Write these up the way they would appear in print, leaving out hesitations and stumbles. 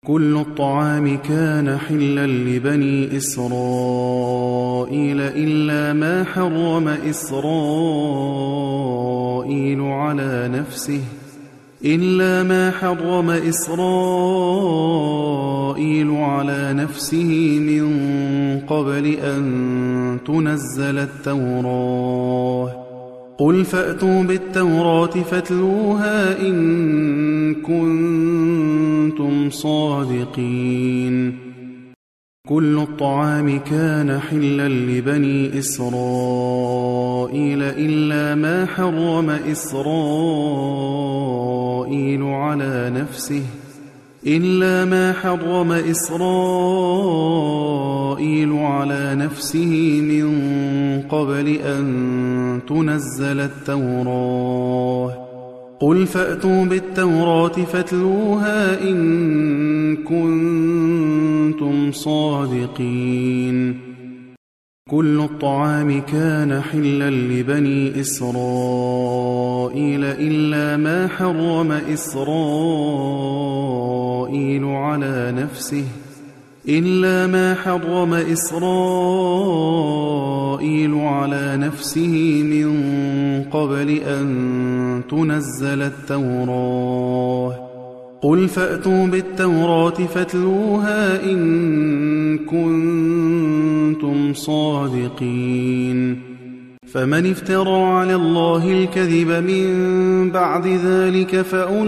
كل الطعام كان حلا لبني إسرائيل إلا ما حرم إسرائيل على نفسه من قبل أن تنزل التوراة. قل فأتوا بالتوراة فاتلوها إن كنتم صادقين. كل الطعام كان حلا لبني إسرائيل إلا ما حرم إسرائيل على نفسه من قبل أن تنزل التوراة. قل فأتوا بالتوراة فاتلوها إن كنتم صادقين. كل الطعام كان حلا لبني إسرائيل إلا ما حرم إسرائيل على نفسه من قبل أن تنزل التوراة. قل فأتوا بالتوراة فاتلوها إن كنتم صادقين. فمن افترى على الله الكذب من بعد ذلك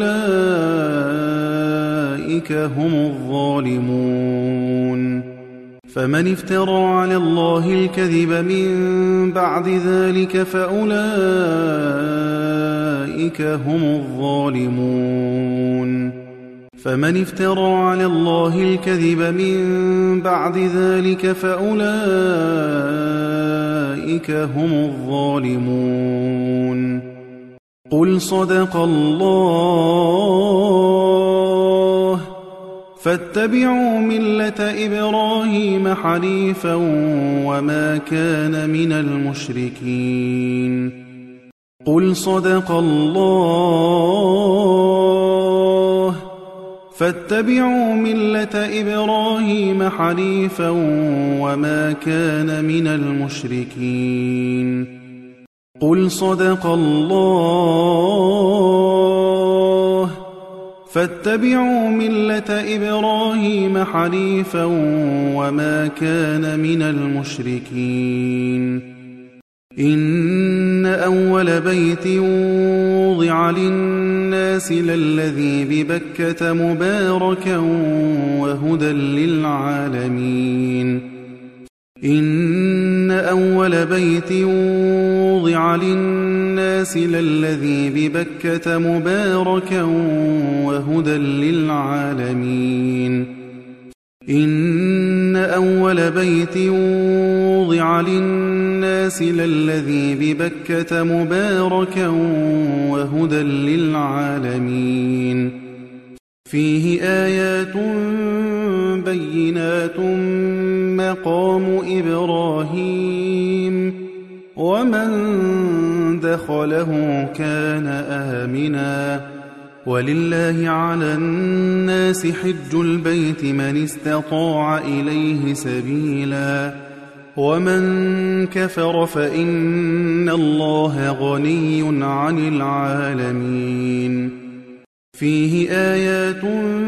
فأولئك هم الظالمون. قل صدق الله. فاتبعوا ملة إبراهيم حنيفا وما كان من المشركين. قل صدق الله. فاتبعوا ملة إبراهيم حنيفا وما كان من المشركين. قل صدق الله. فاتبعوا ملة إبراهيم حنيفا وما كان من المشركين. إن أول بيت وضع للناس للذي ببكة مباركا وهدى للعالمين. إن أول بيت وضع للناس للذي ببكة مباركا وهدى للعالمين. إن أول بيت وضع للناس للذي ببكة مباركا وهدى للعالمين. فيه آيات بينات مقام إبراهيم ومن دخله كان آمنا ولله على الناس حج البيت من استطاع إليه سبيلا ومن كفر فإن الله غني عن العالمين. فيه آيات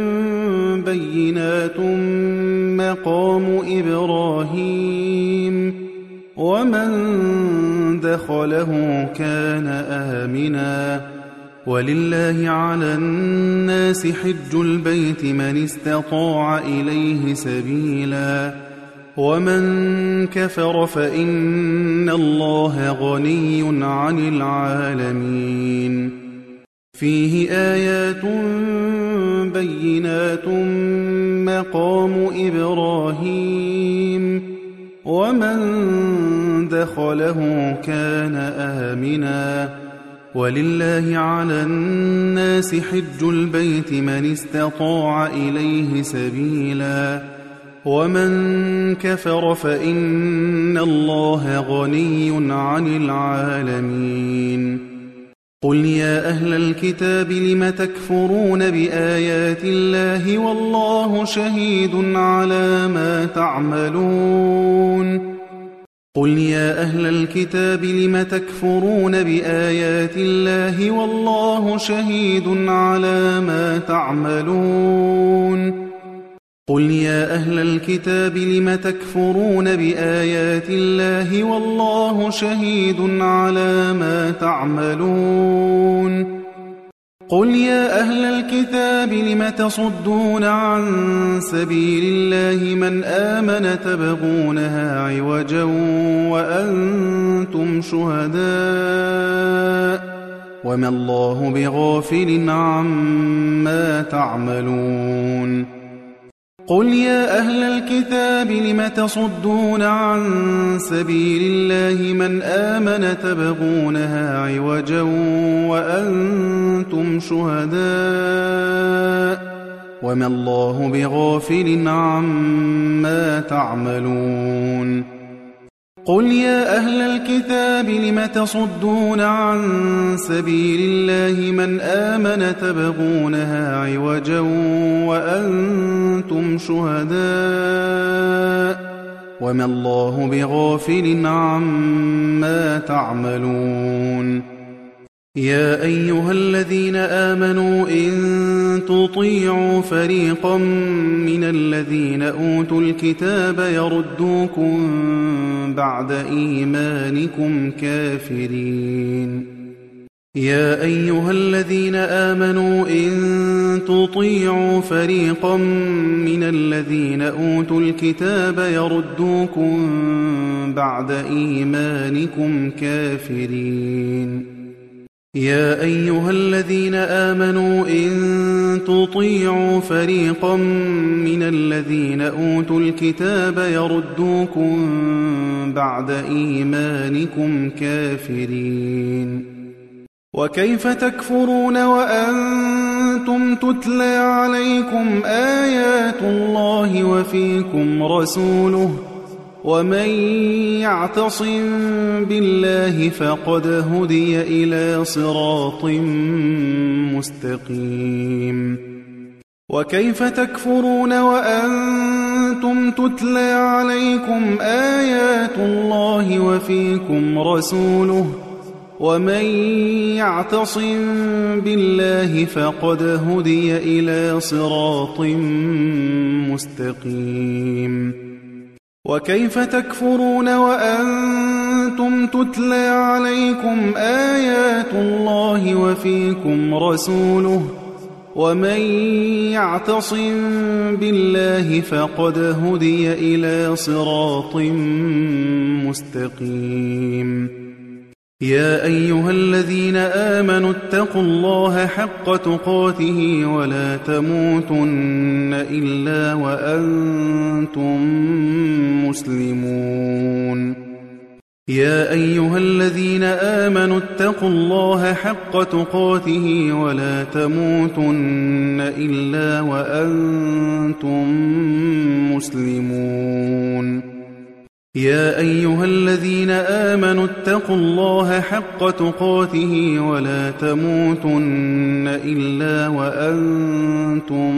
بينات مقام إبراهيم ومن دخله كان آمنا ولله على الناس حج البيت من استطاع إليه سبيلا ومن كفر فإن الله غني عن العالمين. فيه آيات بينات مقام إبراهيم ومن دخله كان آمنا ولله على الناس حج البيت من استطاع إليه سبيلا ومن كفر فإن الله غني عن العالمين. قُلْ يَا أَهْلَ الْكِتَابِ لِمَ تَكْفُرُونَ بِآيَاتِ اللَّهِ وَاللَّهُ شَهِيدٌ عَلَىٰ مَا تَعْمَلُونَ قُلْ يَا أَهْلَ الْكِتَابِ لِمَ تَكْفُرُونَ بِآيَاتِ اللَّهِ وَاللَّهُ شَهِيدٌ عَلَىٰ مَا تَعْمَلُونَ قُلْ يَا أَهْلَ الْكِتَابِ لِمَ تَكْفُرُونَ بِآيَاتِ اللَّهِ وَاللَّهُ شَهِيدٌ عَلَىٰ مَا تَعْمَلُونَ قُلْ يَا أَهْلَ الْكِتَابِ لِمَ تَصُدُّونَ عَن سَبِيلِ اللَّهِ مَنْ آمَنَ تَبْغُونَهَا عِوَجًا وَأَنْتُمْ شُهَدَاءُ وَمَا اللَّهُ بِغَافِلٍ عَمَّا تَعْمَلُونَ قُلْ يَا أَهْلَ الْكِتَابِ لِمَ تَصُدُّونَ عَن سَبِيلِ اللَّهِ مَنْ آمَنَ تَبْغُونَهَا عِوَجًا وَأَنْتُمْ شُهَدَاءُ وَمَا اللَّهُ بِغَافِلٍ عَمَّا تَعْمَلُونَ قُلْ يَا أَهْلَ الْكِتَابِ لِمَ تَصُدُّونَ عَن سَبِيلِ اللَّهِ مَنْ آمَنَ تَبْغُونَهَا عِوَجًا وَأَنْتُمْ شُهَدَاءُ وَمَا اللَّهُ بِغَافِلٍ عَمَّا تَعْمَلُونَ يَا أَيُّهَا الَّذِينَ آمَنُوا إِن تُطِيعُوا فَرِيقًا مِّنَ الَّذِينَ أُوتُوا الْكِتَابَ يَرُدُّوكُم بَعْدَ إِيمَانِكُمْ كَافِرِينَ يَا أَيُّهَا الَّذِينَ آمَنُوا إِن تُطِيعُوا فَرِيقًا مِّنَ الَّذِينَ أُوتُوا الْكِتَابَ يَرُدُّوكُم بَعْدَ إِيمَانِكُمْ كَافِرِينَ يَا أَيُّهَا الَّذِينَ آمَنُوا إِن تُطِيعُوا فَرِيقًا مِّنَ الَّذِينَ أُوتُوا الْكِتَابَ يَرُدُّوكُم بَعْدَ إِيمَانِكُمْ كَافِرِينَ وَكَيْفَ تَكْفُرُونَ وَأَنتُمْ تُتْلَىٰ عَلَيْكُمْ آيَاتُ اللَّهِ وَفِيكُمْ رَسُولُهُ وَمَن يَعْتَصِم بِاللَّهِ فَقَدْ هُدِيَ إِلَىٰ صِرَاطٍ مُّسْتَقِيمٍ وَكَيْفَ تَكْفُرُونَ وَأَنتُمْ تُتْلَىٰ عَلَيْكُمْ آيَاتُ اللَّهِ وَفِيكُمْ رَسُولُهُ وَمَن يَعْتَصِم بِاللَّهِ فَقَدْ هُدِيَ إِلَىٰ صِرَاطٍ مُّسْتَقِيمٍ وَكَيْفَ تَكْفُرُونَ وَأَنتُمْ تُتْلَىٰ عَلَيْكُمْ آيَاتُ اللَّهِ وَفِيكُمْ رَسُولُهُ وَمَن يَعْتَصِم بِاللَّهِ فَقَدْ هُدِيَ إِلَىٰ صِرَاطٍ مُّسْتَقِيمٍ يَا أَيُّهَا الَّذِينَ آمَنُوا اتَّقُوا اللَّهَ حَقَّ تُقَاتِهِ وَلَا تَمُوتُنَّ إِلَّا وَأَنتُم مُّسْلِمُونَ يَا أَيُّهَا الَّذِينَ آمَنُوا اتَّقُوا اللَّهَ حَقَّ تُقَاتِهِ وَلَا تَمُوتُنَّ إِلَّا وَأَنتُم مُّسْلِمُونَ يَا أَيُّهَا الَّذِينَ آمَنُوا اتَّقُوا اللَّهَ حَقَّ تُقَاتِهِ وَلَا تَمُوتُنَّ إِلَّا وَأَنتُم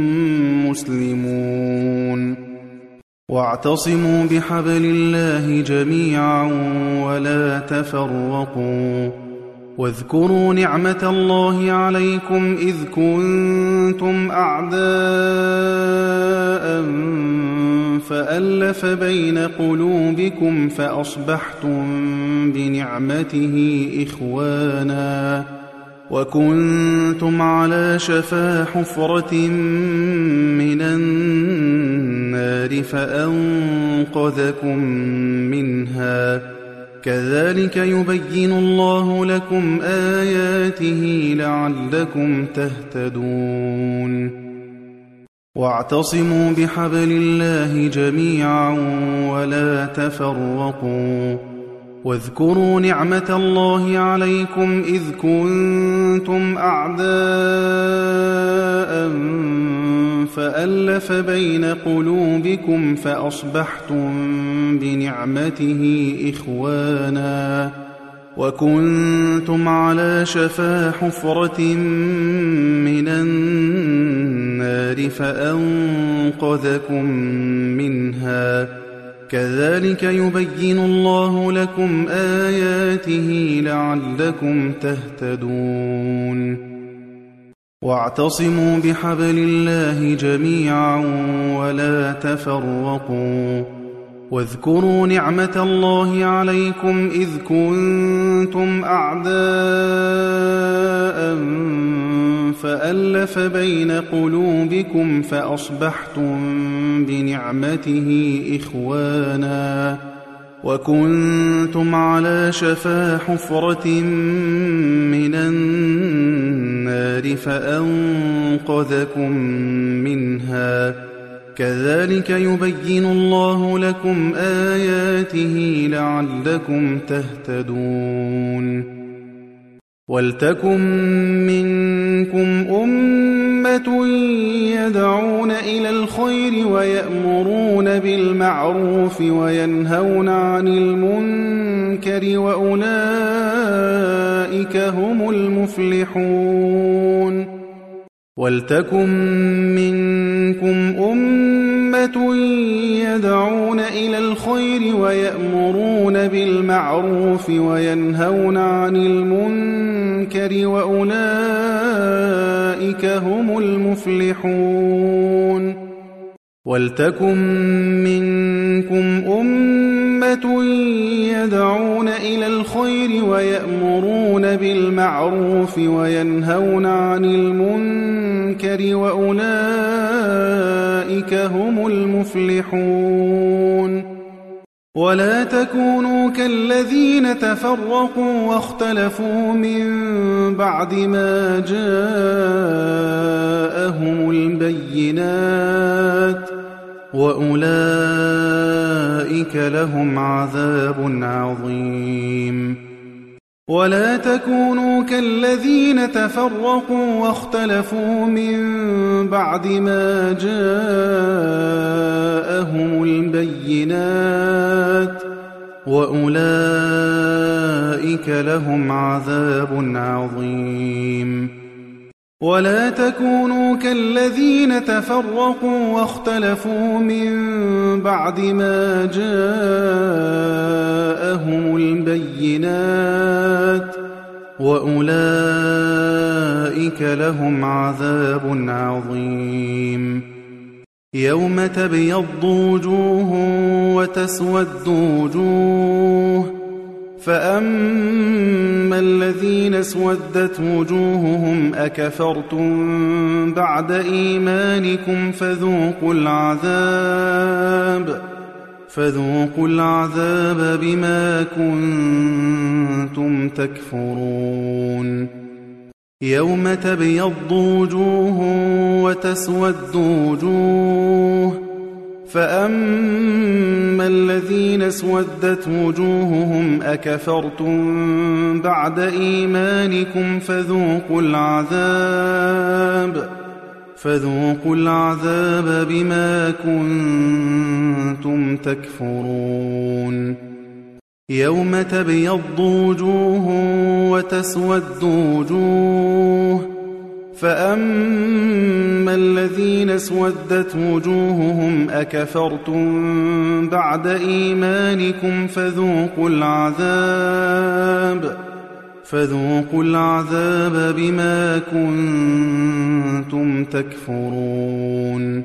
مُّسْلِمُونَ وَاعْتَصِمُوا بِحَبْلِ اللَّهِ جَمِيعًا وَلَا تَفَرَّقُوا وَاذْكُرُوا نِعْمَةَ اللَّهِ عَلَيْكُمْ إِذْ كُنتُمْ أَعْدَاءً فَأَلَّفَ بَيْنَ قُلُوبِكُمْ فَأَصْبَحْتُم بِنِعْمَتِهِ إِخْوَانًا وَكُنتُمْ عَلَىٰ شَفَا حُفْرَةٍ مِّنَ النَّارِ فَأَنقَذَكُم مِّنْهَا ۗ كَذَٰلِكَ يُبَيِّنُ اللَّهُ لَكُمْ آيَاتِهِ لَعَلَّكُمْ تَهْتَدُونَ وَاعْتَصِمُوا بِحَبْلِ اللَّهِ جَمِيعًا وَلَا تَفَرَّقُوا وَاذْكُرُوا نِعْمَةَ اللَّهِ عَلَيْكُمْ إِذْ كُنتُمْ أَعْدَاءً فَأَلَّفَ بَيْنَ قُلُوبِكُمْ فَأَصْبَحْتُم بِنِعْمَتِهِ إِخْوَانًا وكنتم على شفا حفرة من النار فأنقذكم منها كذلك يبين الله لكم آياته لعلكم تهتدون واعتصموا بحبل الله جميعا ولا تفرقوا واذكروا نعمة الله عليكم إذ كنتم أعداء فألف بين قلوبكم فأصبحتم بنعمته إخوانا وكنتم على شفا حفرة من النار فأنقذكم منها كذلك يبين الله لكم آياته لعلكم تهتدون ولتكن منكم أمة يدعون إلى الخير ويأمرون بالمعروف وينهون عن المنكر وأولئك هم المفلحون ولتكن منكم أمة يدعون إلى الخير ويأمرون بالمعروف وينهون عن المنكر وأولئك هم المفلحون ولتكن منكم أمة يدعون إلى الخير ويأمرون بالمعروف وينهون عن المنكر وأولئك هم المفلحون ولا تكونوا كالذين تفرقوا واختلفوا من بعد ما جاءهم البينات وأولئك لهم عذاب عظيم ولا تكونوا كالذين تفرقوا واختلفوا من بعد ما جاءهم البينات وأولئك لهم عذاب عظيم ولا تكونوا كالذين تفرقوا واختلفوا من بعد ما جاءهم البينات وأولئك لهم عذاب عظيم يوم تبيض وجوه وتسود وجوه فأما الذين اسودت وجوههم أكفرتم بعد إيمانكم فذوقوا العذاب بما كنتم تكفرون يوم تبيض وجوه وتسود وجوه فأما الذين اسودت وجوههم أكفرتم بعد إيمانكم فذوقوا العذاب بما كنتم تكفرون يوم تبيض وجوه وتسود وجوه فأما الذين اسودت وجوههم أكفرتم بعد إيمانكم فذوقوا العذاب بما كنتم تكفرون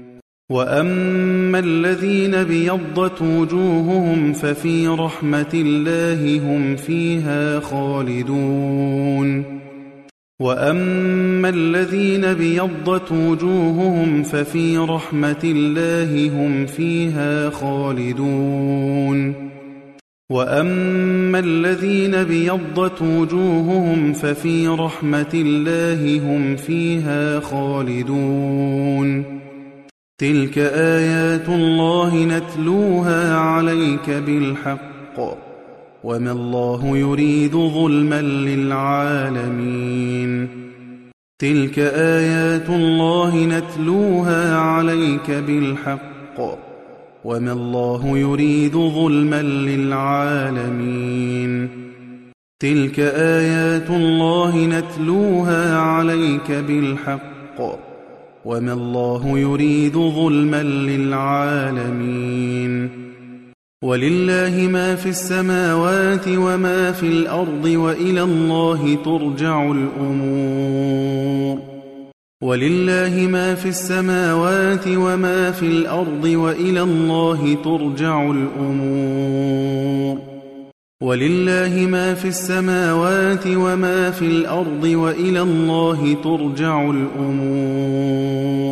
وأما الذين ابيضت وجوههم ففي رحمة الله هم فيها خالدون وأما الذين ابيضت وجوههم ففي رحمة الله هم فيها خالدون وأما الذين ابيضت وجوههم ففي رحمة الله هم فيها خالدون تلك آيات الله نتلوها عليك بالحق وما الله يريد ظلما للعالمين تلك آيات الله نتلوها عليك بالحق وما الله يريد ظلما للعالمين تلك آيات الله نتلوها عليك بالحق وما الله يريد ظلما للعالمين ولله ما في السماوات وما في الأرض وإلى الله ترجع الأمور ولله ما في السماوات وما في الأرض وإلى الله ترجع الأمور ولله ما في السماوات وما في الأرض وإلى الله ترجع الأمور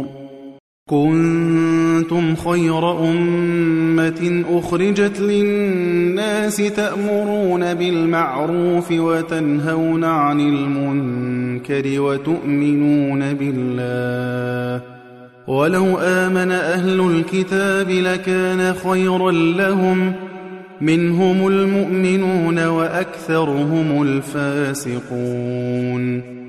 كنتم خير أمة أخرجت للناس تأمرون بالمعروف وتنهون عن المنكر وتؤمنون بالله ولو آمن أهل الكتاب لكان خيرا لهم منهم المؤمنون وأكثرهم الفاسقون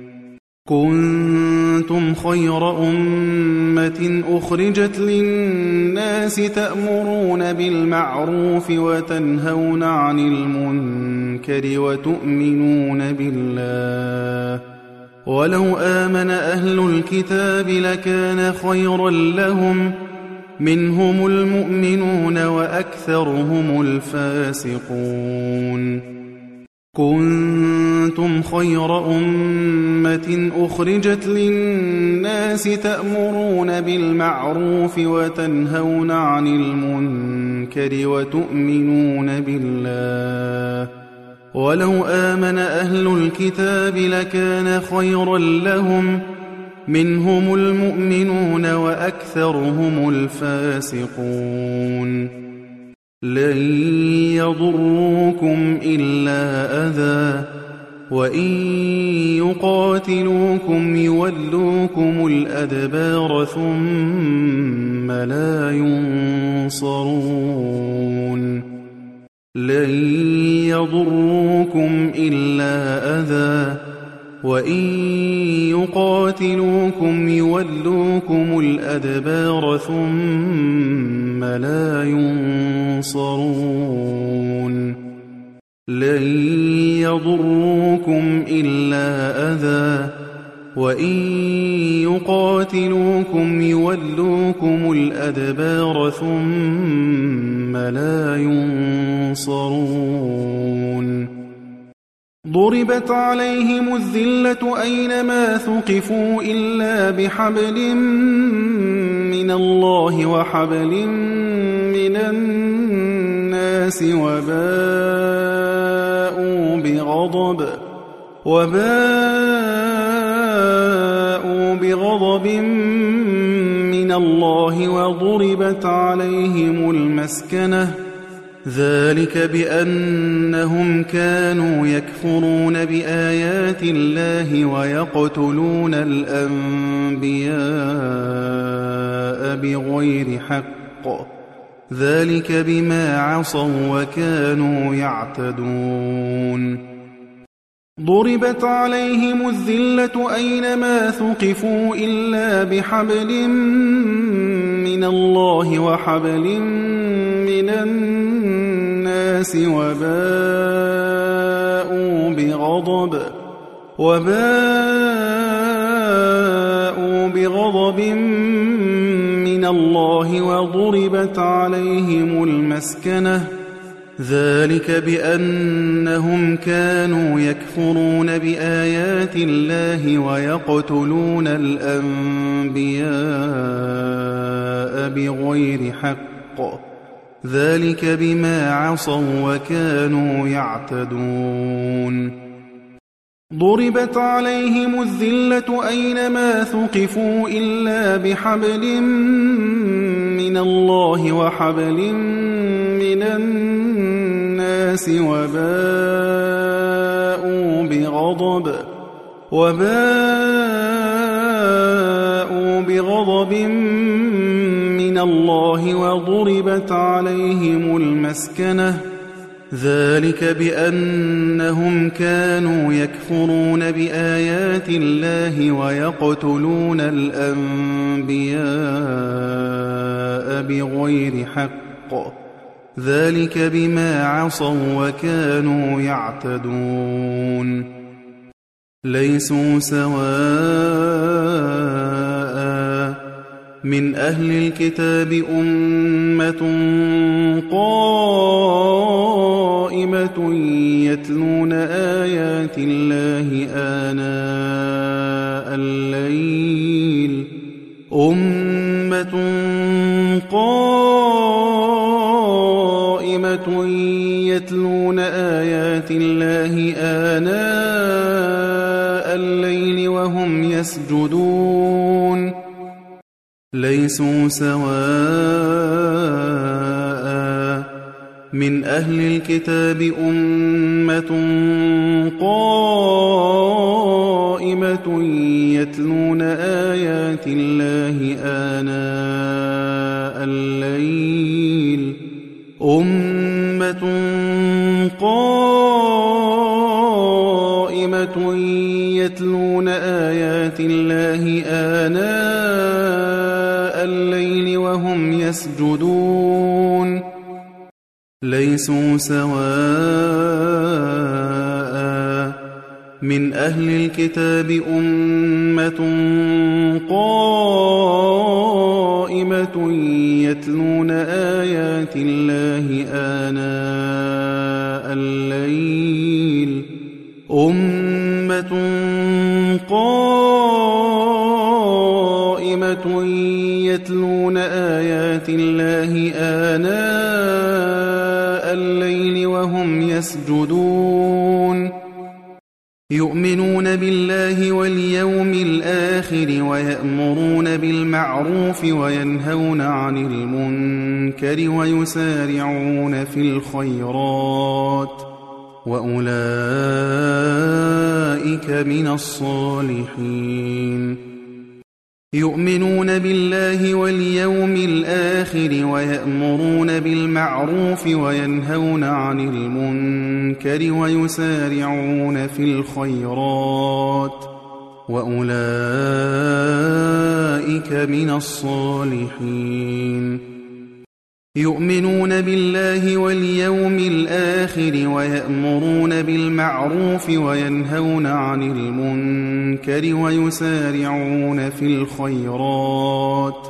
كنتم خير أمة أخرجت للناس تأمرون بالمعروف وتنهون عن المنكر وتؤمنون بالله ولو آمن أهل الكتاب لكان خيرا لهم منهم المؤمنون وأكثرهم الفاسقون كنتم خير أمة أخرجت للناس تأمرون بالمعروف وتنهون عن المنكر وتؤمنون بالله ولو آمن أهل الكتاب لكان خيرا لهم منهم المؤمنون وأكثرهم الفاسقون لن يضروكم إلا أذى وإن يقاتلوكم يولوكم الأدبار ثم لا ينصرون لن يضروكم إلا أذى وإن يقاتلوكم يولوكم الأدبار ثم لا ينصرون لن يضروكم إلا أذى وإن يقاتلوكم يولوكم الأدبار ثم لا ينصرون ضربت عليهم الذلة أينما ثقفوا إلا بحبل من الله وحبل من الناس وباءوا بغضب من الله وضربت عليهم المسكنة ذلك بأنهم كانوا يكفرون بآيات الله ويقتلون الأنبياء بغير حق ذلك بما عصوا وكانوا يعتدون ضربت عليهم الذلة أينما ثقفوا إلا بحبل من الله وحبل من الناس وباءوا بغضب من الله وضربت عليهم المسكنة ذلك بأنهم كانوا يكفرون بآيات الله ويقتلون الأنبياء بغير حق ذلك بما عصوا وكانوا يعتدون ضربت عليهم الذلة أينما ثقفوا إلا بحبل من الله وحبل من الناس وباءوا بغضب من الله وضربت عليهم المسكنة ذلك بأنهم كانوا يكفرون بآيات الله ويقتلون الأنبياء بغير حق ذلك بما عصوا وكانوا يعتدون ليسوا سواء من أهل الكتاب أمة قائمة يتلون آيات الله آناء الليل يتلون آيات الله آناء الليل وهم يسجدون ليسوا سواء من أهل الكتاب أمة قائمة يتلون آيات الله آناء الليل يتلون آيات الله آناء الليل وهم يسجدون ليسوا سواء من أهل الكتاب أمة قائمة يتلون آيات الله آناء الليل يتلون آيات الله آناء الليل وهم يسجدون يؤمنون بالله واليوم الآخر ويأمرون بالمعروف وينهون عن المنكر ويسارعون في الخيرات وأولئك من الصالحين يؤمنون بالله واليوم الآخر ويأمرون بالمعروف وينهون عن المنكر ويسارعون في الخيرات وأولئك من الصالحين يؤمنون بالله واليوم الآخر ويأمرون بالمعروف وينهون عن المنكر ويسارعون في الخيرات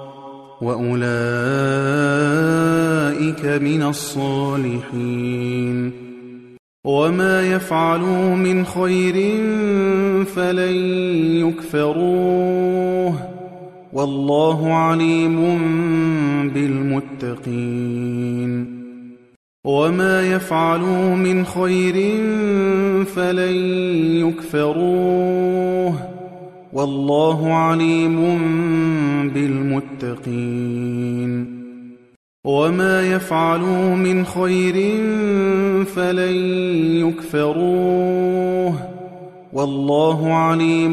وأولئك من الصالحين وما يفعلوا من خير فلن يكفروه والله عليم بالمتقين وما يفعلوا من خير فلن يكفروه والله عليم بالمتقين وما يفعلوا من خير فلن يكفروه والله عليم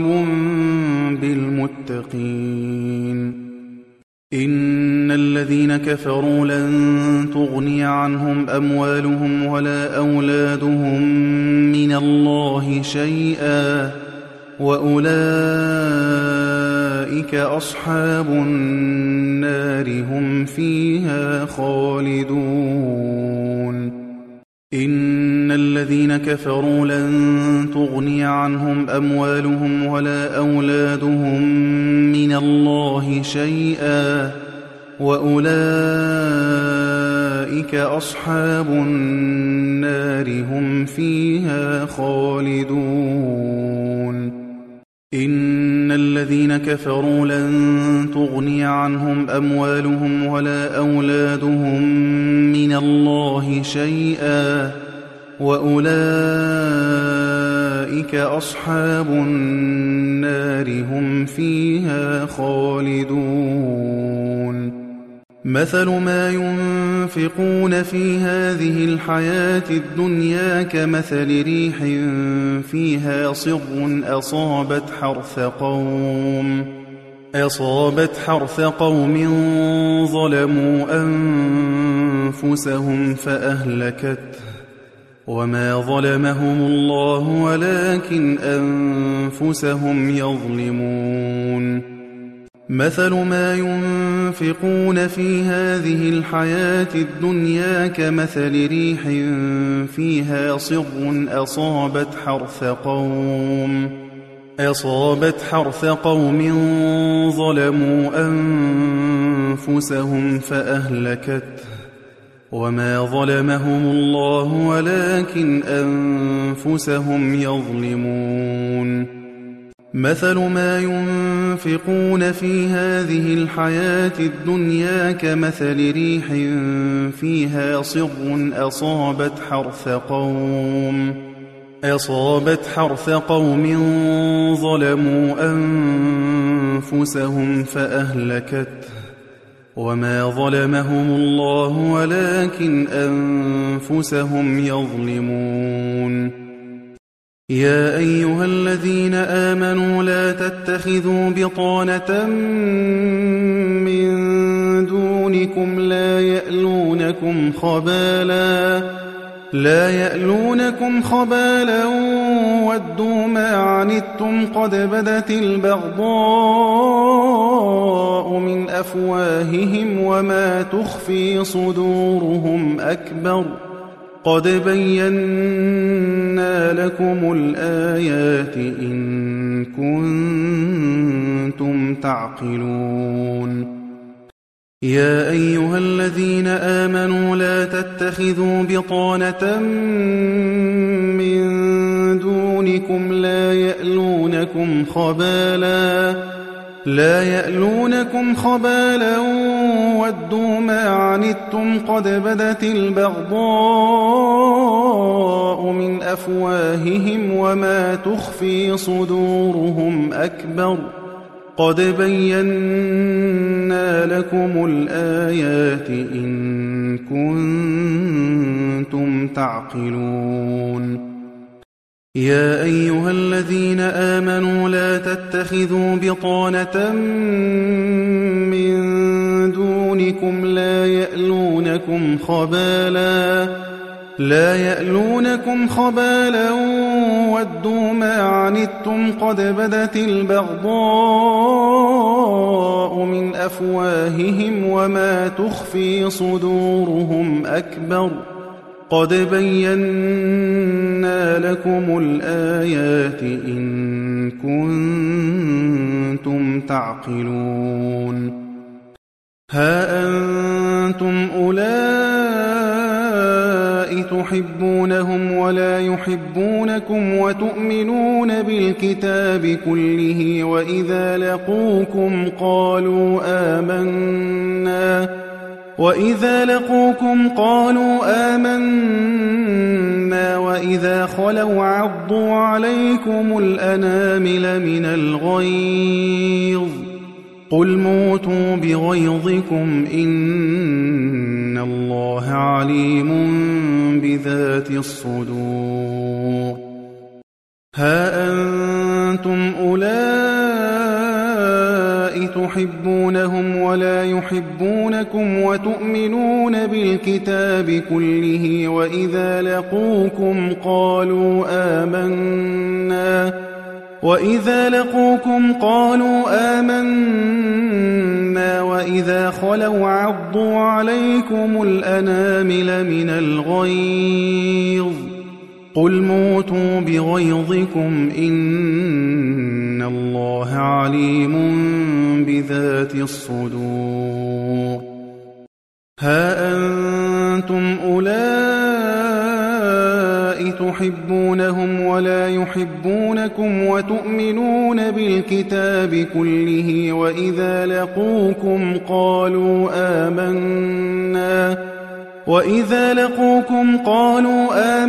بالمتقين إن الذين كفروا لن تغني عنهم أموالهم ولا أولادهم من الله شيئا وأولئك أصحاب النار هم فيها خالدون إن الذين كفروا لن تغني عنهم أموالهم ولا أولادهم من الله شيئا وأولئك أصحاب النار هم فيها خالدون إن الذين كفروا لن تغني عنهم أموالهم ولا أولادهم من الله شيئا وأولئك أصحاب النار هم فيها خالدون مثل ما ينفقون في هذه الحياة الدنيا كمثل ريح فيها صر أصابت حرث قوم ظلموا أنفسهم فأهلكته وما ظلمهم الله ولكن أنفسهم يظلمون مثل ما ينفقون في هذه الحياة الدنيا كمثل ريح فيها صر أصابت حرث قوم ظلموا أنفسهم فأهلكته وما ظلمهم الله ولكن أنفسهم يظلمون مثل ما ينفقون في هذه الحياة الدنيا كمثل ريح فيها صر أصابت حرث قوم ظلموا أنفسهم فأهلكته وما ظلمهم الله ولكن أنفسهم يظلمون يا أيها الذين آمنوا لا تتخذوا بطانة من دونكم لا يألونكم خبالا ودوا ما عنتم قد بدت البغضاء من أفواههم وما تخفي صدورهم أكبر قد بينا لكم الآيات إن كنتم تعقلون يا أيها الذين آمنوا لا تتخذوا بطانة من دونكم لا يألونكم خبالا ودوا ما عنتم قد بدت البغضاء من أفواههم وما تخفي صدورهم أكبر قد بينا لكم الآيات إن كنتم تعقلون يا أيها الذين آمنوا لا تتخذوا بطانة من دونكم لا يألونكم خبالا ودوا ما عنتم قد بدت البغضاء من أفواههم وما تخفي صدورهم أكبر قد بينا لكم الآيات إن كنتم تعقلون ها أنتم أولئك تحبونهم ولا يحبونكم وتؤمنون بالكتاب كله وإذا لقوكم قالوا آمنا وإذا خلوا عضوا عليكم الأنامل من الغيظ قل موتوا بغيظكم إن الله عليم بذات الصدور ها أنتم أولئك تحبونهم ولا يحبونكم وتؤمنون بالكتاب كله وإذا لقوكم قالوا آمنا وإذا خلوا عضوا عليكم الأنامل من الغيظ قل موتوا بغيظكم إن الله عليم بذات الصدور ها أنتم أولئك تحبونهم ولا يحبونكم وتؤمنون بالكتاب كله وإذا لقوكم قالوا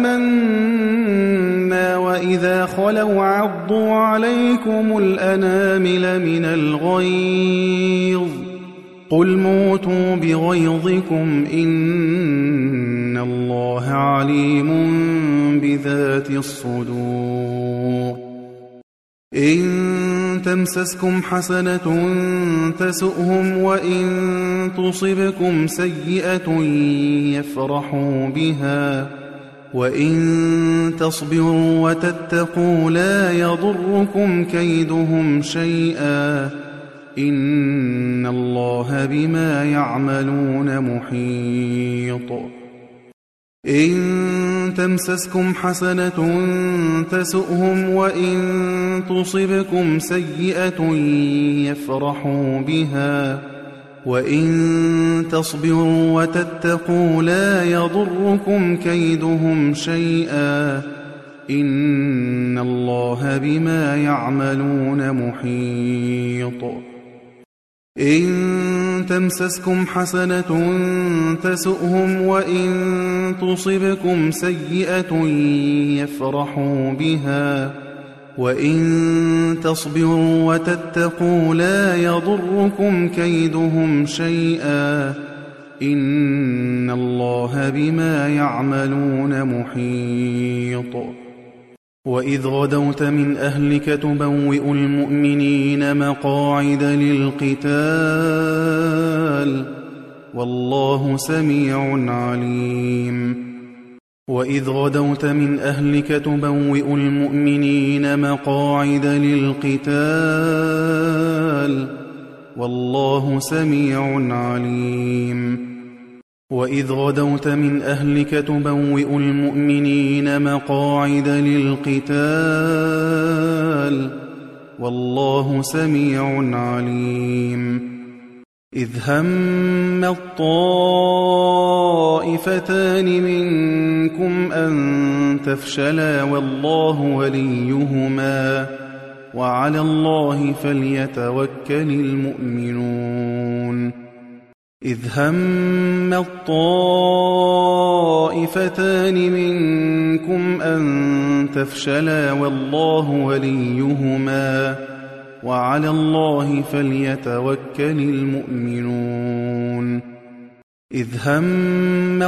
آمنا وإذا خلوا عضوا عليكم الأنامل من الغيظ قل موتوا بغيظكم إن الله عليم بذات الصدور إن تمسسكم حسنة تسؤهم وإن تصبكم سيئة يفرحوا بها وإن تصبروا وتتقوا لا يضركم كيدهم شيئا إن الله بما يعملون محيط إن تمسسكم حسنة تسؤهم وإن تصبكم سيئة يفرحوا بها وإن تصبروا وتتقوا لا يضركم كيدهم شيئا إن الله بما يعملون محيط إن تمسسكم حسنة تسؤهم وإن تصبكم سيئة يفرحوا بها وإن تصبروا وتتقوا لا يضركم كيدهم شيئا إن الله بما يعملون محيط وإذ غدوت من أهلك تبوئ المؤمنين مقاعد للقتال والله سميع عليم وإذ غدوت من أهلك تبوئ المؤمنين مقاعد للقتال والله سميع عليم وإذ غدوت من أهلك تبوئ المؤمنين مقاعد للقتال والله سميع عليم إذ هم الطائفتان منكم أن تفشلا والله وليهما وعلى الله فليتوكل المؤمنون إذ هم الطائفتان منكم أن تفشلا والله وليهما وعلى الله فليتوكل المؤمنون إذ هم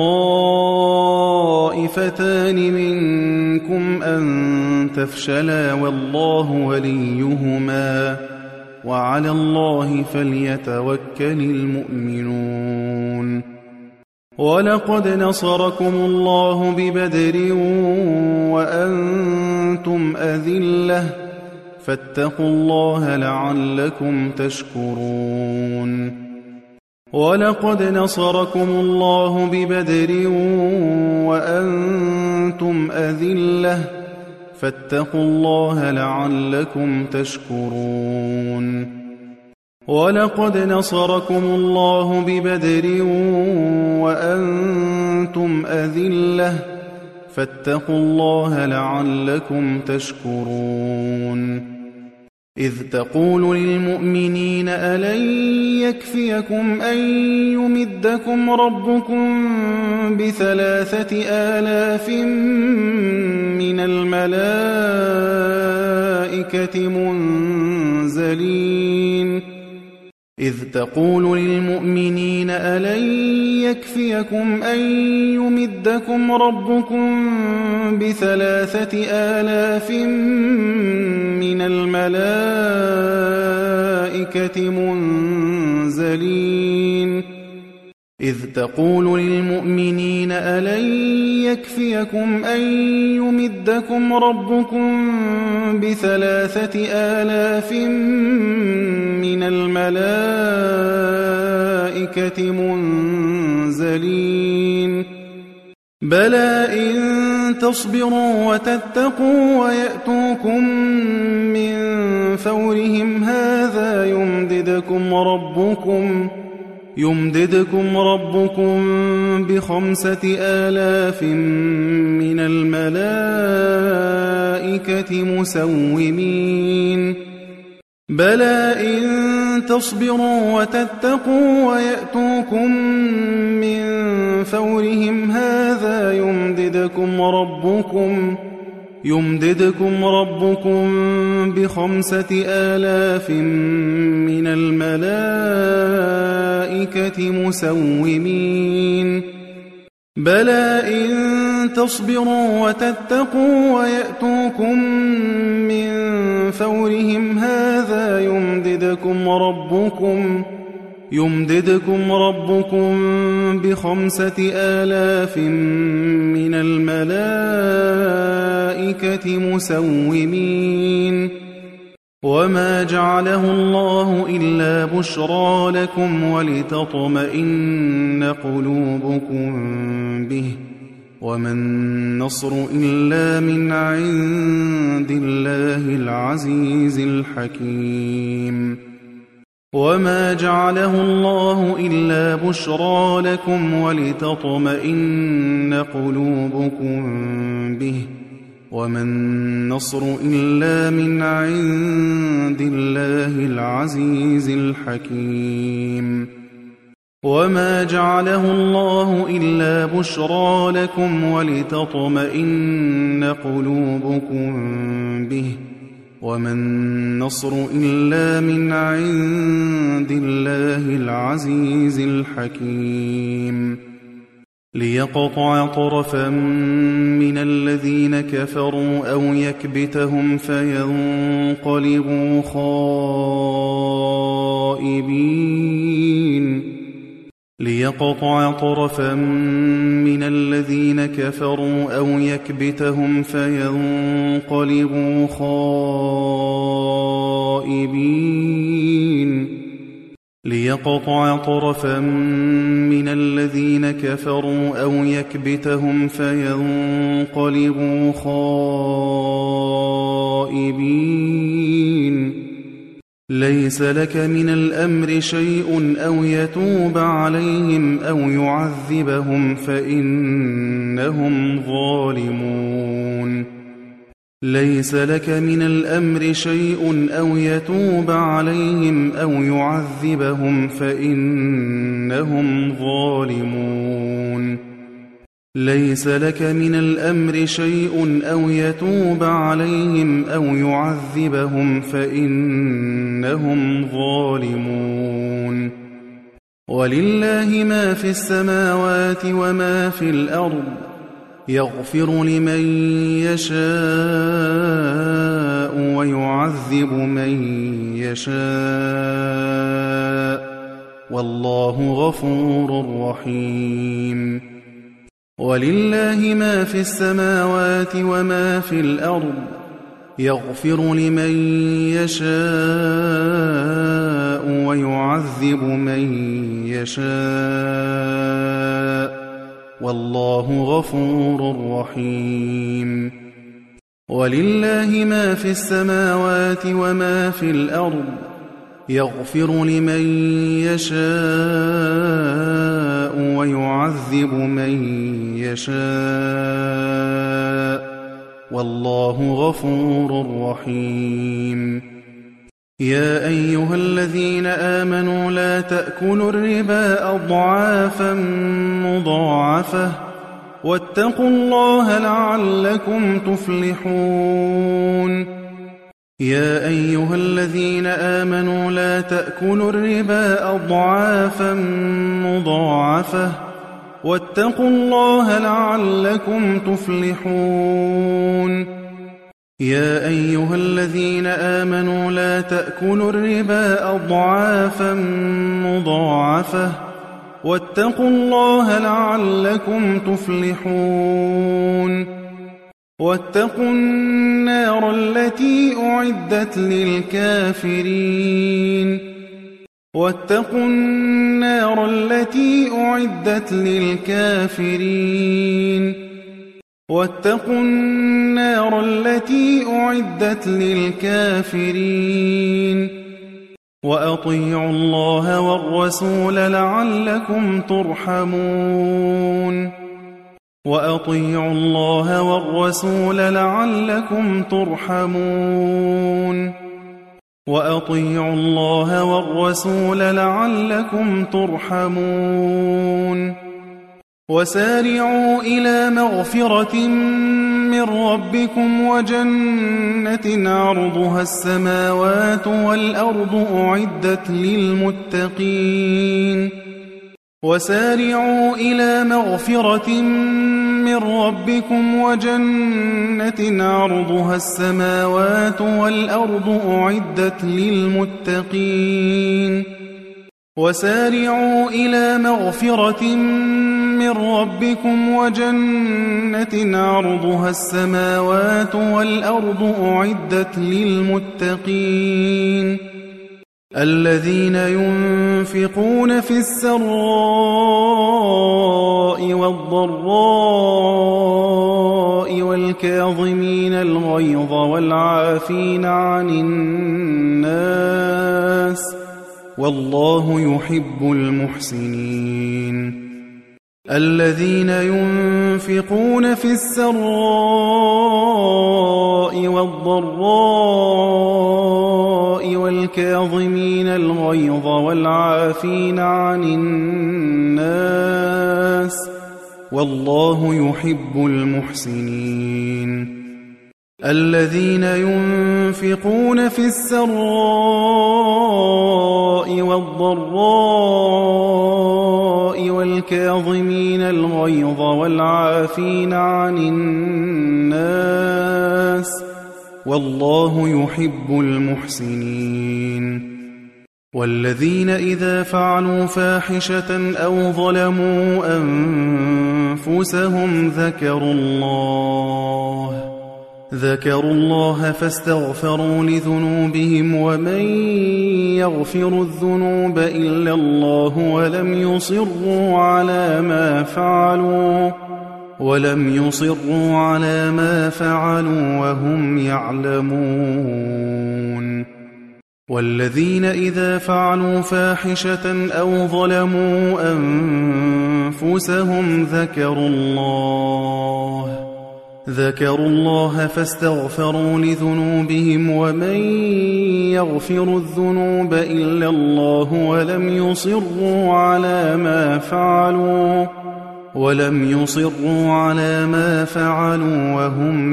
الطائفتان منكم أن تفشلا والله وليهما وعلى الله فليتوكل المؤمنون ولقد نصركم الله ببدر وأنتم أذلة فاتقوا الله لعلكم تشكرون ولقد نصركم الله ببدر وأنتم أذلة فاتقوا الله لعلكم تشكرون ولقد نصركم الله ببدر وأنتم أذلة فاتقوا الله لعلكم تشكرون إذ تقول للمؤمنين ألن يكفيكم أن يمدكم ربكم ب3,000 من الملائكة منزلين إذ تقول للمؤمنين ألن يكفيكم أن يمدكم ربكم ب3,000 من الملائكة منزلين إذ تقول للمؤمنين ألن يكفيكم أن يمدكم ربكم ب3,000 من الملائكة منزلين بلى إن تصبروا وتتقوا ويأتوكم من فورهم هذا يمددكم ربكم ب5,000 من الملائكة مسومين بلى إن تصبروا وتتقوا ويأتوكم من فورهم هذا يمددكم ربكم ب5,000 من الملائكة مسومين بلى إن تصبروا وتتقوا ويأتوكم من فورهم هذا يمددكم ربكم ب5,000 من الملائكة مسومين وما جعله الله إلا بشرى لكم ولتطمئن قلوبكم به وما النصر إلا من عند الله العزيز الحكيم وما جعله الله إلا بشرى لكم ولتطمئن قلوبكم به وما النصر إلا من عند الله العزيز الحكيم وما جعله الله إلا بشرى لكم ولتطمئن قلوبكم به وما النصر إلا من عند الله العزيز الحكيم ليقطع طرفا من الذين كفروا أو يكبتهم فينقلبوا خائبين ليقطع طرفا من الذين كفروا أو يكبتهم فينقلبوا خائبين ليقطع طرفا من الذين كفروا أو يكبتهم فينقلبوا خائبين ليس لك من الأمر شيء أو يتوب عليهم أو يعذبهم فإنهم ظالمون ليس لك من الأمر شيء أو يتوب عليهم أو يعذبهم فإنهم ظالمون ليس لك من الأمر شيء أو يتوب عليهم أو يعذبهم فإنهم ظالمون ولله ما في السماوات وما في الأرض يغفر لمن يشاء ويعذب من يشاء والله غفور رحيم ولله ما في السماوات وما في الأرض يغفر لمن يشاء ويعذب من يشاء والله غفور رحيم ولله ما في السماوات وما في الأرض يغفر لمن يشاء ويعذب من يشاء والله غفور رحيم يا أيها الذين آمنوا لا تأكلوا الربا أضعافا مضاعفة واتقوا الله لعلكم تفلحون يا أيها الذين آمنوا لا تأكلوا الربا أضعافا مضاعفة واتقوا الله لعلكم تفلحون يا أيها الذين آمنوا لا تأكلوا الربا أضعافا مضاعفة واتقوا الله لعلكم تفلحون واتقوا النار التي أعدت للكافرين واتقوا النار التي أعدت للكافرين واتقوا النار التي أعدت للكافرين وأطيعوا الله والرسول لعلكم ترحمون وأطيعوا الله والرسول لعلكم ترحمون وأطيعوا الله والرسول لعلكم ترحمون وسارعوا إلى مغفرة من ربكم وجنة عرضها السماوات والأرض أعدت للمتقين وسارعوا إلى مغفرة من ربكم وجنة عرضها السماوات والأرض أعدت للمتقين وسارعوا إلى مغفرة من ربكم وجنة عرضها السماوات والأرض أعدت للمتقين الذين ينفقون في السراء والضراء والكاظمين الغيظ والعافين عن الناس والله يحب المحسنين الذين ينفقون في السراء والضراء والكاظمين الغيظ والعافين عن الناس والله يحب المحسنين الذين ينفقون في السراء والضراء والكاظمين الغيظ والعافين عن الناس والله يحب المحسنين والذين إذا فعلوا فاحشة أو ظلموا أنفسهم ذكروا الله فاستغفروا لذنوبهم ومن يغفر الذنوب إلا الله ولم يصروا على ما فعلوا وهم يعلمون والذين إذا فعلوا فاحشة أو ظلموا أنفسهم ذكروا الله فاستغفروا لذنوبهم ومن يغفر الذنوب إلا الله ولم يصروا على ما فعلوا وهم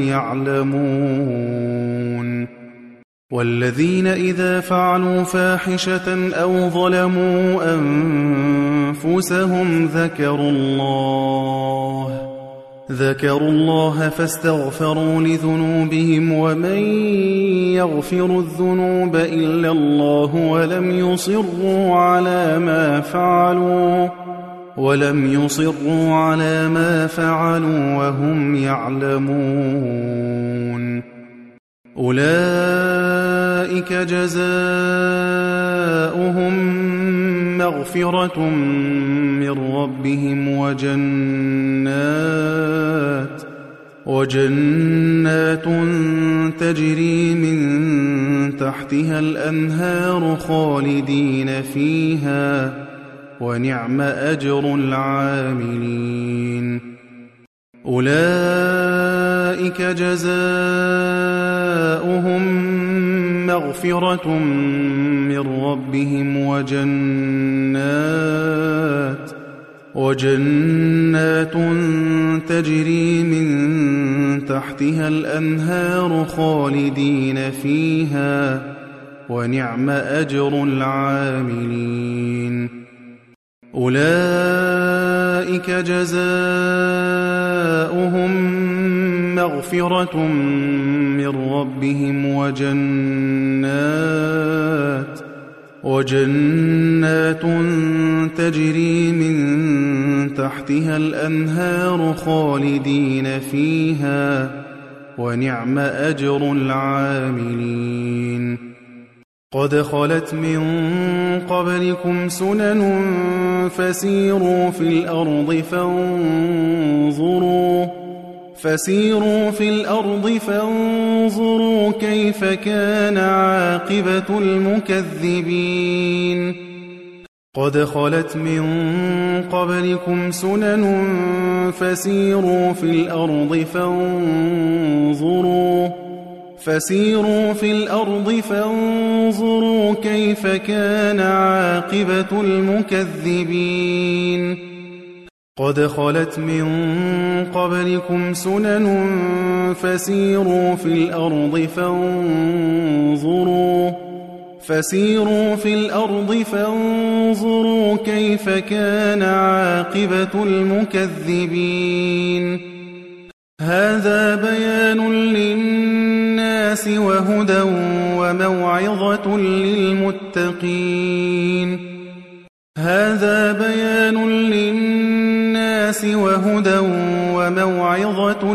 يعلمون والذين إذا فعلوا فاحشة أو ظلموا أنفسهم ذكروا الله فاستغفروا لذنوبهم ومن يغفر الذنوب إلا الله ولم يصروا على ما فعلوا وهم يعلمون أولئك جزاؤهم مغفرة من ربهم وجنات تجري من تحتها الأنهار خالدين فيها ونعم أجر العاملين أولئك جزاؤهم مغفرة من ربهم وجنات تجري من تحتها الأنهار خالدين فيها ونعم أجر العاملين أولئك جزاؤهم مغفرة من ربهم وجنات تجري من تحتها الأنهار خالدين فيها ونعم أجر العاملين قد خلت من قبلكم سنن فسيروا في الأرض فانظروا كيف كان عاقبة المكذبين قد خلت من قبلكم سنن فسيروا في الأرض فانظروا كيف كان عاقبة المكذبين قد خلت من قبلكم سنن فسيروا في الأرض فانظروا كيف كان عاقبة المكذبين هذا بيان للناس وهدى وموعظة للمتقين للناس وهدى وموعظة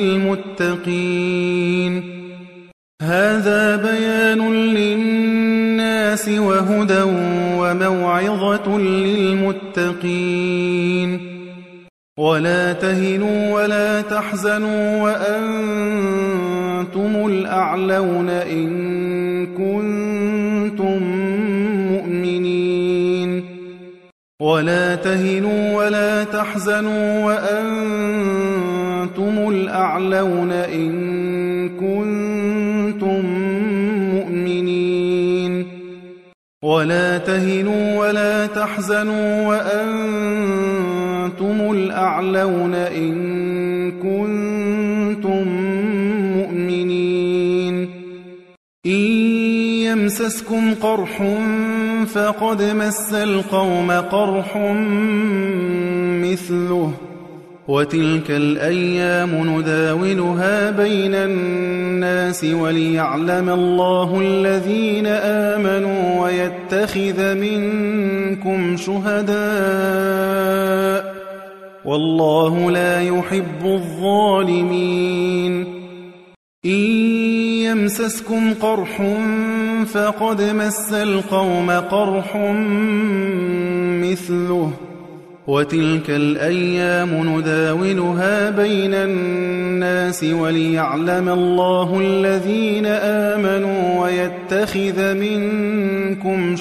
للمتقين. هذا بيان للناس وهدى وموعظة للمتقين. ولا تهنوا ولا تحزنوا وأنتم الأعلون إن كنتم مؤمنين. ولا تهنوا ولا تحزنوا وأنتم الأعلون إن كنتم مؤمنين. ولا تهنوا ولا تحزنوا وأنتم الأعلون إن كنتم مؤمنين. إن يمسسكم قرح فقد مس القوم قرح مثله وتلك الأيام نداولها بين الناس وليعلم الله الذين آمنوا ويتخذ منكم شهداء والله لا يحب الظالمين. إن يمسسكم قرح فقد مس القوم قرح مثله وتلك الأيام نداولها بين الناس وليعلم الله الذين آمنوا ويتخذ منكم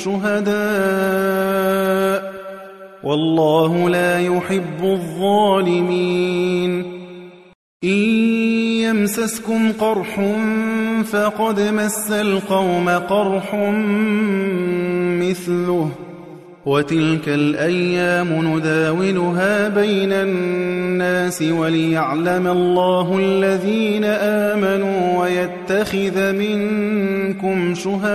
شهداء والله لا يحب الظالمين. إن يمسسكم قرح فقد مس القوم قرح مثله وتلك الأيام نداولها بين الناس وليعلم الله الذين آمنوا ويتخذ منكم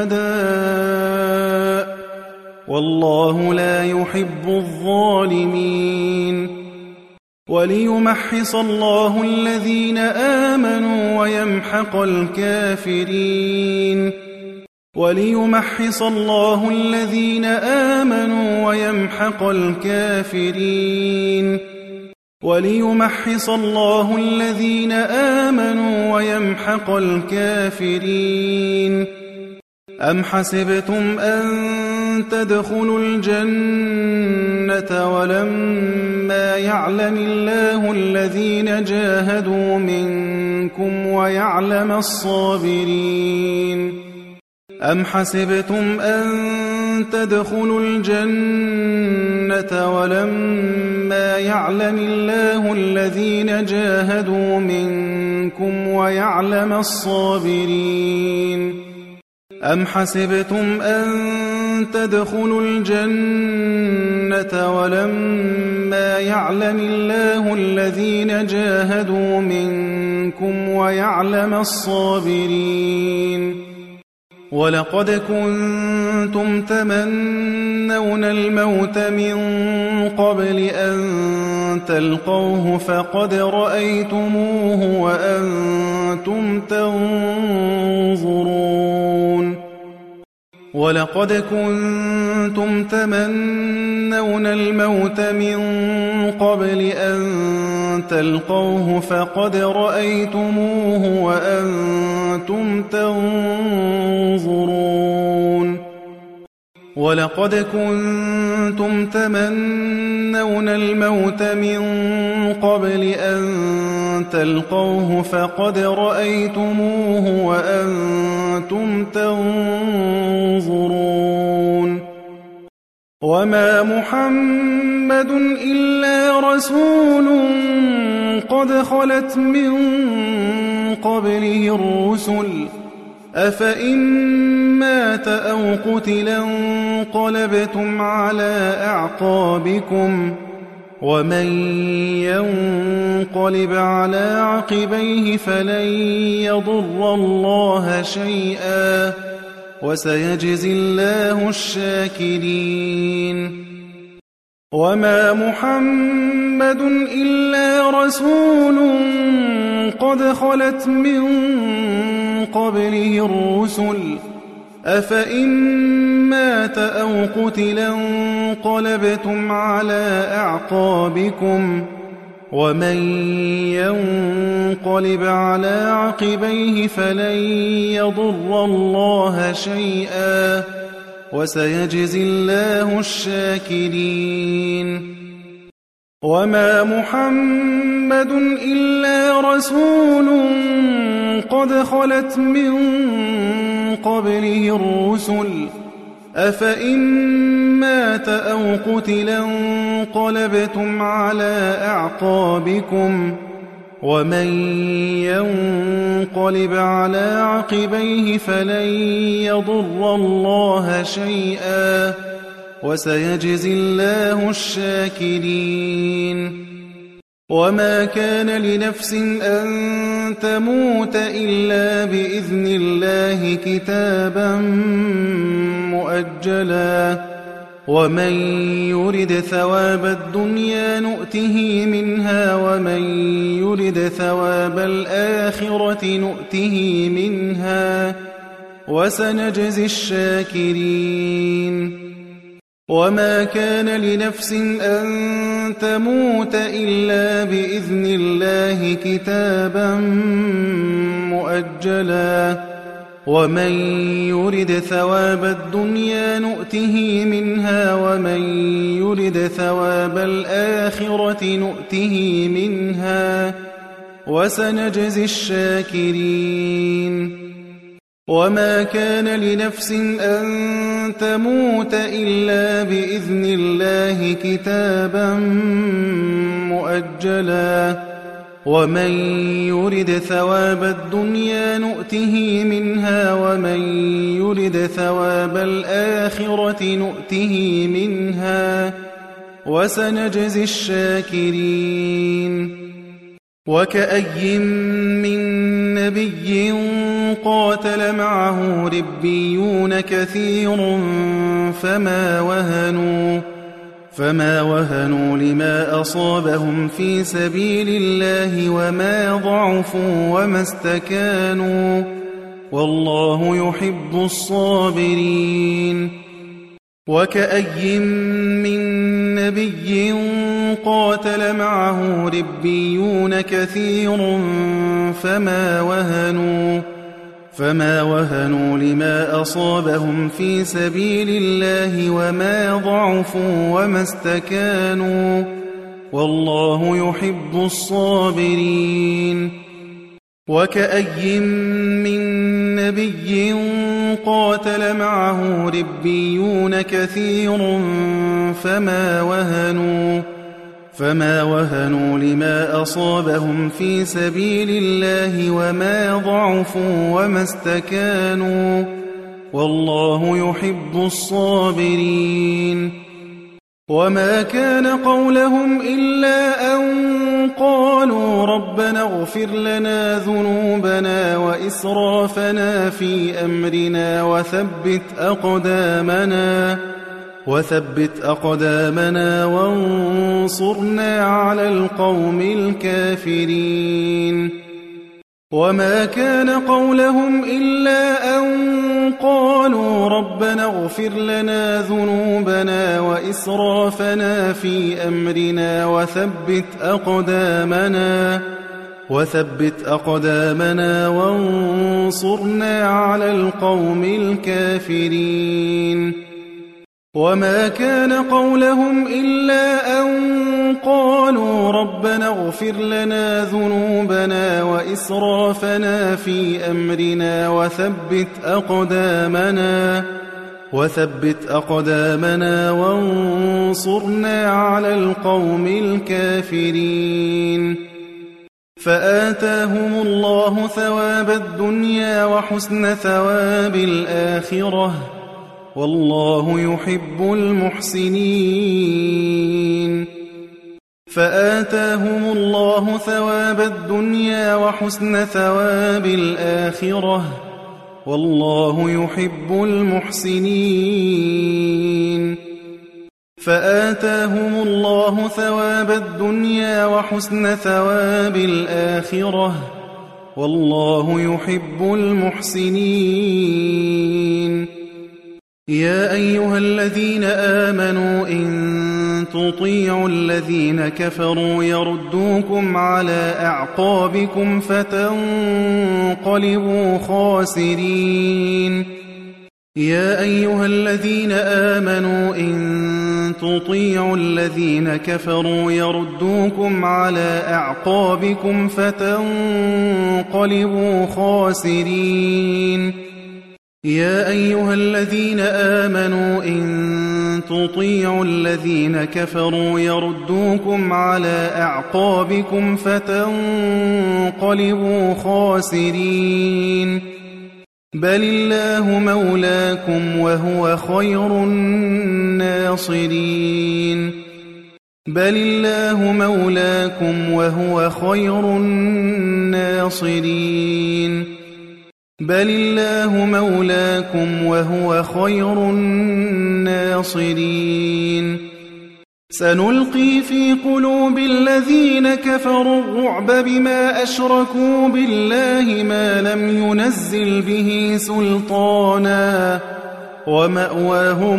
شهداء والله لا يحب الظالمين. وليمحص الله الذين آمنوا ويمحق الكافرين. وليمحص الله الذين آمنوا ويمحق الكافرين. وليمحص الله الذين آمنوا ويمحق الكافرين. أم حسبتم أن تدخلوا الجنة ولما يعلم الله الذين جاهدوا منكم ويعلم الصابرين. أم حسبتم أن تدخلوا الجنة ولما يعلم الله الذين جاهدوا منكم ويعلم الصابرين. أم حسبتم أن تدخلوا الجنة ولما يعلم الله الذين جاهدوا منكم ويعلم الصابرين. ولقد كنتم تمنون الموت من قبل أن تلقوه فقد رأيتموه وأنتم تنظرون. ولقد كنتم تمنون الموت من قبل أن تلقوه فقد رأيتموه وأنتم تنظرون. ولقد كنتم تمنون الموت من قبل أن تلقوه فقد رأيتموه وأنتم تنظرون. وما محمد إلا رسول قد خلت من قبله الرسل أفإن مات أو قتلا انقلبتم على أعقابكم ومن ينقلب على عقبيه فلن يضر الله شيئا وسيجزي الله الشاكرين. وما محمد إلا رسول قد خلت من قبله الرسل أفإن مات أو قتلا انقلبتم على أعقابكم ومن ينقلب على عقبيه فلن يضر الله شيئا وسيجزي الله الشاكرين وما محمد إلا رسول قد خلت من قبله الرسل أفإن مات أو قتلا انقلبتم على أعقابكم ومن ينقلب على عقبيه فلن يضر الله شيئا وسيجزي الله الشاكرين وما كان لنفس أن تموت إلا بإذن الله كتابا مؤجلا ومن يرد ثواب الدنيا نؤته منها ومن يرد ثواب الآخرة نؤته منها وسنجزي الشاكرين وما كان لنفس أن تموت إلا بإذن الله كتابا مؤجلا ومن يرد ثواب الدنيا نؤته منها ومن يرد ثواب الآخرة نؤته منها وسنجزي الشاكرين وما كان لنفس أن تموت إلا بإذن الله كتابا مؤجلا ومن يرد ثواب الدنيا نؤته منها ومن يرد ثواب الآخرة نؤته منها وسنجزي الشاكرين وكأي من نبي قاتل معه ربيون كثير فما وهنوا لما أصابهم في سبيل الله وما ضعفوا وما استكانوا والله يحب الصابرين وكأي من نبي قاتل معه ربيون كثير فما وهنوا لما أصابهم في سبيل الله وما ضعفوا وما استكانوا والله يحب الصابرين وكأي من نبي قاتل معه ربيون كثير فما وهنوا لما أصابهم في سبيل الله وما ضعفوا وما استكانوا والله يحب الصابرين وما كان قولهم إلا أن قالوا ربنا اغفر لنا ذنوبنا وإسرافنا في أمرنا وثبت أقدامنا وانصرنا على القوم الكافرين وما كان قولهم إلا أن قالوا ربنا اغفر لنا ذنوبنا وإسرافنا في أمرنا وثبت أقدامنا وانصرنا على القوم الكافرين وما كان قولهم إلا أن قالوا ربنا اغفر لنا ذنوبنا وإسرافنا في أمرنا وثبت أقدامنا وانصرنا على القوم الكافرين فآتاهم الله ثواب الدنيا وحسن ثواب الآخرة والله يحب المحسنين فآتاهم الله ثواب الدنيا وحسن ثواب الآخرة والله يحب المحسنين فآتاهم الله ثواب الدنيا وحسن ثواب الآخرة والله يحب المحسنين يا أيها الذين آمنوا إن تطيعوا الذين كفروا يردوكم على أعقابكم فتنقلبوا خاسرين يا أيها الذين آمنوا إن تطيعوا الذين كفروا يردوكم على أعقابكم فتنقلبوا خاسرين يا أيها الذين آمنوا إن تطيعوا الذين كفروا يردوكم على أعقابكم فتنقلبوا خاسرين بل الله مولاكم وهو خير الناصرين بل الله مولاكم وهو خير الناصرين بل الله مولاكم وهو خير الناصرين سنلقي في قلوب الذين كفروا الرعب بما أشركوا بالله ما لم ينزل به سلطانا ومأواهم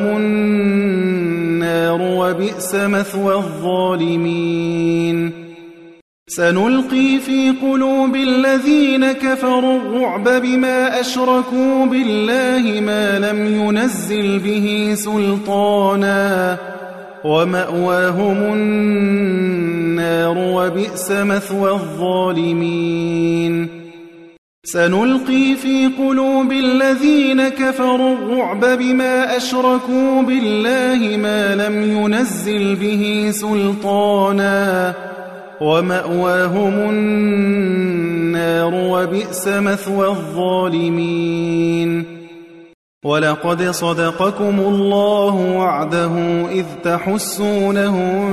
النار وبئس مثوى الظالمين سنلقي في قلوب الذين كفروا الرعب بما أشركوا بالله ما لم ينزل به سلطانا ومأواهم النار وبئس مثوى الظالمين سنلقي في قلوب الذين كفروا الرعب بما أشركوا بالله ما لم ينزل به سلطانا ومأواهم النار وبئس مثوى الظالمين ولقد صدقكم الله وعده إذ تحسونهم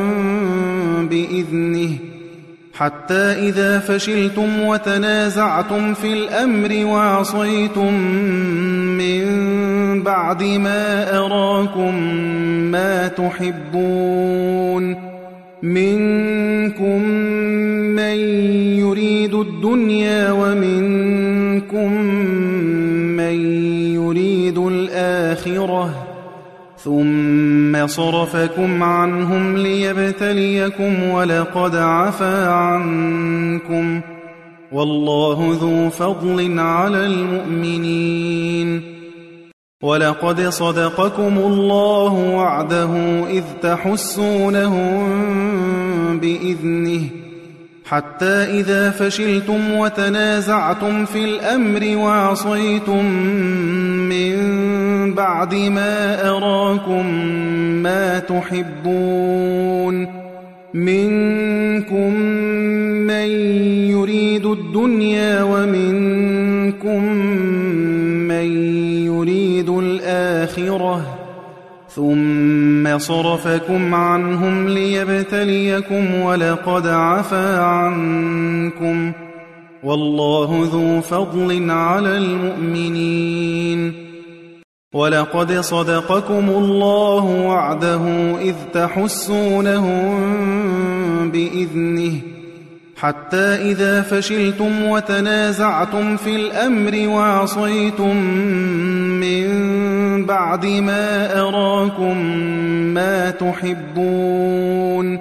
بإذنه حتى إذا فشلتم وتنازعتم في الأمر وعصيتم من بعد ما أراكم ما تحبون منكم من يريد الدنيا ومنكم من يريد الآخرة ثم صرفكم عنهم ليبتليكم ولقد عفا عنكم والله ذو فضل على المؤمنين ولقد صدقكم الله وعده إذ تحسونهم بإذنه حتى إذا فشلتم وتنازعتم في الأمر وعصيتم من بعد ما أراكم ما تحبون منكم من يريد الدنيا ومنكم من يريد الآخرة ثم صرفكم عنهم ليبتليكم ولقد عفا عنكم والله ذو فضل على المؤمنين ولقد صدقكم الله وعده إذ تحسونهم بإذنه حتى إذا فشلتم وتنازعتم في الأمر وعصيتم من بعد ما أراكم ما تحبون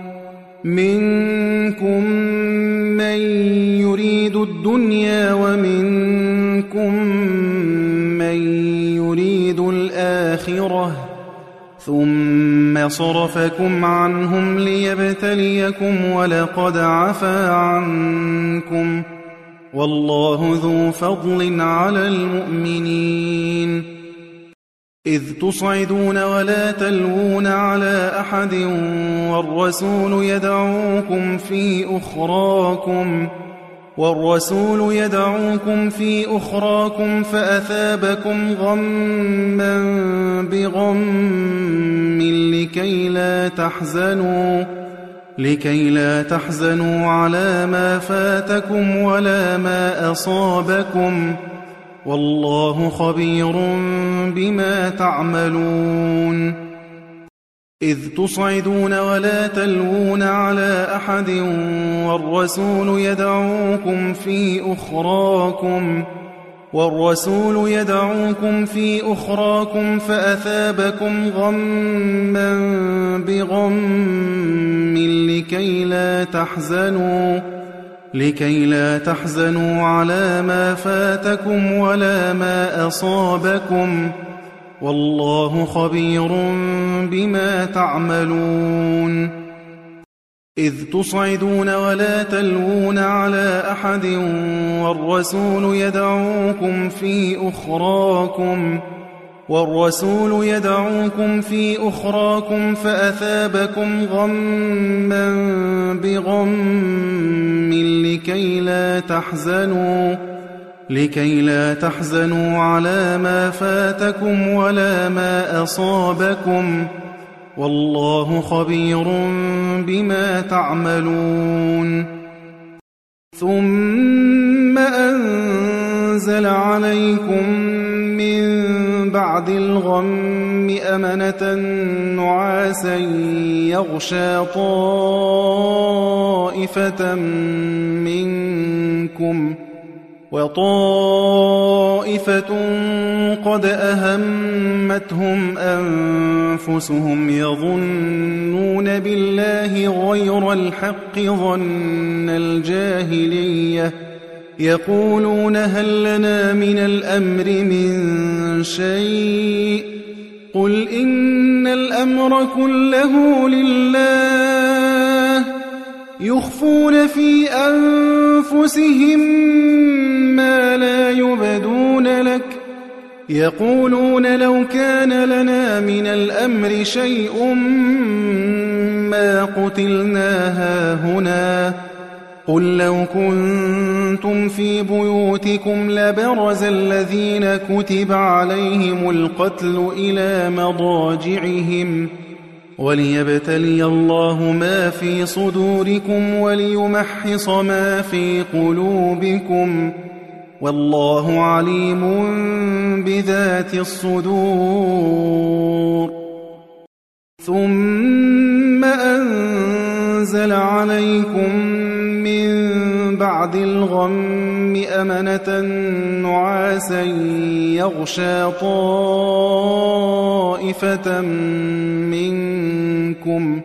منكم من يريد الدنيا ومنكم من يريد الآخرة ثم صرفكم عنهم ليبتليكم ولقد عفا عنكم والله ذو فضل على المؤمنين إذ تصعدون ولا تلوون على أحد والرسول يدعوكم في أخراكم فأثابكم غما بغم لكي لا تحزنوا على ما فاتكم ولا ما أصابكم والله خبير بما تعملون إذ تصعدون ولا تلوون على أحد والرسول يدعوكم والرسول يدعوكم في أخراكم فأثابكم غما بغم لكي لا تحزنوا على ما فاتكم ولا ما أصابكم والله خبير بما تعملون إذ تصعدون ولا تلوون على أحد والرسول يدعوكم في أخراكم فأثابكم غما بغم لكي لا تحزنوا على ما فاتكم ولا ما أصابكم والله خبير بما تعملون ثم أنزل عليكم من بعد الغم أمنة نعاسا يغشى طائفة منكم وطائفة قد أهمتهم أنفسهم يظنون بالله غير الحق ظن الجاهلية يقولون هل لنا من الأمر من شيء قل إن الأمر كله لله يخفون في أنفسهم ما لا يبدون لك يقولون لو كان لنا من الأمر شيء ما قتلنا هاهنا قل لو كنتم في بيوتكم لبرز الذين كتب عليهم القتل إلى مضاجعهم وليبتلي الله ما في صدوركم وليمحص ما في قلوبكم والله عليم بذات الصدور ثم أنزل عليكم من بعد الغم أمنة نعاسا يغشى طائفة منكم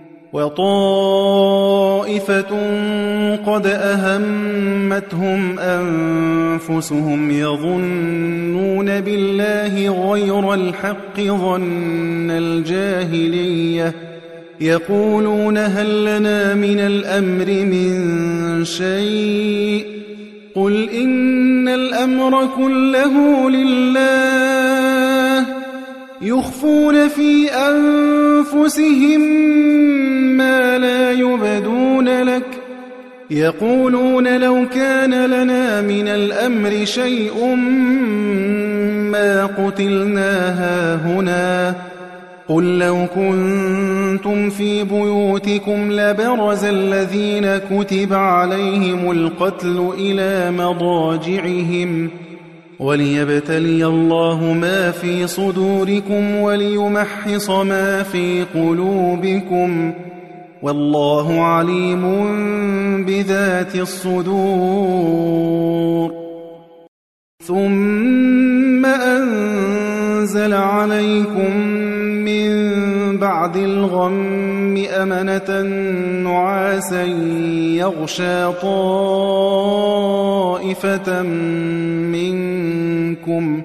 وطائفة قد أهمتهم أنفسهم يظنون بالله غير الحق ظن الجاهلية يقولون هل لنا من الأمر من شيء قل إن الأمر كله لله يخفون في أنفسهم ما لا يبدون لك يقولون لو كان لنا من الأمر شيء ما قتلنا هاهنا قل لو كنتم في بيوتكم لبرز الذين كتب عليهم القتل إلى مضاجعهم وليبتلي الله ما في صدوركم وليمحص ما في قلوبكم والله عليم بذات الصدور ثم أنزل عليكم من بعد الغم أمنة نعاسا يغشى طائفة منكم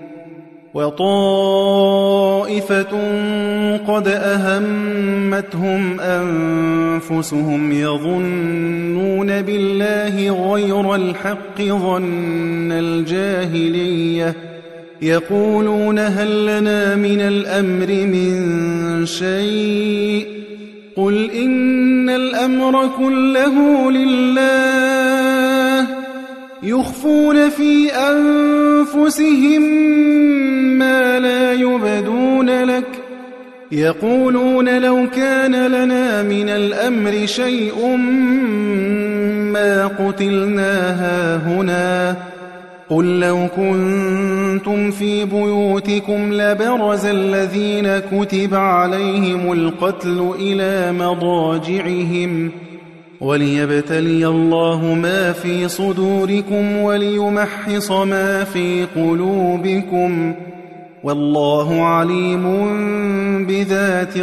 وطائفة قد أهمتهم أنفسهم يظنون بالله غير الحق ظن الجاهلية يقولون هل لنا من الأمر من شيء قل إن الأمر كله لله يخفون في أنفسهم ما لا يبدون لك يقولون لو كان لنا من الأمر شيء ما قتلنا هاهنا قل لو كنتم في بيوتكم لبرز الذين كتب عليهم القتل إلى مضاجعهم وليبتلي الله ما في صدوركم وليمحص ما في قلوبكم والله عليم بذات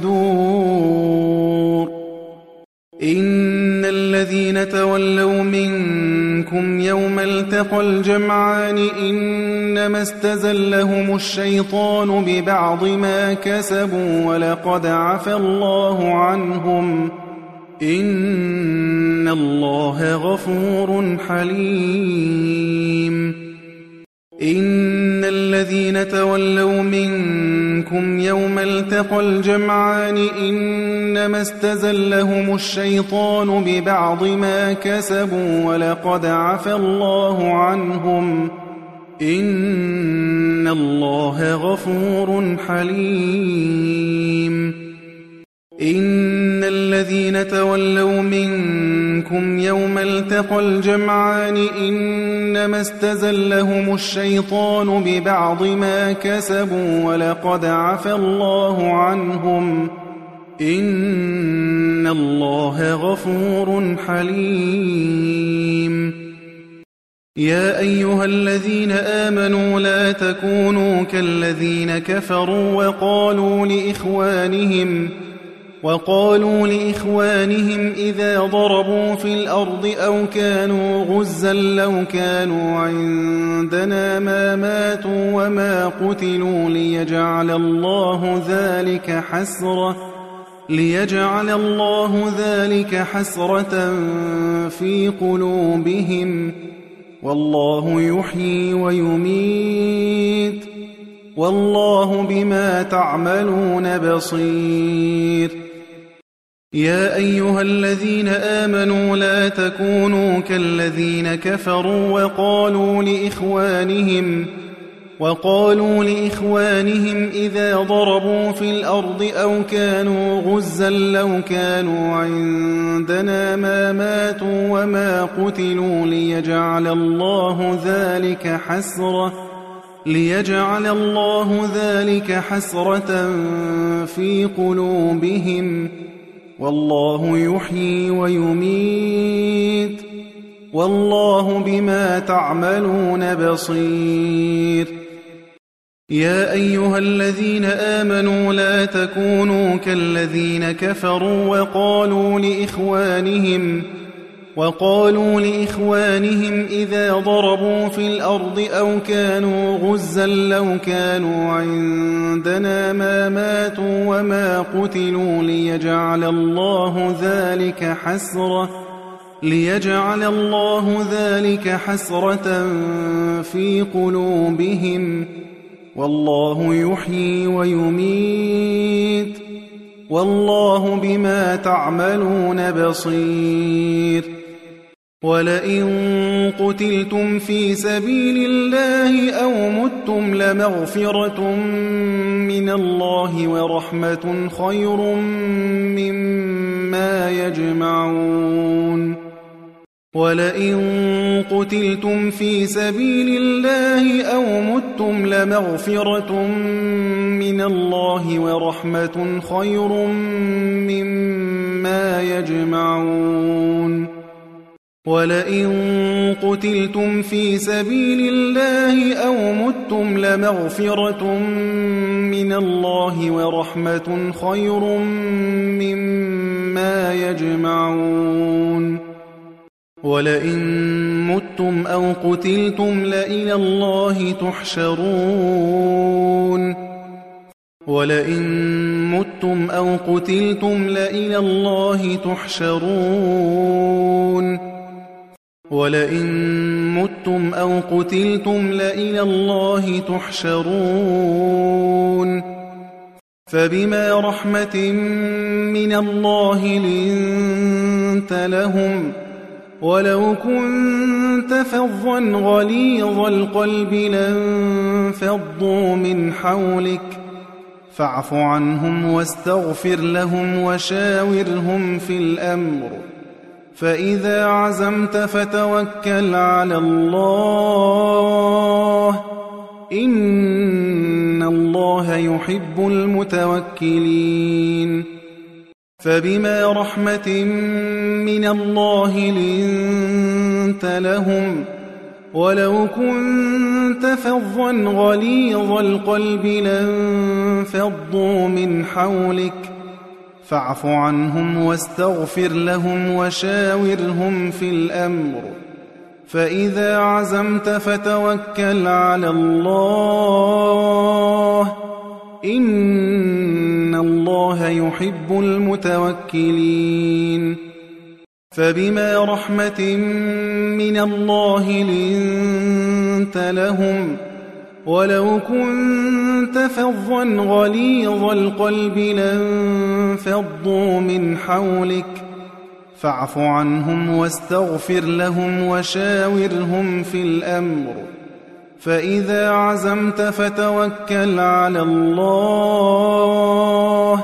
الصدور. إن الذين تولوا منكم يوم التقى الجمعان إنما استزلهم الشيطان ببعض ما كسبوا ولقد عفى الله عنهم إن الله غفور حليم. إن الذين تولوا منكم يوم التقى الجمعان إنما استزلهم الشيطان ببعض ما كسبوا ولقد عفى الله عنهم إن الله غفور حليم. إن الذين تولوا منكم يوم التقى الجمعان إنما استزلهم الشيطان ببعض ما كسبوا ولقد عفى الله عنهم إن الله غفور حليم. يا أيها الذين آمنوا لا تكونوا كالذين كفروا وقالوا لإخوانهم إذا ضربوا في الأرض أو كانوا غزا لو كانوا عندنا ما ماتوا وما قتلوا ليجعل الله ذلك حسرة في قلوبهم والله يحيي ويميت والله بما تعملون بصير. يا أيها الذين آمنوا لا تكونوا كالذين كفروا وقالوا لإخوانهم إذا ضربوا في الأرض أو كانوا غزا لو كانوا عندنا ما ماتوا وما قتلوا ليجعل الله ذلك حسرة في قلوبهم والله يحيي ويميت والله بما تعملون بصير. يا أيها الذين آمنوا لا تكونوا كالذين كفروا وقالوا لإخوانهم إذا ضربوا في الأرض أو كانوا غزا لو كانوا عندنا ما ماتوا وما قتلوا ليجعل الله ذلك حسرة في قلوبهم والله يحيي ويميت والله بما تعملون بصير. ولئن قتلتم في سبيل الله أو متم لمغفرة من الله ورحمة خير مما يجمعون. ولئن قتلتم في سبيل الله أو متم لمغفرة من الله ورحمة خير مما يجمعون. ولئن قتلتم في سبيل الله أو متم لمغفرة من الله ورحمة خير مما يجمعون. ولئن متم أو قتلتم لإلى الله تحشرون. ولئن متم أو قتلتم لإلى الله تحشرون. ولئن متم أو قتلتم لإلى الله تحشرون. فبما رحمة من الله لنت لهم ولو كنت فظا غليظ القلب لانفضوا من حولك فاعف عنهم واستغفر لهم وشاورهم في الأمر فإذا عزمت فتوكل على الله إن الله يحب المتوكلين. فبما رحمة من الله لنت لهم ولو كنت فظا غليظ القلب لانفضوا من حولك فاعف عنهم واستغفر لهم وشاورهم في الأمر فإذا عزمت فتوكل على الله إن الله يحب المتوكلين فبما رحمة من الله لنت لهم ولو كنت فظا غليظ القلب لانفضوا من حولك فاعف عنهم واستغفر لهم وشاورهم في الأمر فإذا عزمت فتوكل على الله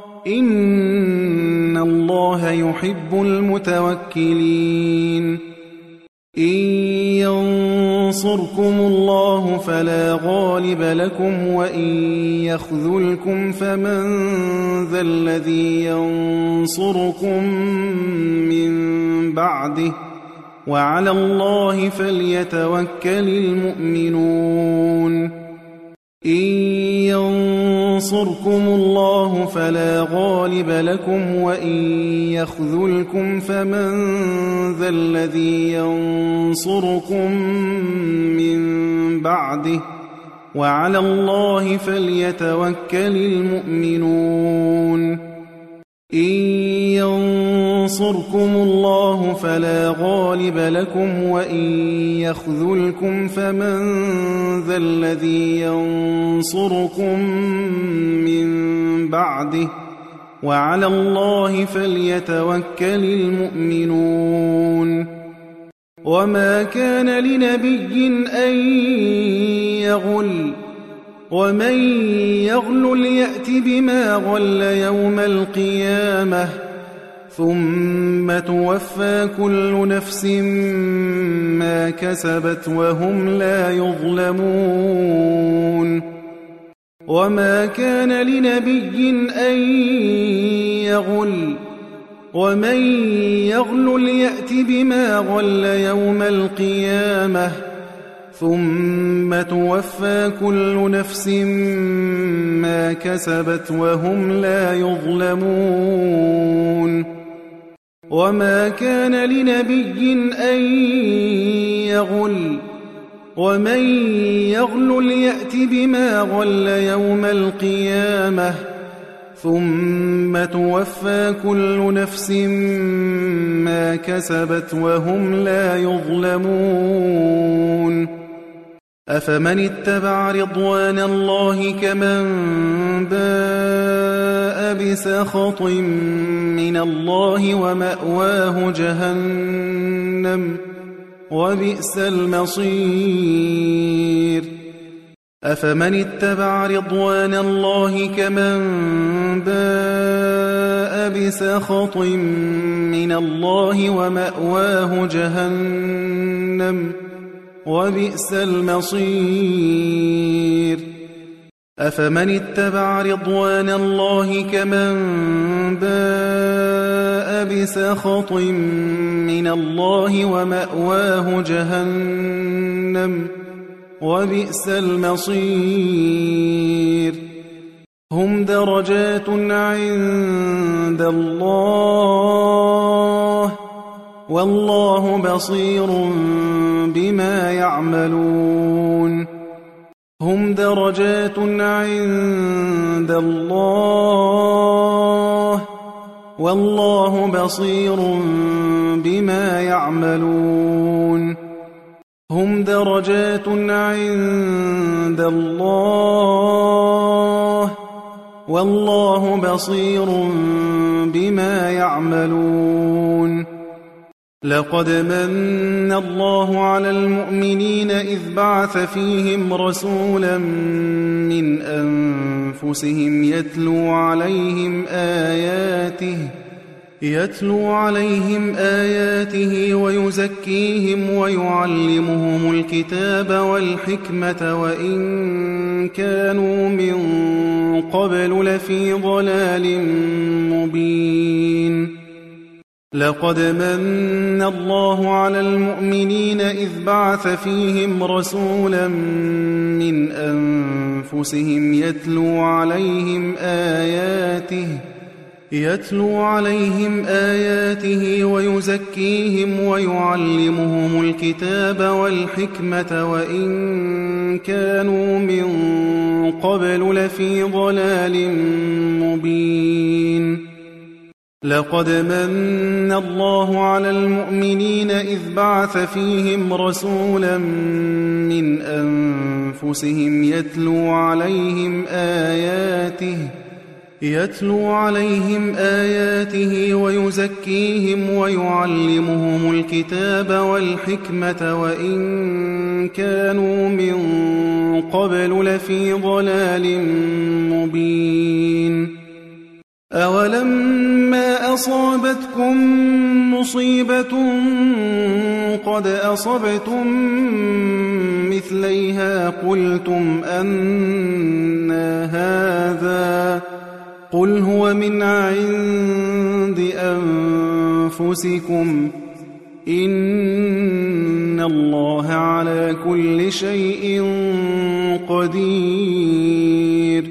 إن الله يحب المتوكلين إن ينصركم الله فلا غالب لكم وإن يخذلكم فمن ذا الذي ينصركم من بعده وعلى الله فليتوكل المؤمنون إن ينصركم الله فلا غالب لكم وإن يخذلكم فمن ذا الذي ينصركم من بعده وعلى الله فليتوكل المؤمنون إن ينصركم الله فلا غالب لكم وإن يخذلكم فمن ذا الذي ينصركم من بعده وعلى الله فليتوكل المؤمنون وما كان لنبي أن يغل ومن يغل يأت بما غل يوم القيامة ثم توفى كل نفس ما كسبت وهم لا يظلمون وما كان لنبي أن يغل ومن يغل يأت بما غل يوم القيامة ثم توفى كل نفس ما كسبت وهم لا يظلمون وما كان لنبي أن يغل ومن يغل يأت بما غل يوم القيامة ثم توفى كل نفس ما كسبت وهم لا يظلمون أفمن اتبع رضوان الله كمن باء بسخط من الله ومأواه جهنم وبئس المصير أفمن اتبع رضوان الله كمن باء بسخط من الله ومأواه جهنم وبئس المصير أفمن اتبع رضوان الله كمن باء بسخط من الله ومأواه جهنم وبئس المصير هم درجات عند الله والله بصير بما يعملون هم درجات عند الله والله بصير بما يعملون هم درجات عند الله والله بصير بما يعملون لقد من الله على المؤمنين إذ بعث فيهم رسولا من يتلو عليهم آياته ويزكيهم ويعلمهم الكتاب والحكمة وإن كانوا من قبل لفي ضلال مبين. لقد من الله على المؤمنين إذ بعث فيهم رسولا من أنفسهم يتلو عليهم آياته ويزكيهم ويعلمهم الكتاب والحكمة وإن كانوا من قبل لفي ضلال مبين. لقد من الله على المؤمنين إذ بعث فيهم رسولا من أنفسهم يتلو عليهم آياته ويزكيهم ويعلمهم الكتاب والحكمة وإن كانوا من قبل لفي ضلال مبين. أولما أصابتكم مصيبة قد أصبتم مثليها قلتم أنى هذا قل هو من عند أنفسكم إن الله على كل شيء قدير.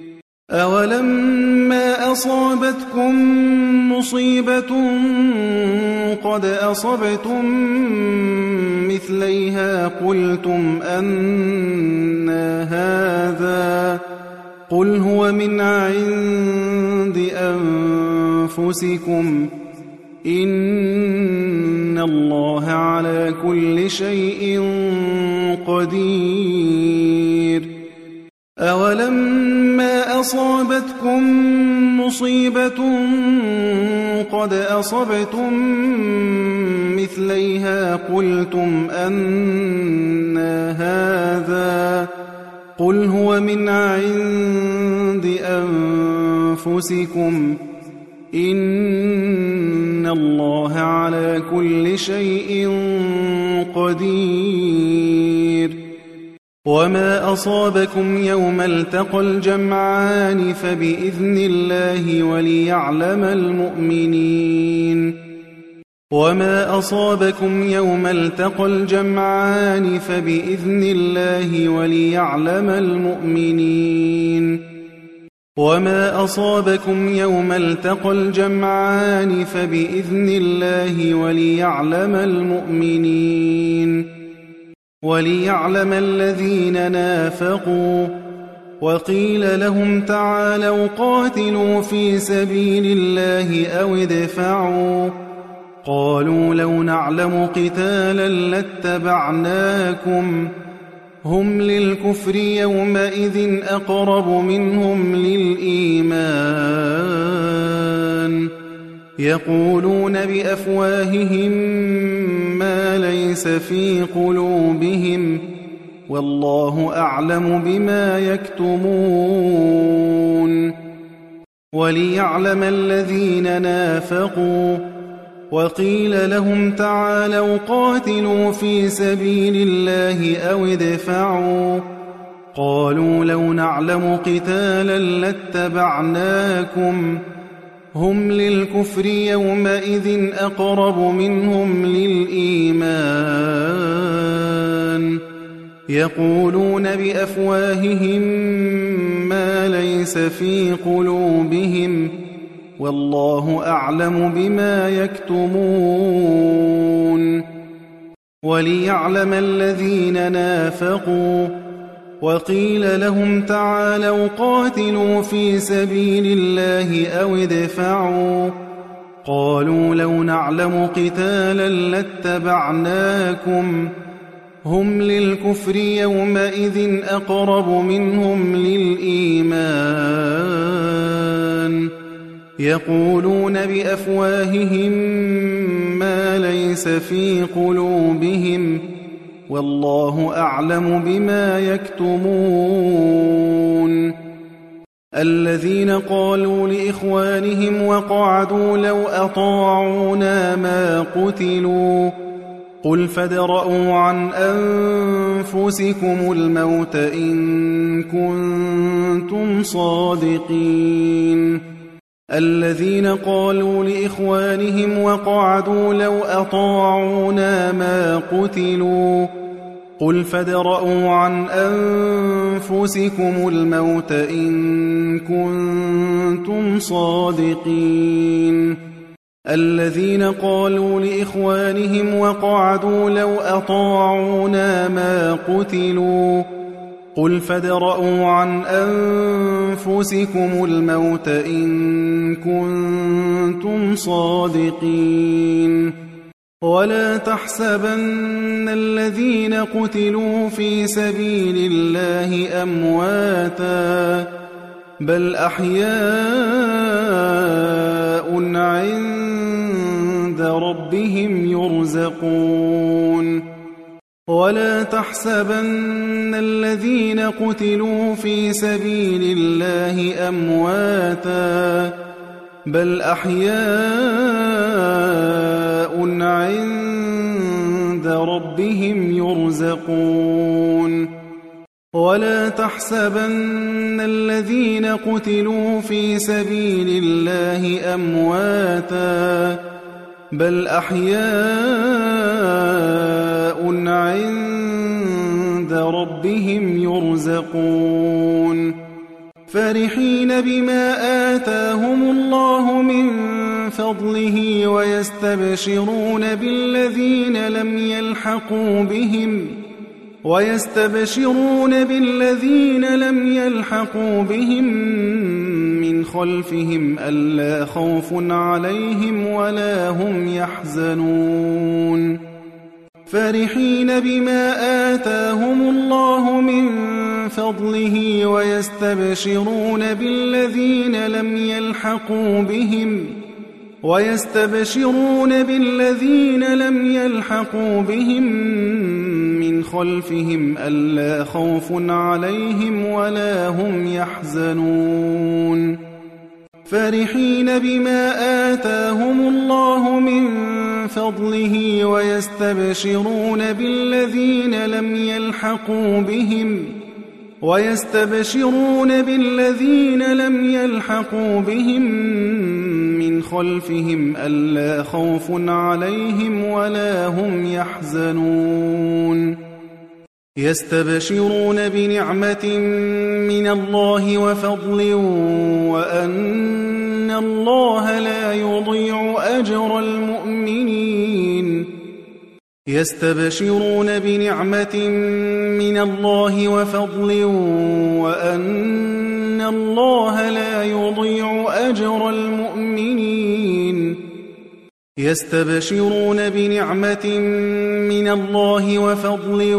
أولما أصابتكم مصيبة قد أصبتم مثليها قلتم أنى هذا قل هو من عند أنفسكم إن الله على كل شيء قدير. أولما أصابتكم مصيبة قد أصبتم مثليها قلتم أنى هذا قل هو من عند أنفسكم إن الله على كل شيء قدير. وما أصابكم يوم التقى الجمعان فبإذن الله وليعلم المؤمنين. وما أصابكم يوم التقى الجمعان فبإذن الله وليعلم المؤمنين. وما أصابكم يوم التقى الجمعان فبإذن الله وليعلم المؤمنين. وليعلم الذين نافقوا وقيل لهم تعالوا قاتلوا في سبيل الله أو ادفعوا قالوا لو نعلم قتالا لاتبعناكم هم للكفر يومئذ أقرب منهم للإيمان يقولون بأفواههم ما ليس في قلوبهم والله أعلم بما يكتمون. وليعلم الذين نافقوا وقيل لهم تعالوا قاتلوا في سبيل الله أو ادفعوا قالوا لو نعلم قتالا لاتبعناكم هم للكفر يومئذ أقرب منهم للإيمان يقولون بأفواههم ما ليس في قلوبهم والله أعلم بما يكتمون. وليعلم الذين نافقوا وقيل لهم تعالوا قاتلوا في سبيل الله أو ادفعوا قالوا لو نعلم قتالا لاتبعناكم هم للكفر يومئذ أقرب منهم للإيمان يقولون بأفواههم ما ليس في قلوبهم والله أعلم بما يكتمون. الذين قالوا لإخوانهم وقعدوا لو أطاعونا ما قتلوا قل فادرءوا عن أنفسكم الموت إن كنتم صادقين الذين قالوا لإخوانهم وقعدوا لو أطاعونا ما قتلوا قل فادرءوا عن أنفسكم الموت إن كنتم صادقين الذين قالوا لإخوانهم وقعدوا لو أطاعونا ما قتلوا قل فادرءوا عن أنفسكم الموت إن كنتم صادقين ولا تحسبن الذين قتلوا في سبيل الله أمواتا بل أحياء عند ربهم يرزقون ولا تحسبن الذين قتلوا في سبيل الله أمواتا بل أحياء عند ربهم يرزقون ولا تحسبن الذين قتلوا في سبيل الله أمواتا بل أحياء عند ربهم يرزقون فرحين بما آتاهم الله من فضله ويستبشرون بالذين لم يلحقوا بهم من خلفهم ألا خوف عليهم ولا هم يحزنون فرحين بما آتاهم الله من فضله ويستبشرون بالذين لم يلحقوا بهم من خلفهم ألا خوف عليهم ولا هم يحزنون فرحين بما آتاهم الله من فضله ويستبشرون بالذين لم يلحقوا بهم من خلفهم ألا خوف عليهم ولا هم يحزنون يستبشرون بنعمة من الله وفضل وأن الله لا يضيع أجر المؤمنين يستبشرون بنعمة من الله وفضل وأن الله لا يضيع أجر المؤمنين يستبشرون بنعمة من الله وفضل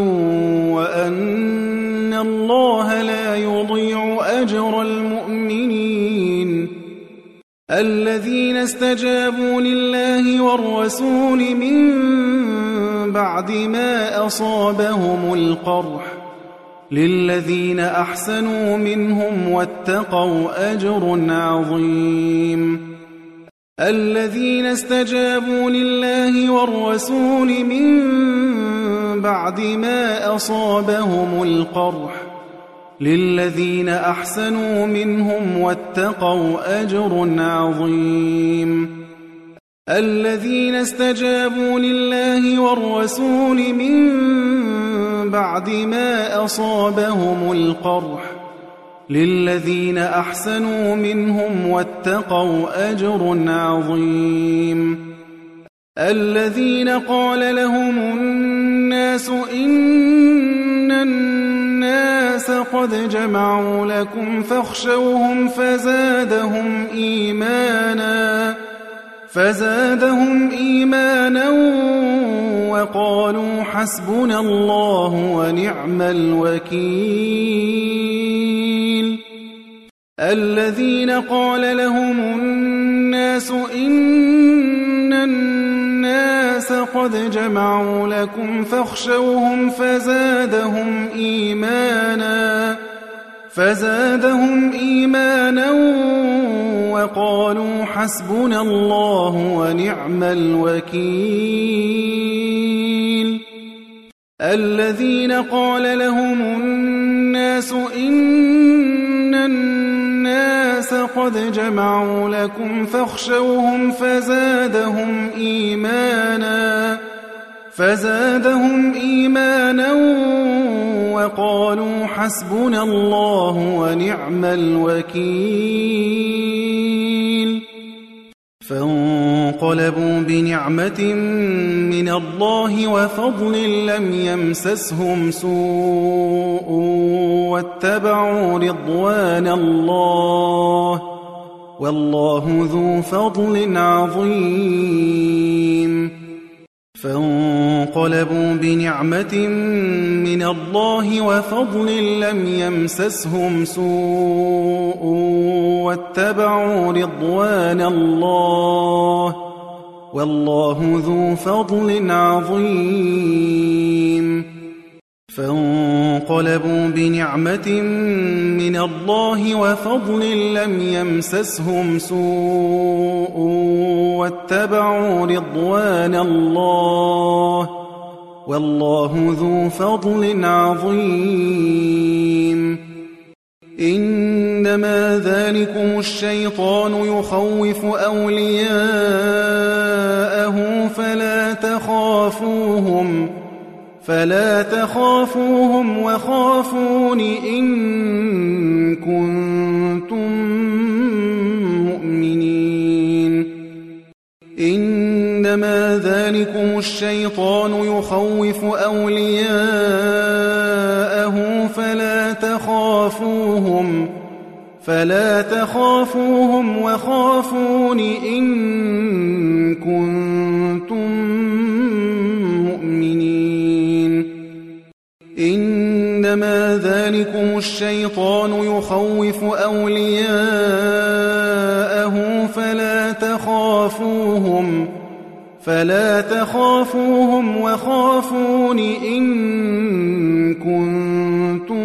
وأن الله لا يضيع أجر المؤمنين الذين استجابوا لله والرسول من بعد ما أصابهم القرح للذين أحسنوا منهم واتقوا أجر عظيم الذين استجابوا لله والرسول من بعد ما أصابهم القرح للذين أحسنوا منهم واتقوا أجر عظيم الذين استجابوا لله والرسول من بعد ما أصابهم القرح للذين أحسنوا منهم واتقوا أجر عظيم الذين قال لهم الناس إن الناس قد جمعوا لكم فاخشوهم فزادهم إيمانا وقالوا حسبنا الله ونعم الوكيل الذين قال لهم الناس إن الناس قد جمعوا لكم فاخشوهم فزادهم إيمانا وقالوا حسبنا الله ونعم الوكيل الذين قال لهم الناس إن الناس قد جمعوا لكم فاخشوهم فزادهم إيمانا وقالوا حسبنا الله ونعم الوكيل فانقلبوا بنعمة من الله وفضل لم يمسسهم سوء واتبعوا رضوان الله والله ذو فضل عظيم فانقلبوا بنعمة من الله وفضل لم يمسسهم سوء واتبعوا رضوان الله والله ذو فضل عظيم فانقلبوا بنعمة من الله وفضل لم يمسسهم سوء واتبعوا رضوان الله والله ذو فضل عظيم إنما ذلكم الشيطان يخوف أولياءه فلا تخافوهم وخافون إن كنتم مؤمنين إنما ذلكم الشيطان يخوف أولياءه فلا تخافوهم وخافون إن كنتم مؤمنين إنما ذلكم الشيطان يخوف أولياءه فلا تخافوهم وخافون إن كنتم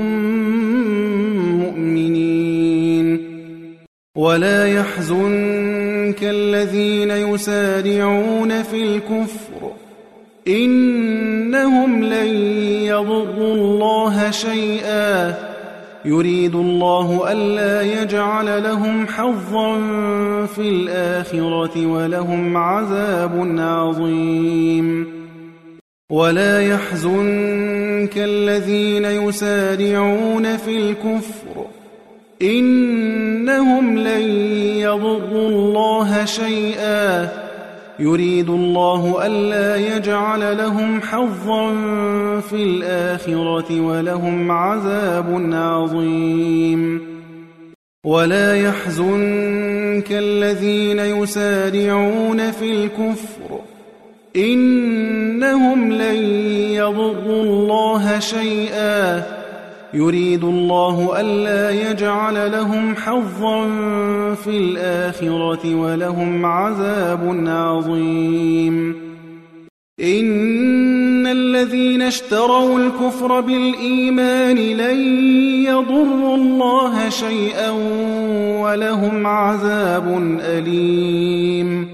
مؤمنين ولا يحزنك الذين يسارعون في الكفر إنهم لن يضروا الله شيئا يريد الله ألا يجعل لهم حظا في الآخرة ولهم عذاب عظيم ولا يحزنك الذين يسارعون في الكفر إنهم لن يضروا الله شيئا يريد الله ألا يجعل لهم حظا في الآخرة ولهم عذاب عظيم ولا يحزنك الذين يسارعون في الكفر إنهم لن يضروا الله شيئا يريد الله ألا يجعل لهم حظا في الآخرة ولهم عذاب عظيم إن الذين اشتروا الكفر بالإيمان لن يضروا الله شيئا ولهم عذاب أليم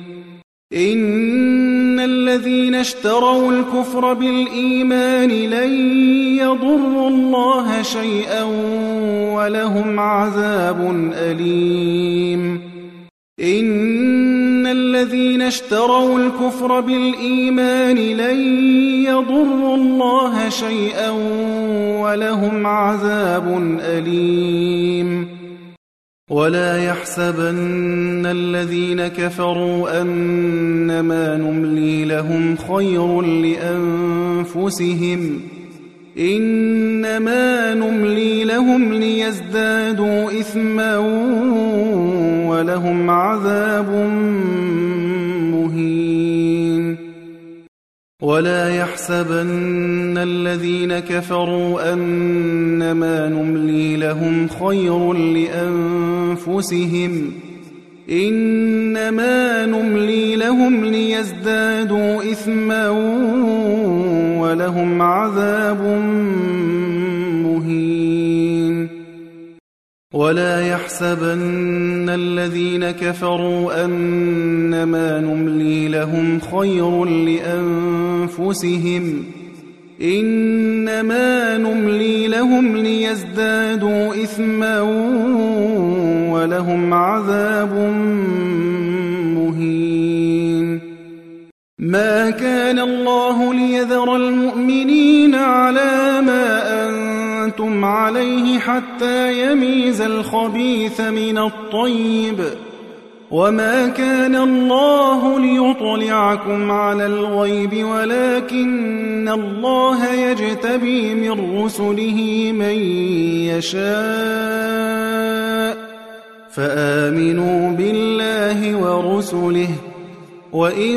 إن الذين اشتروا الكفر بالإيمان لن يضروا الله شيئا ولهم عذاب أليم إن الذين اشتروا الكفر بالإيمان لن يضروا الله شيئا ولهم عذاب أليم ولا يحسبن الذين كفروا أنما نملي لهم خير لأنفسهم إنما نملي لهم ليزدادوا إثما ولهم عذاب مهين ولا يحسبن الذين كفروا أنما نملي لهم خير لأنفسهم إنما نملي لهم ليزدادوا إثما ولهم عذاب مهين ولا يحسبن الذين كفروا أنما نملي لهم خير لأنفسهم إنما نملي لهم ليزدادوا إثما ولهم عذاب مهين. ما كان الله ليذر المؤمنين على ما أنتم عليه حتى يميز الخبيث من الطيب وما كان الله ليطلعكم على الغيب ولكن الله يجتبي من رسله من يشاء فآمنوا بالله ورسله وإن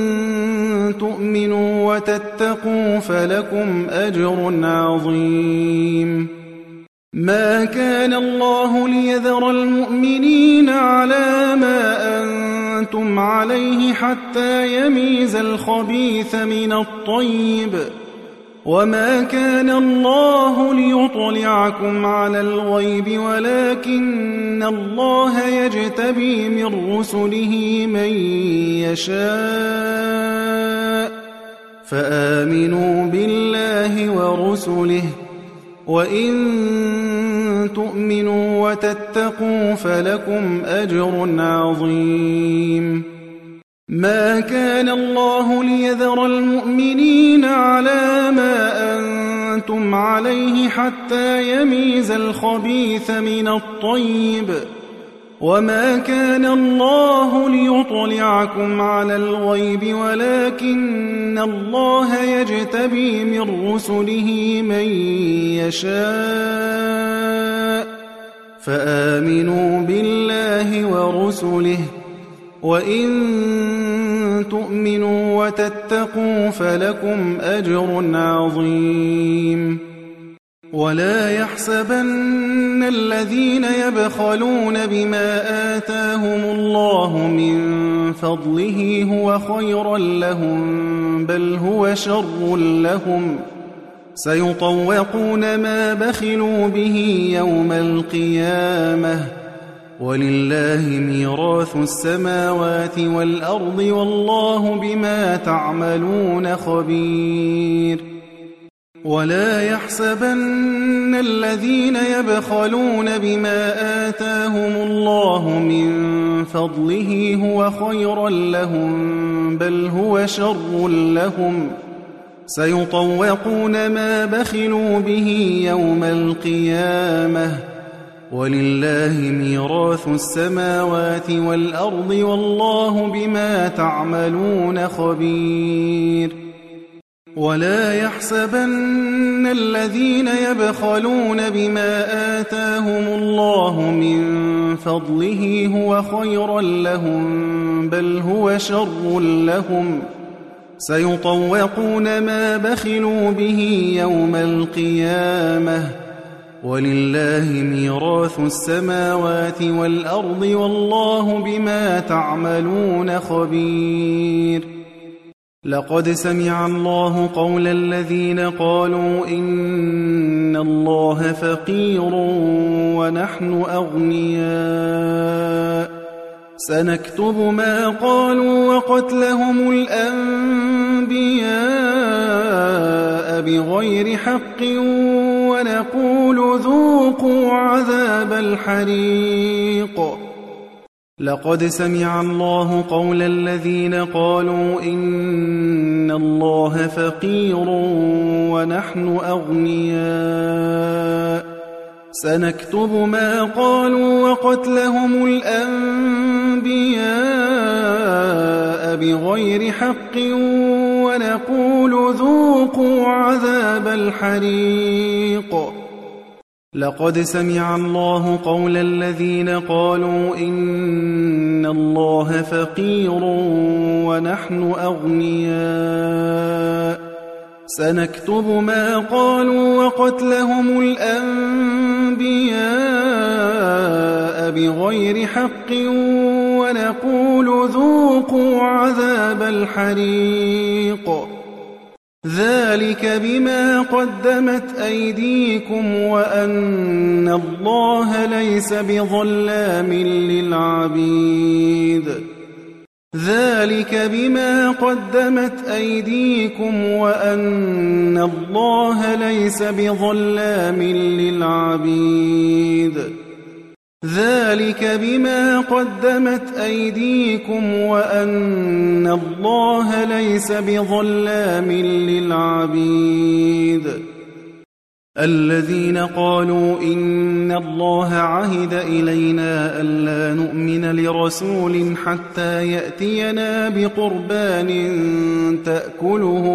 تؤمنوا وتتقوا فلكم أجر عظيم. ما كان الله ليذر المؤمنين على ما أنتم عليه حتى يميز الخبيث من الطيب وما كان الله ليطلعكم على الغيب ولكن الله يجتبي من رسله من يشاء فآمنوا بالله ورسله وإن تؤمنوا وتتقوا فلكم أجر عظيم. ما كان الله ليذر المؤمنين على ما أنتم عليه حتى يميز الخبيث من الطيب وما كان الله ليطلعكم على الغيب ولكن الله يجتبي من رسله من يشاء فآمنوا بالله ورسله وإن تؤمنوا وتتقوا فلكم أجر عظيم. ولا يحسبن الذين يبخلون بما آتاهم الله من فضله هو خيرا لهم بل هو شر لهم سيطوقون ما بخلوا به يوم القيامة ولله ميراث السماوات والأرض والله بما تعملون خبير. ولا يحسبن الذين يبخلون بما آتاهم الله من فضله هو خيرا لهم بل هو شر لهم سيطوقون ما بخلوا به يوم القيامة ولله ميراث السماوات والأرض والله بما تعملون خبير. ولا يحسبن الذين يبخلون بما آتاهم الله من فضله هو خيرا لهم بل هو شر لهم سيطوقون ما بخلوا به يوم القيامة ولله ميراث السماوات والأرض والله بما تعملون خبير. لقد سمع الله قول الذين قالوا إن الله فقير ونحن أغنياء سنكتب ما قالوا وقتلهم الأنبياء بغير حق ونقول ذوقوا عذاب الحريق. لقد سمع الله قول الذين قالوا إن الله فقير ونحن أغنياء سنكتب ما قالوا وقتلهم الأنبياء بغير حق ونقول ذوقوا عذاب الحريق. لقد سمع الله قول الذين قالوا إن الله فقير ونحن أغنياء سنكتب ما قالوا وقتلهم الأنبياء بغير حق ونقول ذوقوا عذاب الحريق. ذلك بما قدمت أيديكم وأن الله ليس بظلام للعبيد ذلك بما قدمت أيديكم وأن الله ليس بظلام للعبيد ذلك بما قدمت أيديكم وأن الله ليس بظلام للعبيد الذين قالوا إن الله عهد إلينا ألا نؤمن لرسول حتى يأتينا بقربان تأكله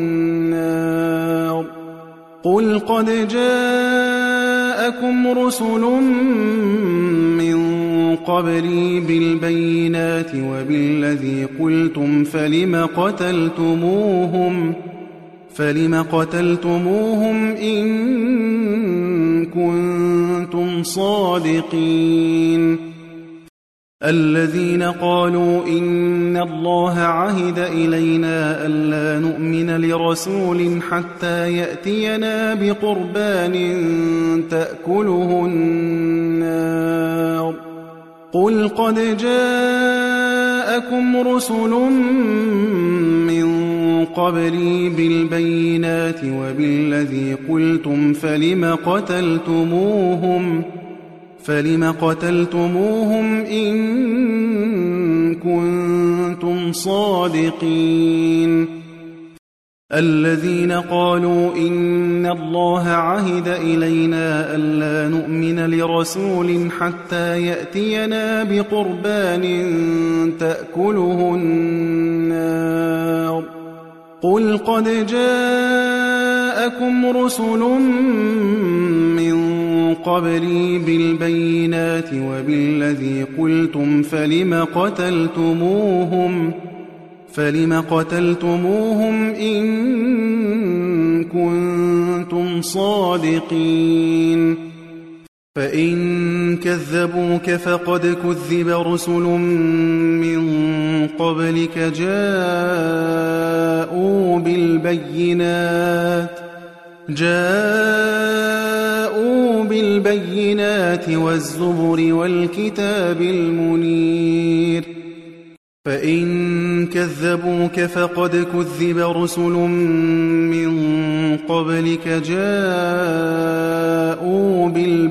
النار قل قد جاءكم رسل من قبلي بالبينات وبالذي قلتم فلم قتلتموهم إن كنتم صادقين الذين قالوا إن الله عهد إلينا ألا نؤمن لرسول حتى يأتينا بقربان تأكله النار قل قد جاءكم رسل من قبلي بالبينات وبالذي قلتم فلم قتلتموهم إن كنتم صادقين الذين قالوا إن الله عهد إلينا ألا نؤمن لرسول حتى يأتينا بقربان تأكله النار قل قد جاءكم رسل من قبلي بالبينات وبالذي قلتم فلم قتلتموهم إن كنتم صادقين فإن كذبوك فقد كذب رسل من قبلك جاءوا بالبينات والزبر والكتاب المنير فإن كذبوك فقد كذب رسل من قبلك جاءوا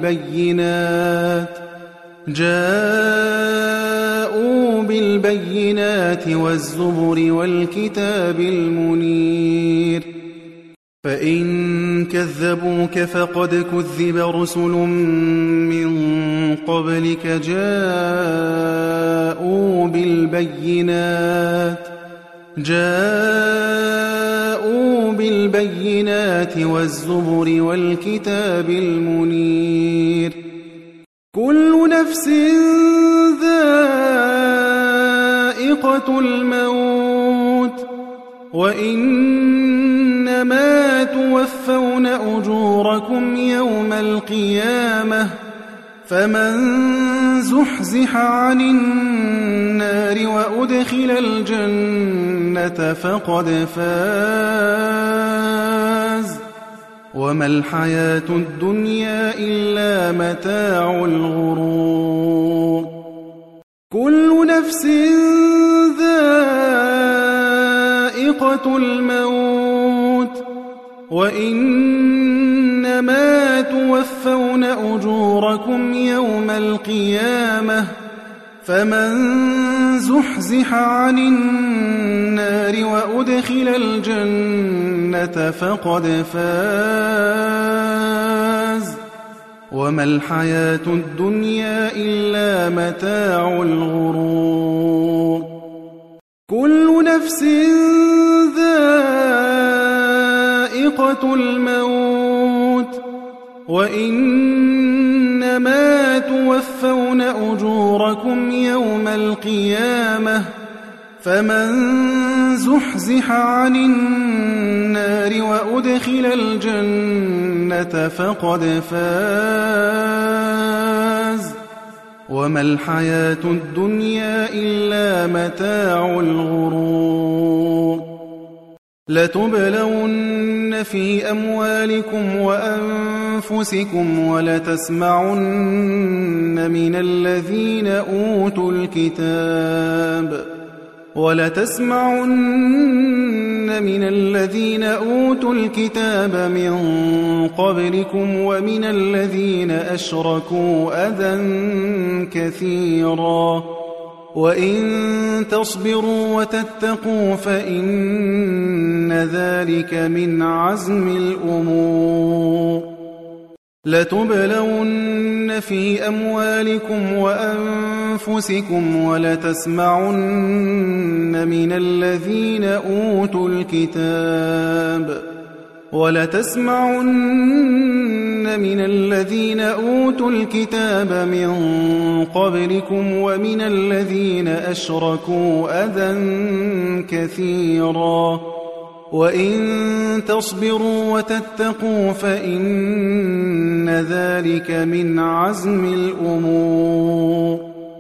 بالبينات والزبر والكتاب المنير فإن كذبوك فقد كذب رسل من قبلك جاءوا بالبينات والزبر والكتاب المنير كل نفس ذائقة الموت وإنما توفون أجوركم يوم القيامة فمن زحزح عن النار وأدخل الجنة فقد فاز وما الحياة الدنيا إلا متاع الغرور كل نفس ذائقة الموت وإنما توفون أجوركم يوم القيامة فمن زحزح عن النار وأدخل الجنة فقد فاز وما الحياة الدنيا إلا متاع الغرور كل نفس ذائقة الموت وإنما توفون أجوركم يوم القيامة فمن زحزح عن النار وأدخل الجنة فقد فاز وما الحياة الدنيا إلا متاع الغرور لتبلون في أموالكم وأنفسكم ولتسمعن من الذين أوتوا الكتاب من قبلكم ومن الذين أشركوا أذى كثيرا وإن تصبروا وتتقوا فإن ذلك من عزم الأمور لتبلون في أموالكم وأنفسكم ولتسمعن من الذين أوتوا الكتاب من قبلكم ومن الذين أشركوا أذى كثيرا وإن تصبروا وتتقوا فإن ذلك من عزم الأمور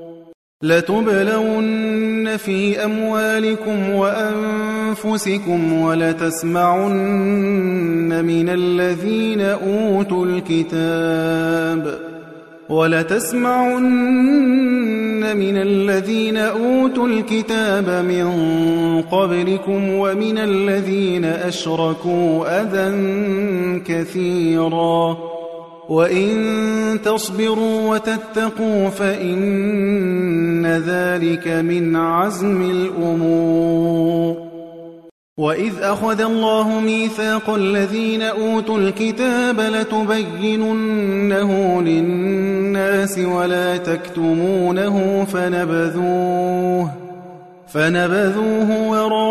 لتبلون في أموالكم وأنفسكم ولتسمعن من الذين أوتوا الكتاب من قبلكم ومن الذين أشركوا أذى كثيرا وإن تصبروا وتتقوا فإن ذلك من عزم الأمور وإذ أخذ الله ميثاق الذين أوتوا الكتاب لتبيننه للناس ولا تكتمونه فنبذوه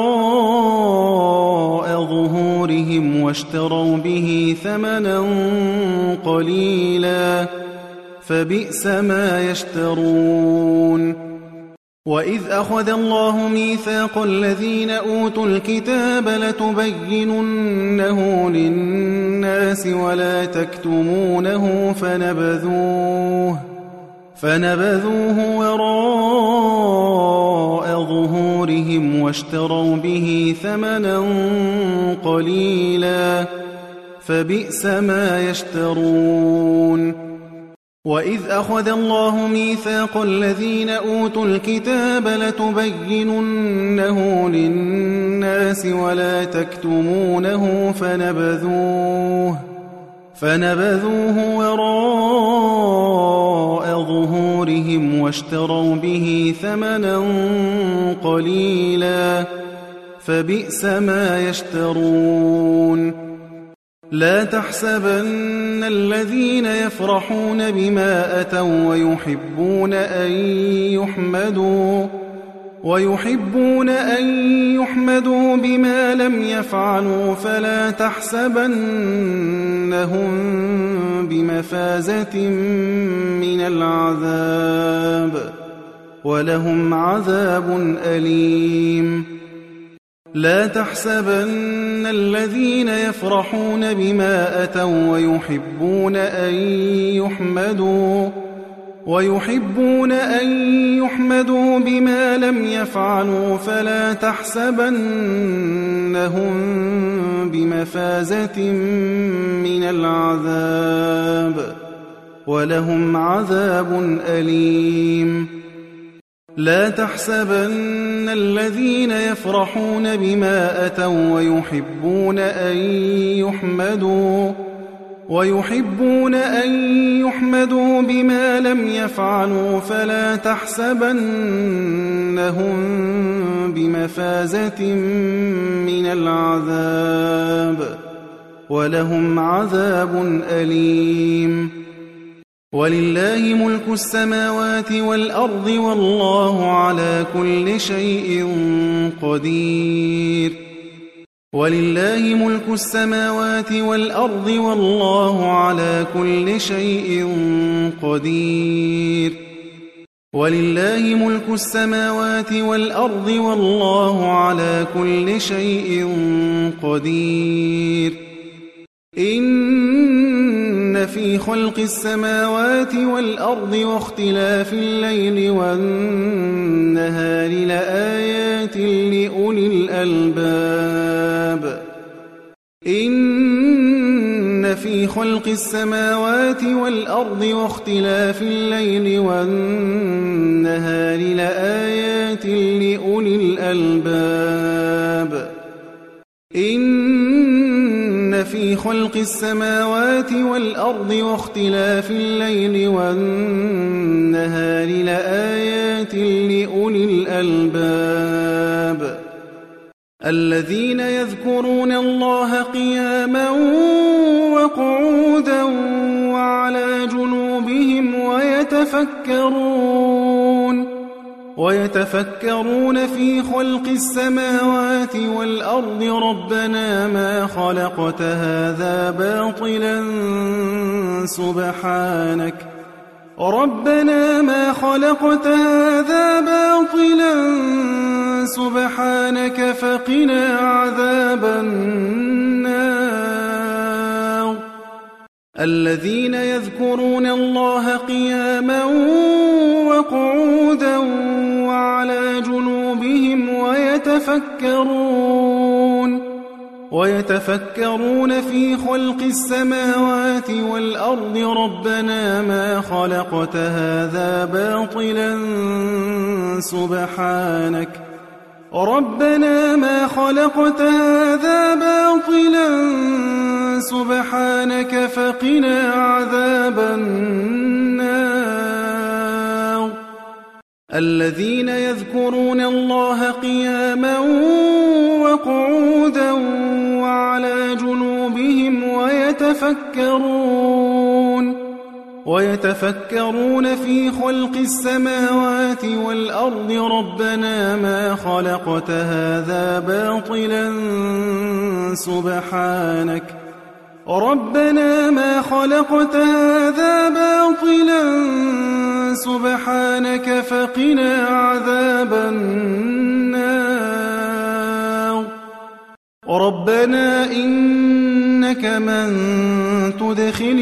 وراء ظهورهم واشتروا به ثمنا قليلا فبئس ما يشترون وإذ أخذ الله ميثاق الذين أوتوا الكتاب لتبيننه للناس ولا تكتمونه فنبذوه وراء ظهورهم واشتروا به ثمنا قليلا فبئس ما يشترون وإذ أخذ الله ميثاق الذين أوتوا الكتاب لتبيننه للناس ولا تكتمونه فنبذوه وراء ظهورهم واشتروا به ثمنا قليلا فبئس ما يشترون لا تحسبن الذين يفرحون بما أتوا ويحبون أن يحمدوا بما لم يفعلوا فلا تحسبنهم بمفازة من العذاب ولهم عذاب أليم لا تحسبن الذين يفرحون بما أتوا ويحبون أن يحمدوا بما لم يفعلوا فلا تحسبنهم بمفازة من العذاب ولهم عذاب أليم لا تحسبن الذين يفرحون بما أتوا ويحبون أن يحمدوا بما لم يفعلوا فلا تحسبنهم بمفازة من العذاب ولهم عذاب أليم ولله ملك السماوات والأرض والله على كل شيء قدير ولله ملك السماوات والأرض والله على كل شيء قدير ولله ملك السماوات والأرض والله على كل شيء قدير إن في خلق السماوات والأرض واختلاف الليل والنهار لآيات لأولي الألباب إن في خلق السماوات والأرض واختلاف الليل والنهار لآيات لأولي الألباب إن في خلق السماوات والأرض واختلاف الليل والنهار لآيات لأولي الألباب الذين يذكرون الله قياما وقعودا وعلى جنوبهم ويتفكرون في خلق السماوات والأرض ربنا ما خلقت هذا باطلا سبحانك فقنا عذاب النار الذين يذكرون الله قياما وقعودا وعلى جنوبهم ويتفكرون في خلق السماوات والأرض ربنا ما خلقت هذا باطلا سبحانك فقنا عذاب النار الذين يذكرون الله قياما وقعودا وعلى جنوبهم ويتفكرون في خلق السماوات والأرض ربنا ما خلقت هذا باطلا سبحانك فقنا عذاب النار ربنا إنك من تدخل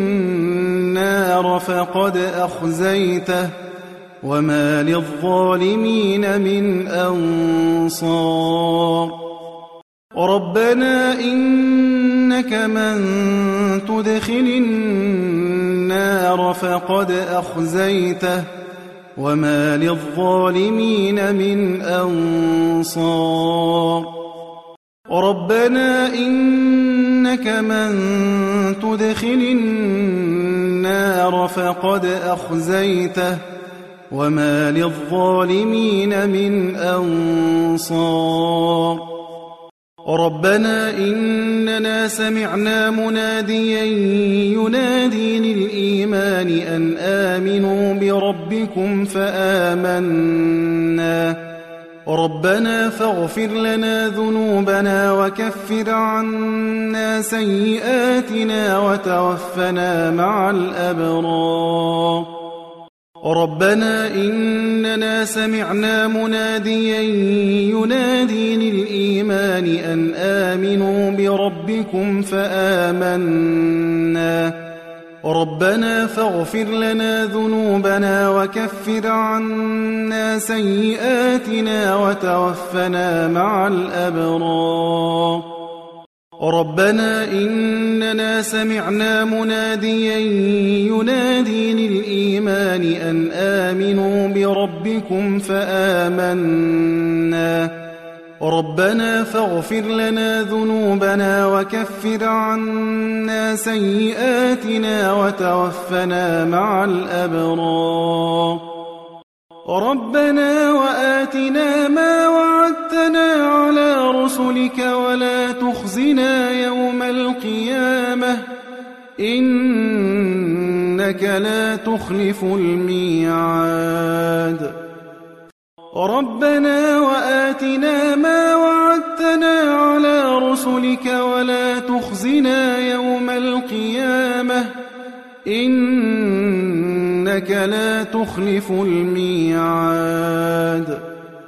النار فقد أخزيته وما للظالمين من أنصار ربنا إنك من تدخل النار فقد أخزيته وما للظالمين من أنصار ربنا إنك من تدخل النار فقد أخزيته وما للظالمين من أنصار ربنا إننا سمعنا مناديا ينادي للإيمان أن آمنوا بربكم فآمنا ربنا فاغفر لنا ذنوبنا وكفر عنا سيئاتنا وتوفنا مع الأبرار ربنا إننا سمعنا مناديا ينادي للإيمان أن آمنوا بربكم فآمنا ربنا فاغفر لنا ذنوبنا وكفر عنا سيئاتنا وتوفنا مع الأبرار ربنا إننا سمعنا مناديا ينادي للإيمان أن آمنوا بربكم فآمنا ربنا فاغفر لنا ذنوبنا وكفر عنا سيئاتنا وتوفنا مع الأبرار ربنا وآتنا ما وعدتنا على رسلك ولا تخزنا يوم القيامة إنك لا تخلف الميعاد ربنا وآتنا ما وعدتنا على رسلك ولا تخزنا يوم القيامة إنك لا تخلف الميعاد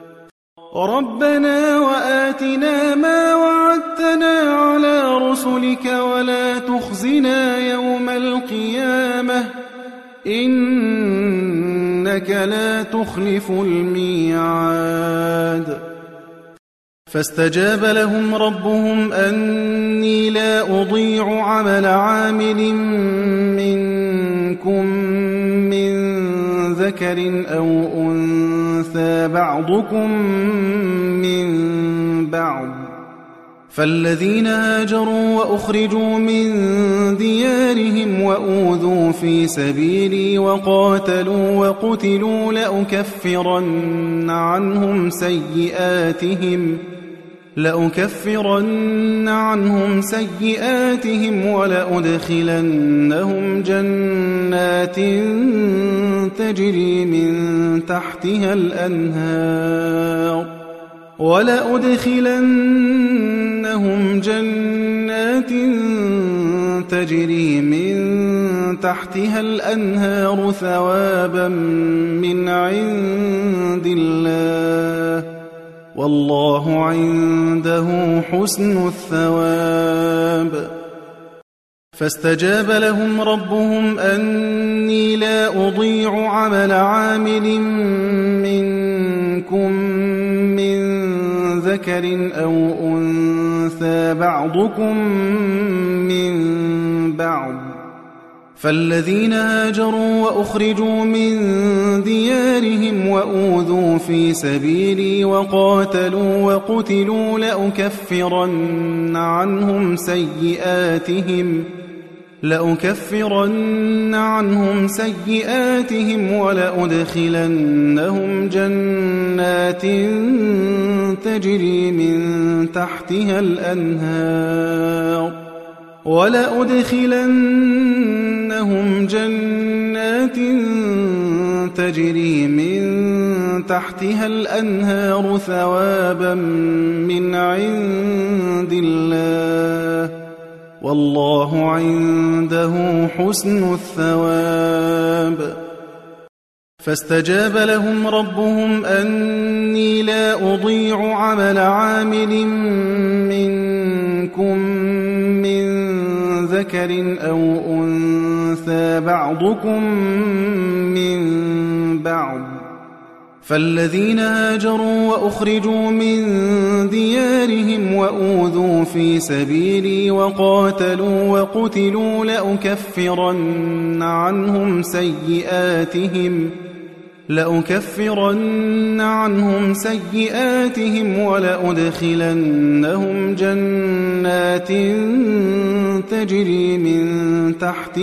ربنا وآتنا ما وعدتنا على رسلك ولا تخزنا يوم القيامة إنك لا تخلف الميعاد فاستجاب لهم ربهم أني لا أضيع عمل عامل منكم من ذكر أو أنثى بعضكم من بعض، فالذين هاجروا وأخرجوا من ديارهم وأوذوا في سبيلي وقاتلوا وقتلوا لأكفرن عنهم سيئاتهم ولأدخلنهم جنات تجري من تحتها الأنهار ثوابا من عند الله، والله عنده حسن الثواب. فاستجاب لهم ربهم أني لا أضيع عمل عامل منكم من ذكر أو أنثى بعضكم من بعض، فالذين هاجروا وأخرجوا من ديارهم وأوذوا في سبيلي وقاتلوا وقتلوا لأكفرن عنهم سيئاتهم ولأدخلنهم جنات تجري من تحتها الأنهار ثوابا من عند الله، والله عنده حسن الثواب. فاستجاب لهم ربهم أني لا أضيع عمل عامل منكم من ذكر أو أنثى بعضكم من بعض، فالذين هاجروا وأخرجوا من ديارهم وأوذوا في سبيلي وقاتلوا وقتلوا لأكفرن عنهم سيئاتهم ولأدخلنهم جنات تجري من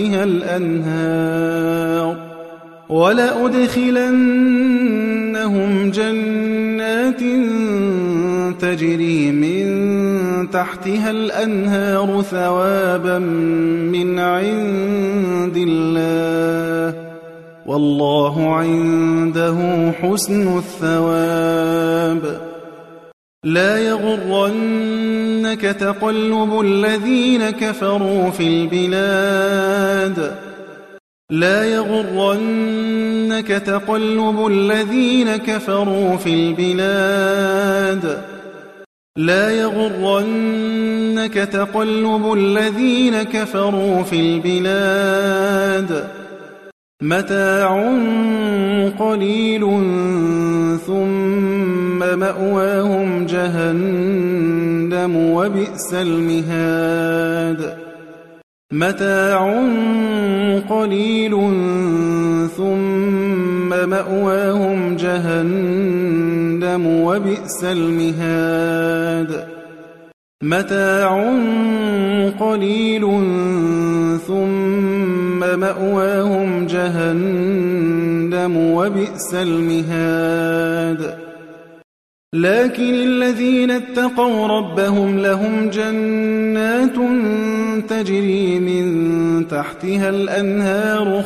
تحتها الأنهار ثوابا من عند الله، والله عنده حسن الثواب. لا يغرنك تقلب الذين كفروا في البلاد، لا يغرنك تقلب الذين كفروا في البلاد، متاع قليل ثم مأواهم جهنم وبئس المهاد. متاع قليل ثم مأواهم جهنم وبئس المهاد. متاع قليل ثم مأواهم جهنم وبئس المهاد. لكن الذين اتقوا ربهم لهم جنات تجري من تحتها الأنهار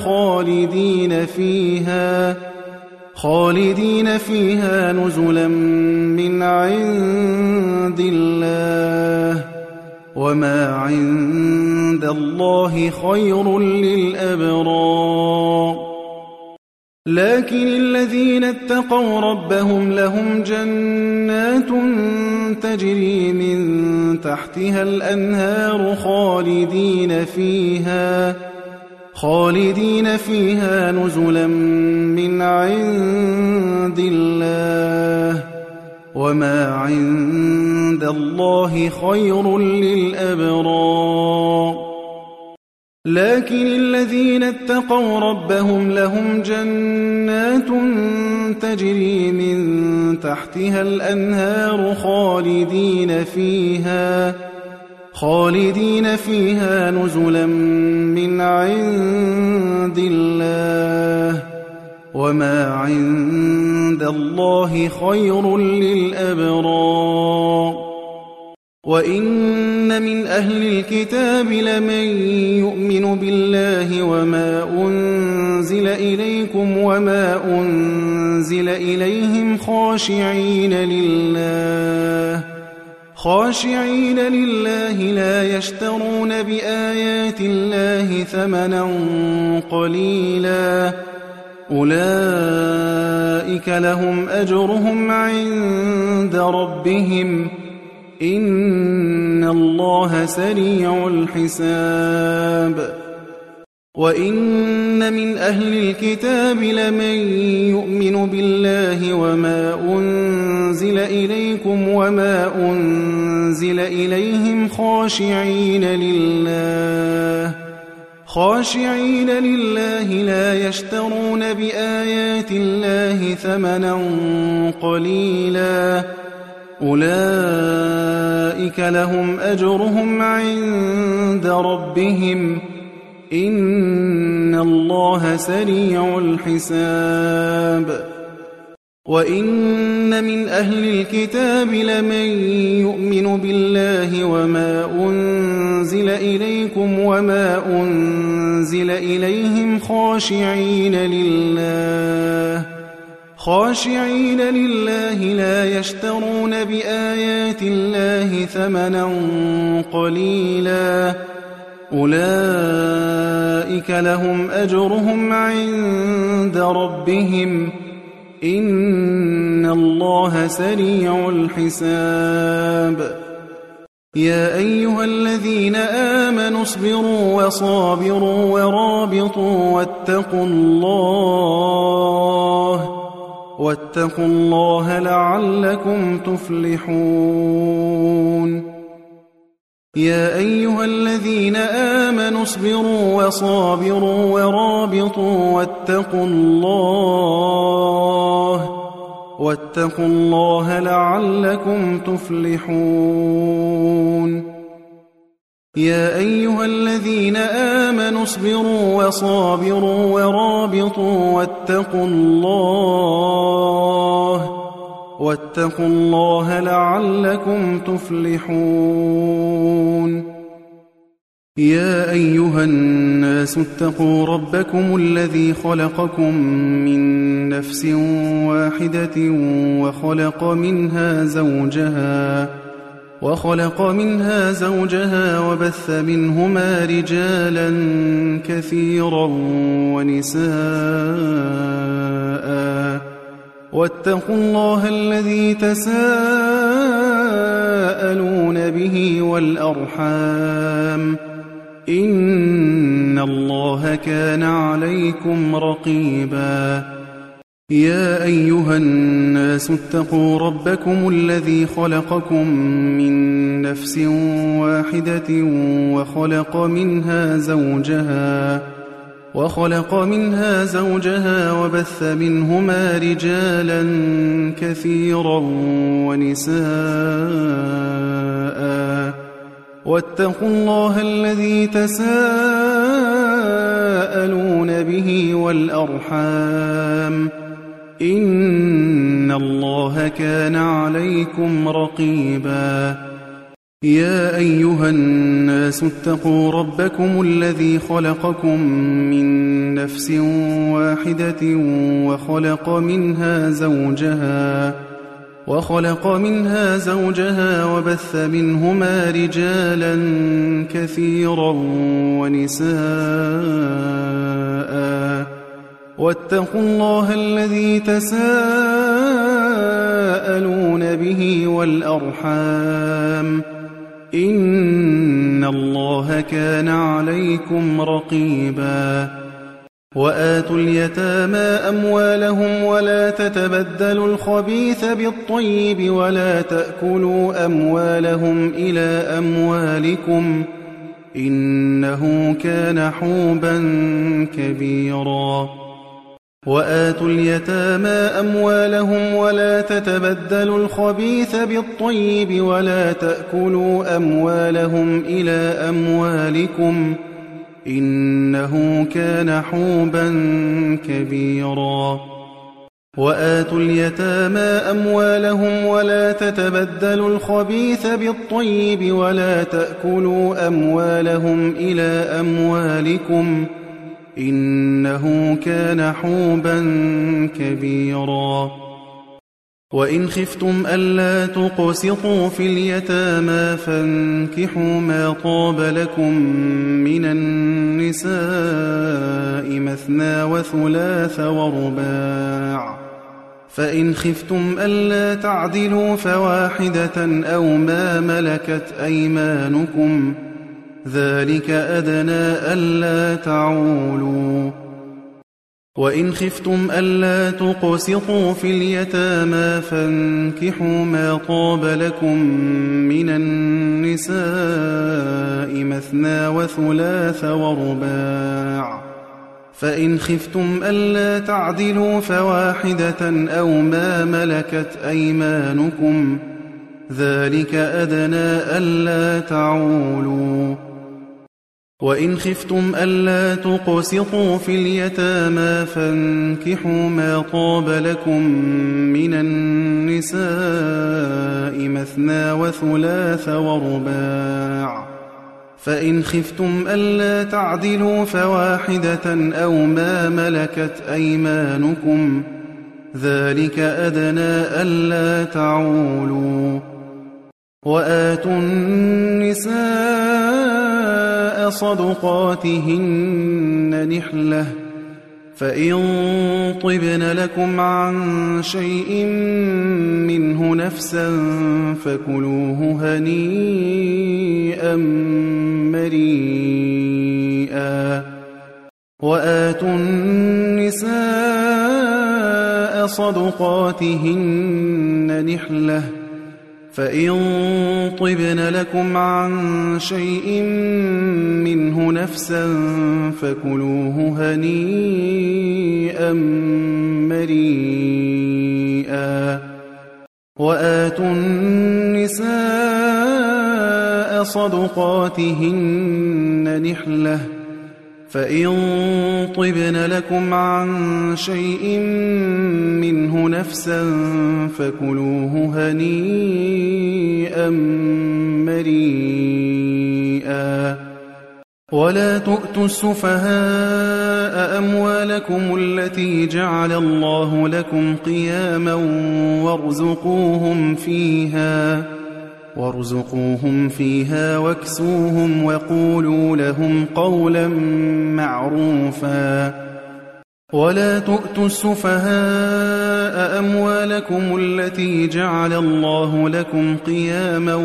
خالدين فيها نزلا من عند الله، وما عند الله خير للأبرار. لكن الذين اتقوا ربهم لهم جنات تجري من تحتها الأنهار خالدين فيها نزلا من عند الله، وما وما عند الله خير للأبرار لكن الذين اتقوا ربهم لهم جنات تجري من تحتها الأنهار خالدين فيها نزلا من عند الله وما عند الله خير للأبرار وإن من أهل الكتاب لمن يؤمن بالله وما أنزل إليكم وما أنزل إليهم خاشعين لله لا يشترون بآيات الله ثمنا قليلا أولئك لهم أجرهم عند ربهم إن الله سريع الحساب وإن من أهل الكتاب لمن يؤمن بالله وما أنزل إليكم وما أنزل إليهم خاشعين لله لا يشترون بآيات الله ثمنا قليلا أولئك لهم أجرهم عند ربهم إن الله سريع الحساب وإن من أهل الكتاب لمن يؤمن بالله وما أنزل إليكم وما أنزل إليهم خاشعين لله لا يشترون بآيات الله ثمنا قليلا أولئك لهم أجرهم عند ربهم إن الله سريع الحساب يا أيها الذين آمنوا اصبروا وصابروا ورابطوا واتقوا الله لعلكم تفلحون يا أيها الذين آمنوا اصبروا وصابروا ورابطوا واتقوا الله لعلكم تفلحون يا أيها الذين آمنوا اصبروا وصابروا ورابطوا واتقوا الله لعلكم تفلحون يا أيها الناس اتقوا ربكم الذي خلقكم من نفس واحدة وخلق منها زوجها وبث منهما رجالا كثيرا ونساء واتقوا الله الذي تساءلون به والأرحام إن الله كان عليكم رقيبا يا أيها الناس اتقوا ربكم الذي خلقكم من نفس واحدة وخلق منها زوجها وبث منهما رجالا كثيرا ونساء واتقوا الله الذي تساءلون به والأرحام إن الله كان عليكم رقيبا يا أيها الناس اتقوا ربكم الذي خلقكم من نفس واحدة وخلق منها زوجها وبث منهما رجالا كثيرا ونساء واتقوا الله الذي تساءلون به والأرحام إن الله كان عليكم رقيبا وآتوا اليتامى أموالهم ولا تتبدلوا الخبيث بالطيب ولا تأكلوا أموالهم إلى أموالكم إنه كان حوبا كبيرا وآتوا اليتامى أموالهم ولا تتبدلوا الخبيث بالطيب ولا تأكلوا أموالهم إلى أموالكم إنه كان حوبا كبيرا وآتوا اليتامى أموالهم ولا تتبدلوا الخبيث بالطيب ولا تأكلوا أموالهم إلى أموالكم إنه كان حوبا كبيرا وإن خفتم ألا تقسطوا في اليتامى فانكحوا ما طاب لكم من النساء مثنى وثلاث ورباع فإن خفتم ألا تعدلوا فواحدة أو ما ملكت أيمانكم ذلك أدنى ألا تعولوا وإن خفتم ألا تقسطوا في اليتامى فانكحوا ما طاب لكم من النساء مثنى وثلاث ورباع فإن خفتم ألا تعدلوا فواحدة أو ما ملكت أيمانكم ذلك أدنى ألا تعولوا وإن خفتم ألا تقسطوا في اليتامى فانكحوا ما طاب لكم من النساء مثنى وثلاث ورباع فإن خفتم ألا تعدلوا فواحدة أو ما ملكت أيمانكم ذلك أدنى ألا تعولوا وآتوا النساء صدقاتهن نحلة فإن طبن لكم عن شيء منه نفسا فكلوه هنيئا مريئا وآتوا النساء صدقاتهن نحلة فإن طبن لكم عن شيء منه نفسا فكلوه هنيئا مريئا وآتوا النساء صدقاتهن نحلة فإن طبن لكم عن شيء منه نفسا فكلوه هنيئا مريئا ولا تؤتوا السفهاء أموالكم التي جعل الله لكم قياما وارزقوهم فيها واكسوهم وقولوا لهم قولا معروفا ولا تؤتوا السفهاء أموالكم التي جعل الله لكم قياما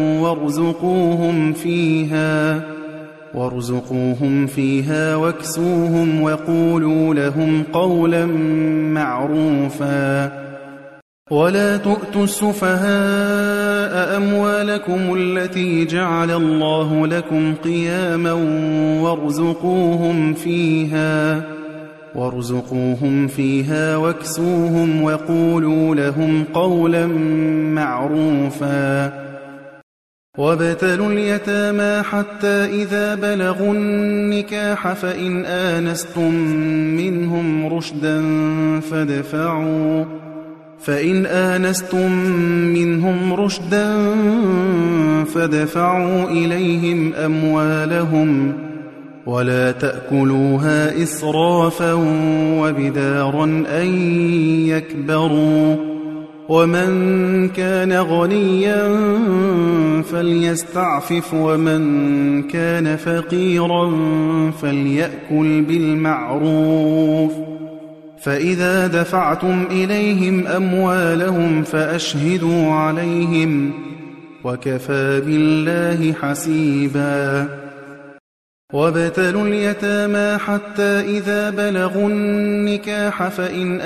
وارزقوهم فيها واكسوهم وقولوا لهم قولا معروفا ولا تؤتوا السفهاء أموالكم التي جعل الله لكم قياما وارزقوهم فيها واكسوهم وقولوا لهم قولا معروفا وابتلوا اليتامى حتى إذا بلغوا النكاح فإن آنستم منهم رشدا فادفعوا إليهم أموالهم ولا تأكلوها إسرافا وبدارا أن يكبروا ومن كان غنيا فليستعفف ومن كان فقيرا فليأكل بالمعروف فإذا دفعتم إليهم أموالهم فأشهدوا عليهم وكفى بالله حسيبا وابتلوا اليتامى حتى إذا بلغوا النكاح فإن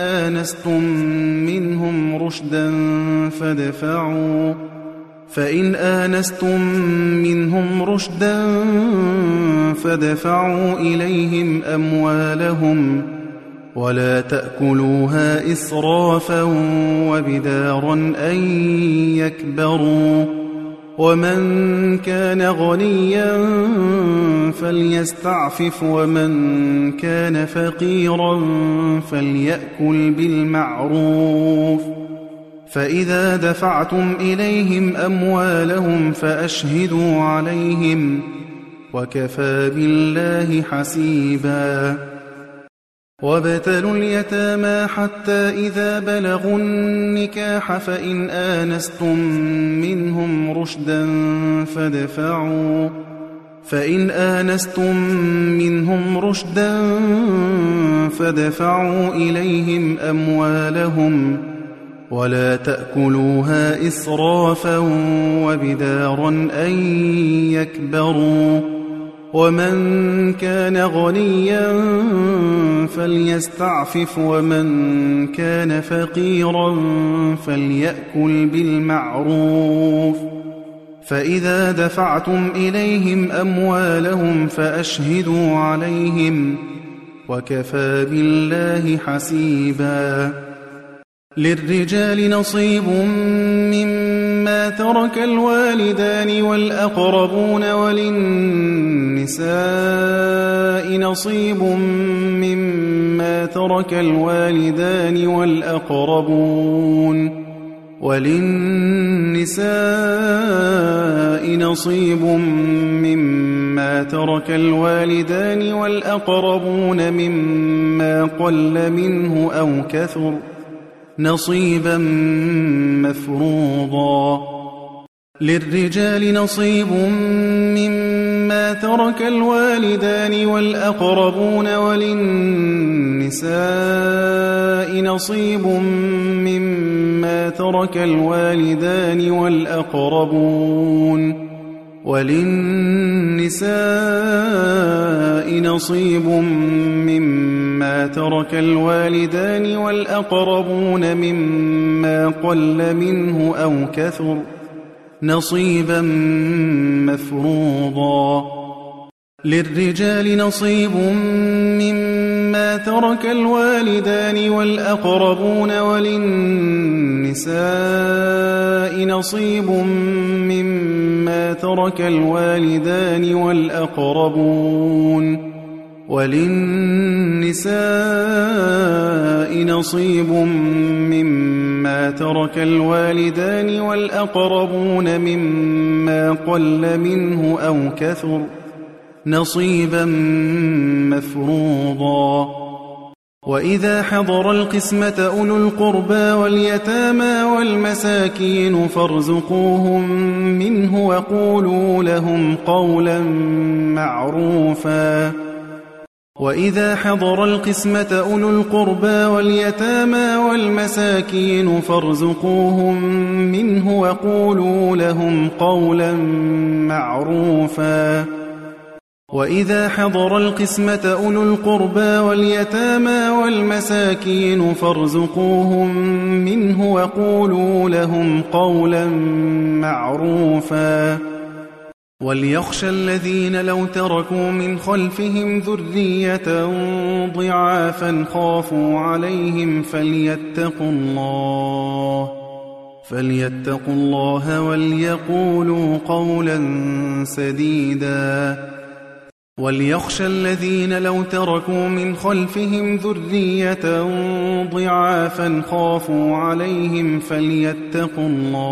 آنستم منهم رشدا فادفعوا إليهم أموالهم ولا تأكلوها إسرافا وبدارا أن يكبروا ومن كان غنيا فليستعفف ومن كان فقيرا فليأكل بالمعروف فإذا دفعتم إليهم أموالهم فأشهدوا عليهم وكفى بالله حسيبا وابتلوا اليتامى حتى إذا بلغوا النكاح فإن آنستم منهم رشدا فادفعوا إليهم أموالهم ولا تأكلوها إسرافا وبدارا أن يكبروا ومن كان غنيا فليستعفف ومن كان فقيرا فليأكل بالمعروف فإذا دفعتم إليهم أموالهم فأشهدوا عليهم وكفى بالله حسيبا للرجال نصيب مما ترك الوالدان والأقربون وللنساء نصيب مما ترك الوالدان والأقربون مما قل منه أو كثر نصيبا مفروضا للرجال نصيب مما ترك الوالدان والأقربون وللنساء نصيب مما ترك الوالدان والأقربون مما قل منه أو كثر نصيبا مفروضا للرجال نصيب مما ترك الوالدان والأقربون وللنساء نصيب مما ترك الوالدان والأقربون مما قل منه أو كثر نصيبا مفروضا وإذا حضر القسمة أولو القربى واليتامى والمساكين فارزقوهم منه وقولوا لهم قولا معروفا وإذا حضر القسمة أولو القربى واليتامى والمساكين فارزقوهم منه وقولوا لهم قولا معروفا وإذا حضر القسمة أولو القربى واليتامى والمساكين فارزقوهم منه وقولوا لهم قولا معروفا وليخشى الذين لو تركوا من خلفهم ذرية ضعافا خافوا عليهم فليتقوا الله وليقولوا قولا سديدا وليخشى الذين لو تركوا من خلفهم ذرية ضعافا خافوا عليهم فليتقوا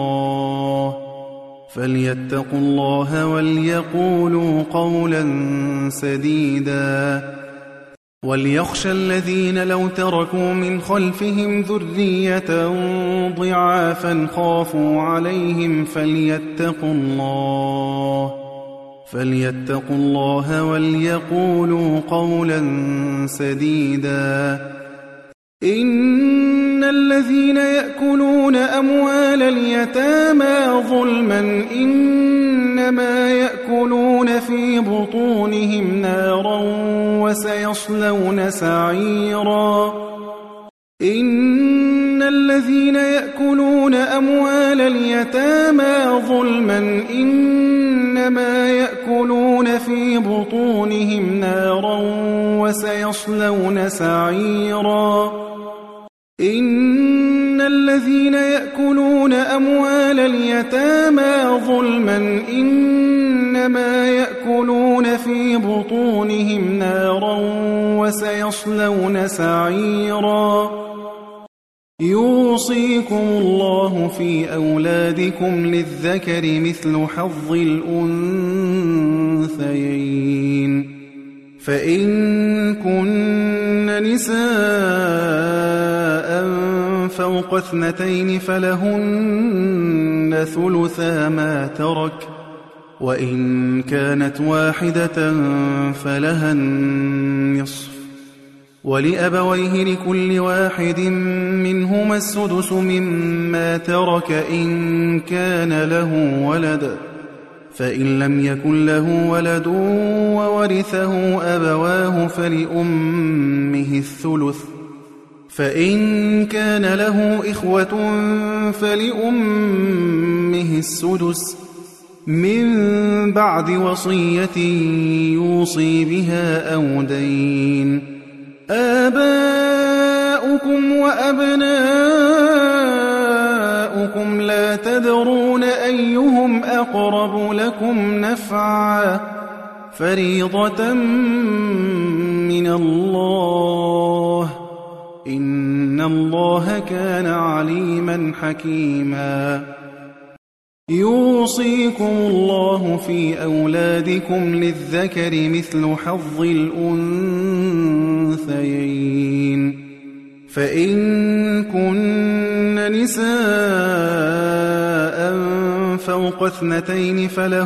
الله وليقولوا قولا سديدا وليخشى الذين لو تركوا من خلفهم ذرية ضعافا خافوا عليهم فليتقوا الله وليقولوا قولا سديدا إن الذين يأكلون أموال اليتامى ظلما إنما يأكلون في بطونهم نارا وسيصلون سعيرا إن الذين يأكلون أموال اليتامى ظلما إنما يأكلون في بطونهم نارا وسيصلون سعيرا إن الذين يأكلون أموال اليتامى ظلما إنما يأكلون في بطونهم نارا وسيصلون سعيرا يوصيكم الله في أولادكم للذكر مثل حظ الأنثيين فإن كن نساء فوق 2 فلهن ثلثا ما ترك وإن كانت واحدة فلها النصف ولأبويه لكل واحد منهما السدس مما ترك إن كان له ولد فإن لم يكن له ولد وورثه أبواه فلأمه الثلث فإن كان له إخوة فلأمه السدس من بعد وصية يوصي بها أو دين آباؤكم وأبناؤكم لا تدرون أيهم أقرب لكم نفعا فريضة من الله إن الله كان عليما حكيما يوصيكم الله في أولادكم للذكر مثل حظ الأنثيين فإن كن نساء فوق 2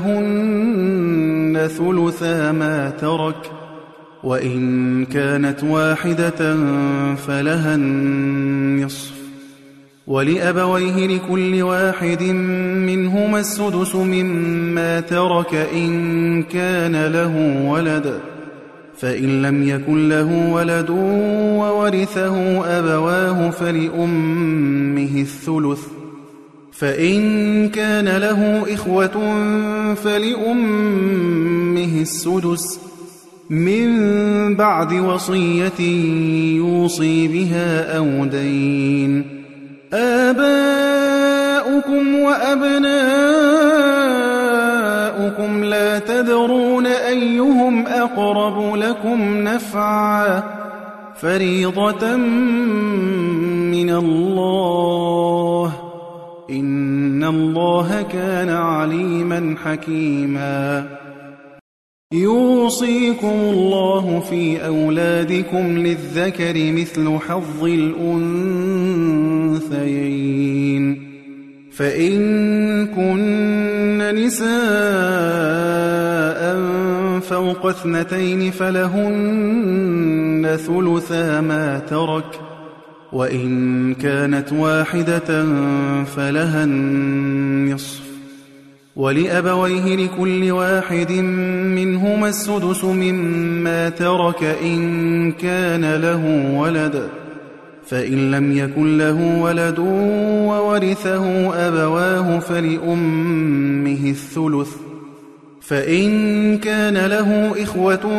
فلهن ثلثا ما ترك وإن كانت واحدة فلها النصف ولأبويه لكل واحد منهما السدس مما ترك إن كان له ولد فإن لم يكن له ولد وورثه أبواه فلأمه الثلث فإن كان له إخوة فلأمه السدس من بعد وصية يوصي بها أو دين آباؤكم وأبناؤكم لا تدرون أيهم أقرب لكم نفعا فريضة من الله إن الله كان عليما حكيما يوصيكم الله في أولادكم للذكر مثل حظ الأنثيين فإن كن نساء فوق 2 فلهن ثلثا ما ترك وإن كانت واحدة فلها النصف ولأبويه لكل واحد منهما السدس مما ترك إن كان له ولد فإن لم يكن له ولد وورثه أبواه فلأمه الثلث فإن كان له إخوة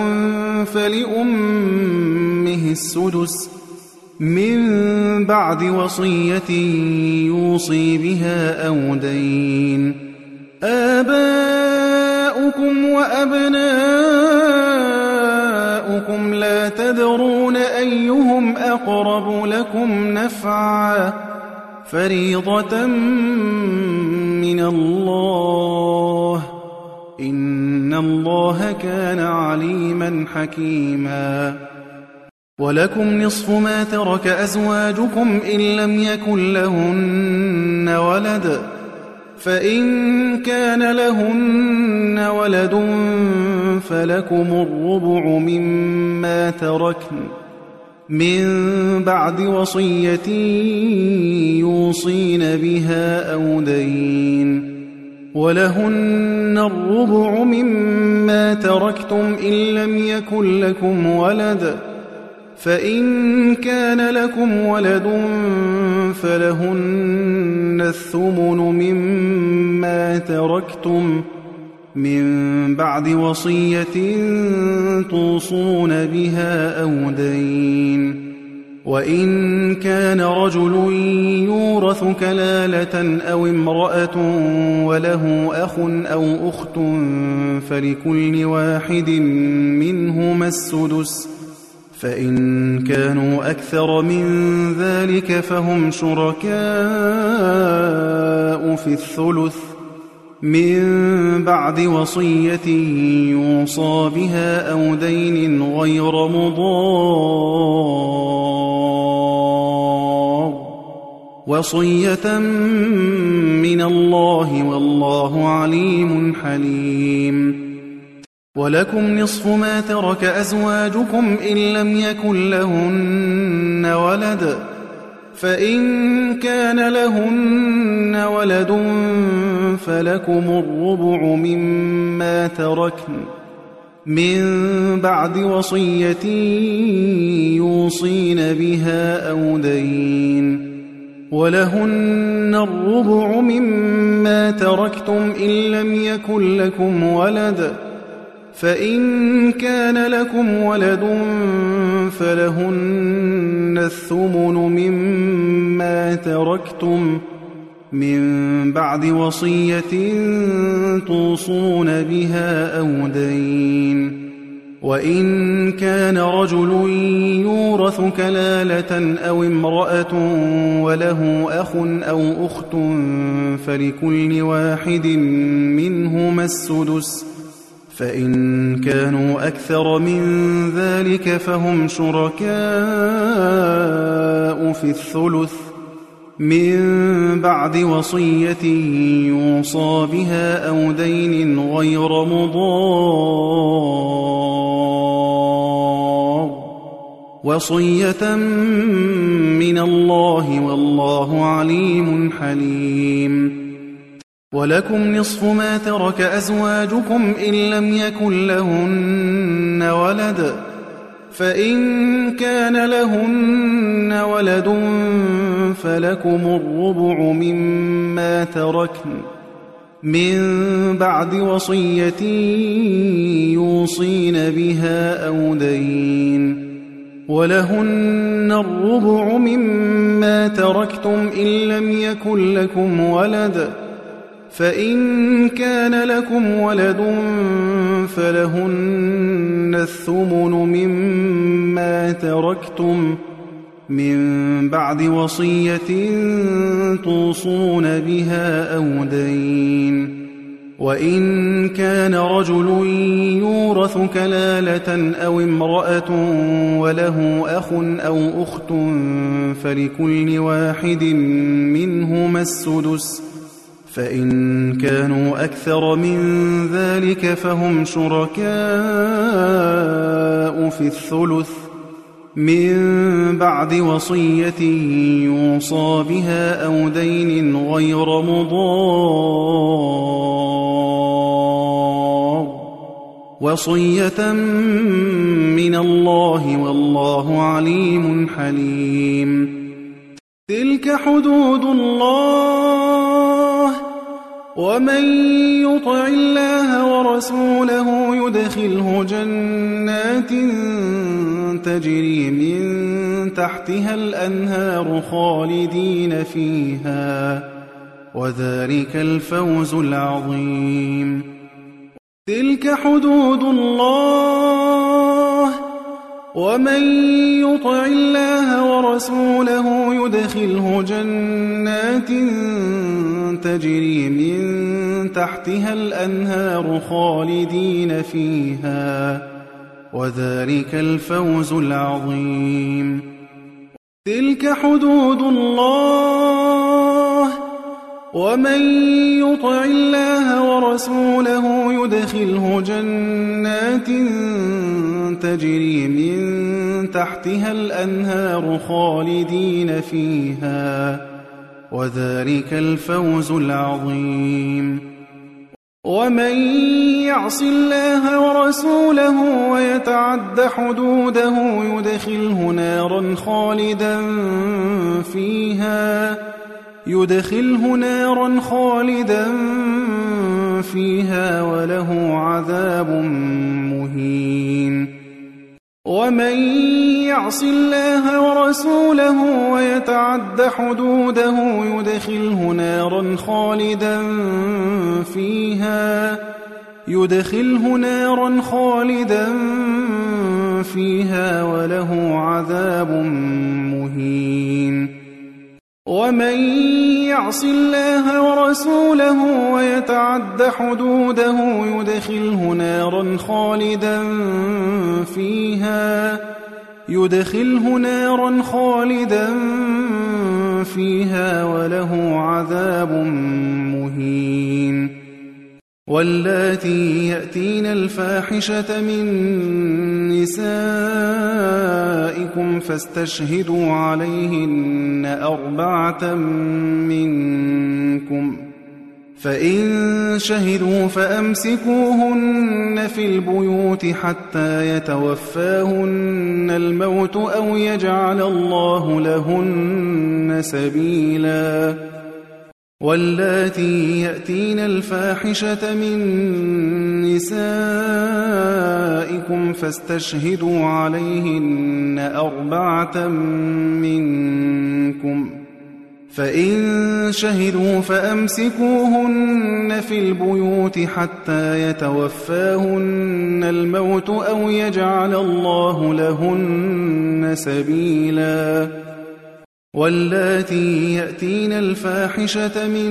فلأمه السدس من بعد وصية يوصي بها أو دين آباؤكم وأبناؤكم لا تدرون أيهم أقرب لكم نفعا فريضة من الله إن الله كان عليما حكيما ولكم نصف ما ترك أزواجكم إن لم يكن لهن ولد فإن كان لهن ولد فلكم الربع مما تركن من بعد وصية يوصين بها أو دين. ولهن الربع مما تركتم إن لم يكن لكم ولد، فإن كان لكم ولد فلهن الثمن مما تركتم من بعد وصية توصون بها أو دين. وإن كان رجل يورث كلالة أو امرأة وله أخ أو أخت فلكل واحد منهما السدس، فإن كانوا أكثر من ذلك فهم شركاء في الثلث من بعد وصية يوصى بها أو دين غير مضار، وصية من الله والله عليم حليم. ولكم نصف ما ترك أزواجكم إن لم يكن لهن ولد، فإن كان لهن ولد فلكم الربع مما تركن من بعد وصية يوصين بها أو دين. ولهن الربع مما تركتم إن لم يكن لكم ولد، فإن كان لكم ولد فلهن الثمن مما تركتم من بعد وصية توصون بها أو دين. وإن كان رجل يورث كلالة أو امرأة وله أخ أو أخت فلكل واحد منهما السدس، فإن كانوا أكثر من ذلك فهم شركاء في الثلث من بعد وصية يوصى بها أو دين غير مضار، وصية من الله والله عليم حليم. ولكم نصف ما ترك أزواجكم إن لم يكن لهن ولد، فإن كان لهن ولد فلكم الربع مما تركن من بعد وصية يوصين بها أو دين. ولهن الربع مما تركتم إن لم يكن لكم ولد، فإن كان لكم ولد فلهن الثمن مما تركتم من بعد وصية توصون بها أو دين. وإن كان رجل يورث كلالة أو امرأة وله أخ أو أخت فلكل واحد منهما السدس، فإن كانوا أكثر من ذلك فهم شركاء في الثلث من بعد وصية يوصى بها أو دين غير مضار، وصية من الله والله عليم حليم. تلك حدود الله، ومن يطع الله ورسوله يدخله جنات تجري من تحتها الأنهار خالدين فيها، وذلك الفوز العظيم. تلك حدود الله، ومن يطع الله ورسوله يدخله جنات تجري من تحتها الأنهار خالدين فيها، وذلك الفوز العظيم. تلك حدود الله، ومن يطع الله ورسوله يدخله جنات تجري من تحتها الأنهار خالدين فيها، وذلك الفوز العظيم. ومن يعص الله ورسوله ويتعد حدوده يدخله نارا خالدا فيها وله عذاب مهين. ومن يعص الله ورسوله ويتعد حدوده يدخله نارا خالدا فيها وله عذاب مهين. ومن يعص الله ورسوله ويتعد حدوده يدخله نارا خالدا فيها وله عذاب مهين. واللاتي يأتين الفاحشة من نسائكم فاستشهدوا عليهن 4 منكم، فإن شهدوا فأمسكوهن في البيوت حتى يتوفاهن الموت أو يجعل الله لهن سبيلا. واللاتي يأتين الفاحشة من نسائكم فاستشهدوا عليهن 4 منكم، فإن شهدوا فأمسكوهن في البيوت حتى يتوفاهن الموت أو يجعل الله لهن سبيلا. واللاتي يأتين الفاحشة من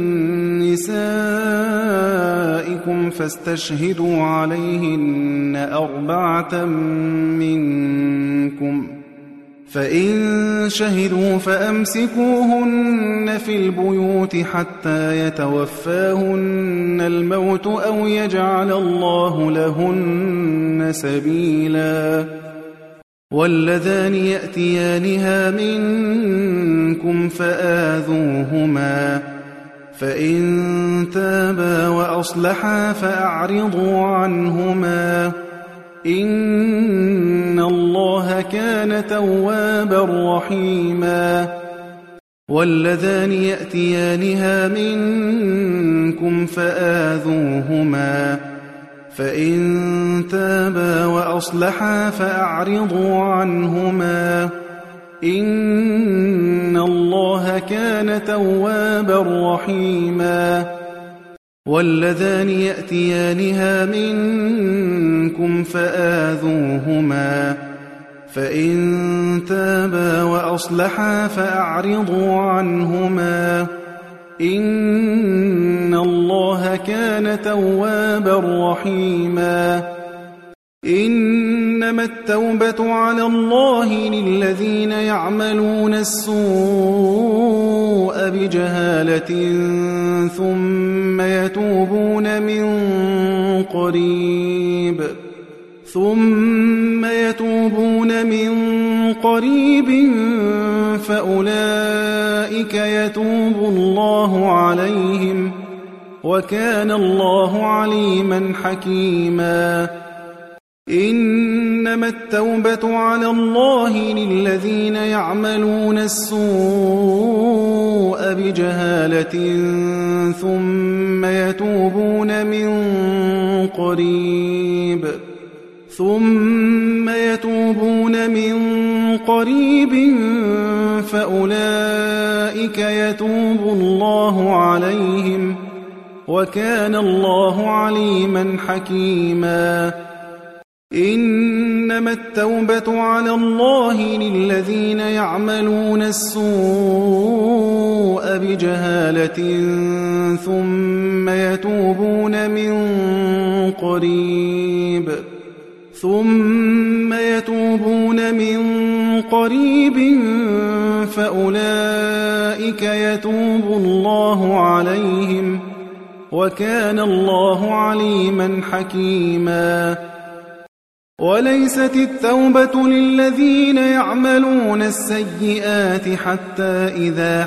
نسائكم فاستشهدوا عليهن 4 منكم، فإن شهدوا فأمسكوهن في البيوت حتى يتوفاهن الموت أو يجعل الله لهن سبيلا. واللذان يأتيانها منكم فآذوهما، فإن تابا وأصلحا فأعرضوا عنهما، إن الله كان توابا رحيما. واللذان يأتيانها منكم فآذوهما، فإن تابا وأصلحا فأعرضوا عنهما، إن الله كان توابا رحيما. واللذان يأتيانها منكم فآذوهما، فإن تابا وأصلحا فأعرضوا عنهما، إن الله كان توابا رحيما. إنما التوبة على الله للذين يعملون السوء بجهالة ثم يتوبون من قريب فأولئك يتوب الله عليهم، وكان الله عليما حكيما. إنما التوبة على الله للذين يعملون السوء بجهالة ثم يتوبون من قريب فأولئك يتوب الله عليهم، وكان الله عليما حكيما. إنما التوبة على الله للذين يعملون السوء بجهالة ثم يتوبون من ثم يتوبون من قريب فأولئك يتوب الله عليهم وكان الله عليما حكيما وليست التوبة للذين يعملون السيئات حتى إذا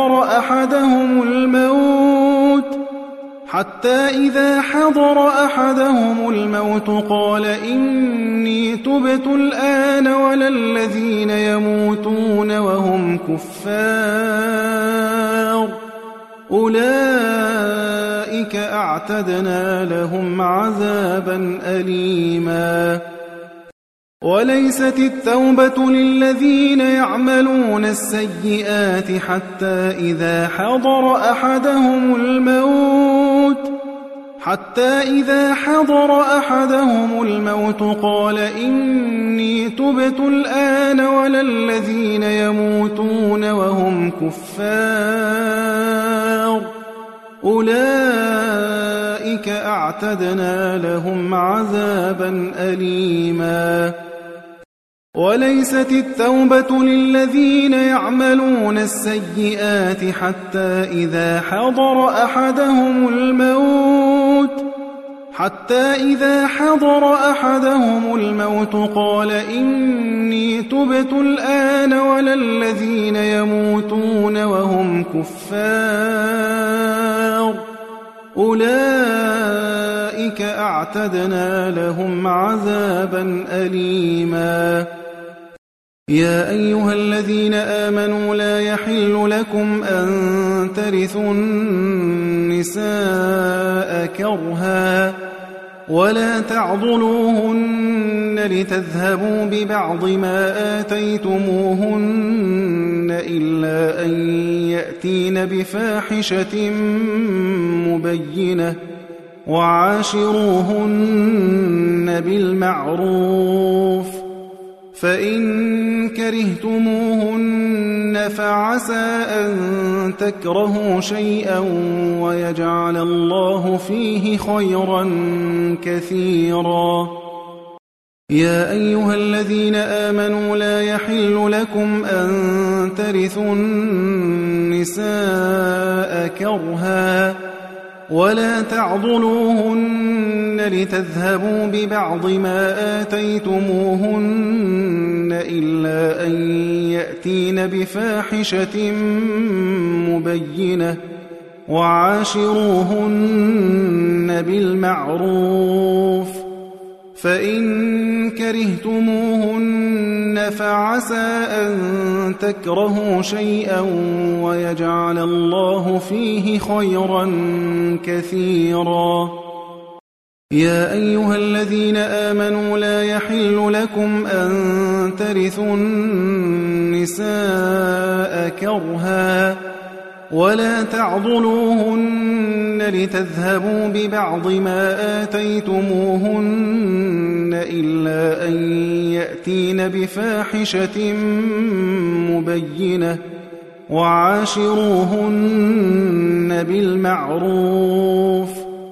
حضر أحدهم الموت قال إني تبت الآن ولا الذين يموتون وهم كفار أولئك أعتدنا لهم عذابا أليما وليست التوبة للذين يعملون السيئات حتى إذا حضر أحدهم الموت قال إني تبت الآن ولا الذين يموتون وهم كفار أولئك أعتدنا لهم عذابا أليما وليست التوبة للذين يعملون السيئات حتى إذا حضر أحدهم الموت قال إني تبت الآن ولا الذين يموتون وهم كفار أولئك أعتدنا لهم عذابا أليما يا أيها الذين آمنوا لا يحل لكم أن ترثوا النساء كرها ولا تعضلوهن لتذهبوا ببعض ما آتيتموهن إلا أن يأتين بفاحشة مبينة وعاشروهن بالمعروف فإن كرهتموهن فعسى أن تكرهوا شيئا ويجعل الله فيه خيرا كثيرا يا أيها الذين آمنوا لا يحل لكم أن ترثوا النساء كرها ولا تعضلوهن لتذهبوا ببعض ما آتيتموهن إلا أن يأتين بفاحشة مبينة وعاشروهن بالمعروف فإن كرهتموهن فعسى أن تكرهوا شيئا ويجعل الله فيه خيرا كثيرا يا أيها الذين آمنوا لا يحل لكم أن ترثوا النساء كرها ولا تعضلوهن لتذهبوا ببعض ما آتيتموهن إلا أن يأتين بفاحشة مبينة وعاشروهن بالمعروف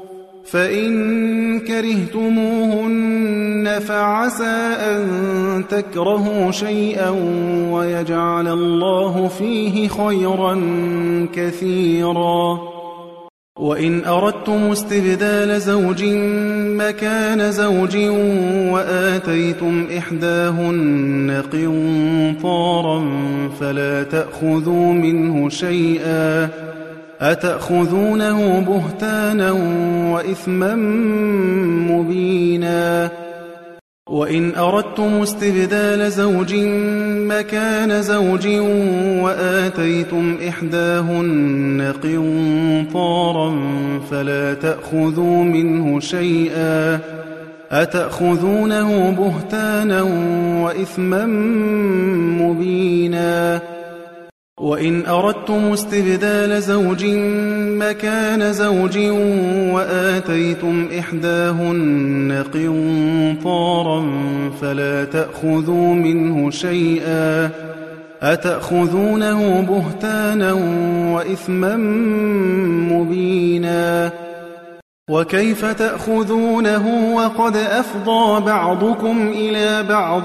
فإن كرهتموهن فعسى أن تكرهوا شيئا ويجعل الله فيه خيرا كثيرا وإن أردتم استبدال زوج مكان زوج وآتيتم إحداهن قنطارا فلا تأخذوا منه شيئا أتأخذونه بهتانا وإثما مبينا وإن أردتم استبدال زوج مكان زوج وآتيتم إحداهن قنطارا فلا تأخذوا منه شيئا أتأخذونه بهتانا وإثما مبينا وإن أردتم استبدال زوج مكان زوج وآتيتم إحداهن قنطارا فلا تأخذوا منه شيئا أتأخذونه بهتانا وإثما مبينا وكيف تأخذونه وقد أفضى بعضكم إلى بعض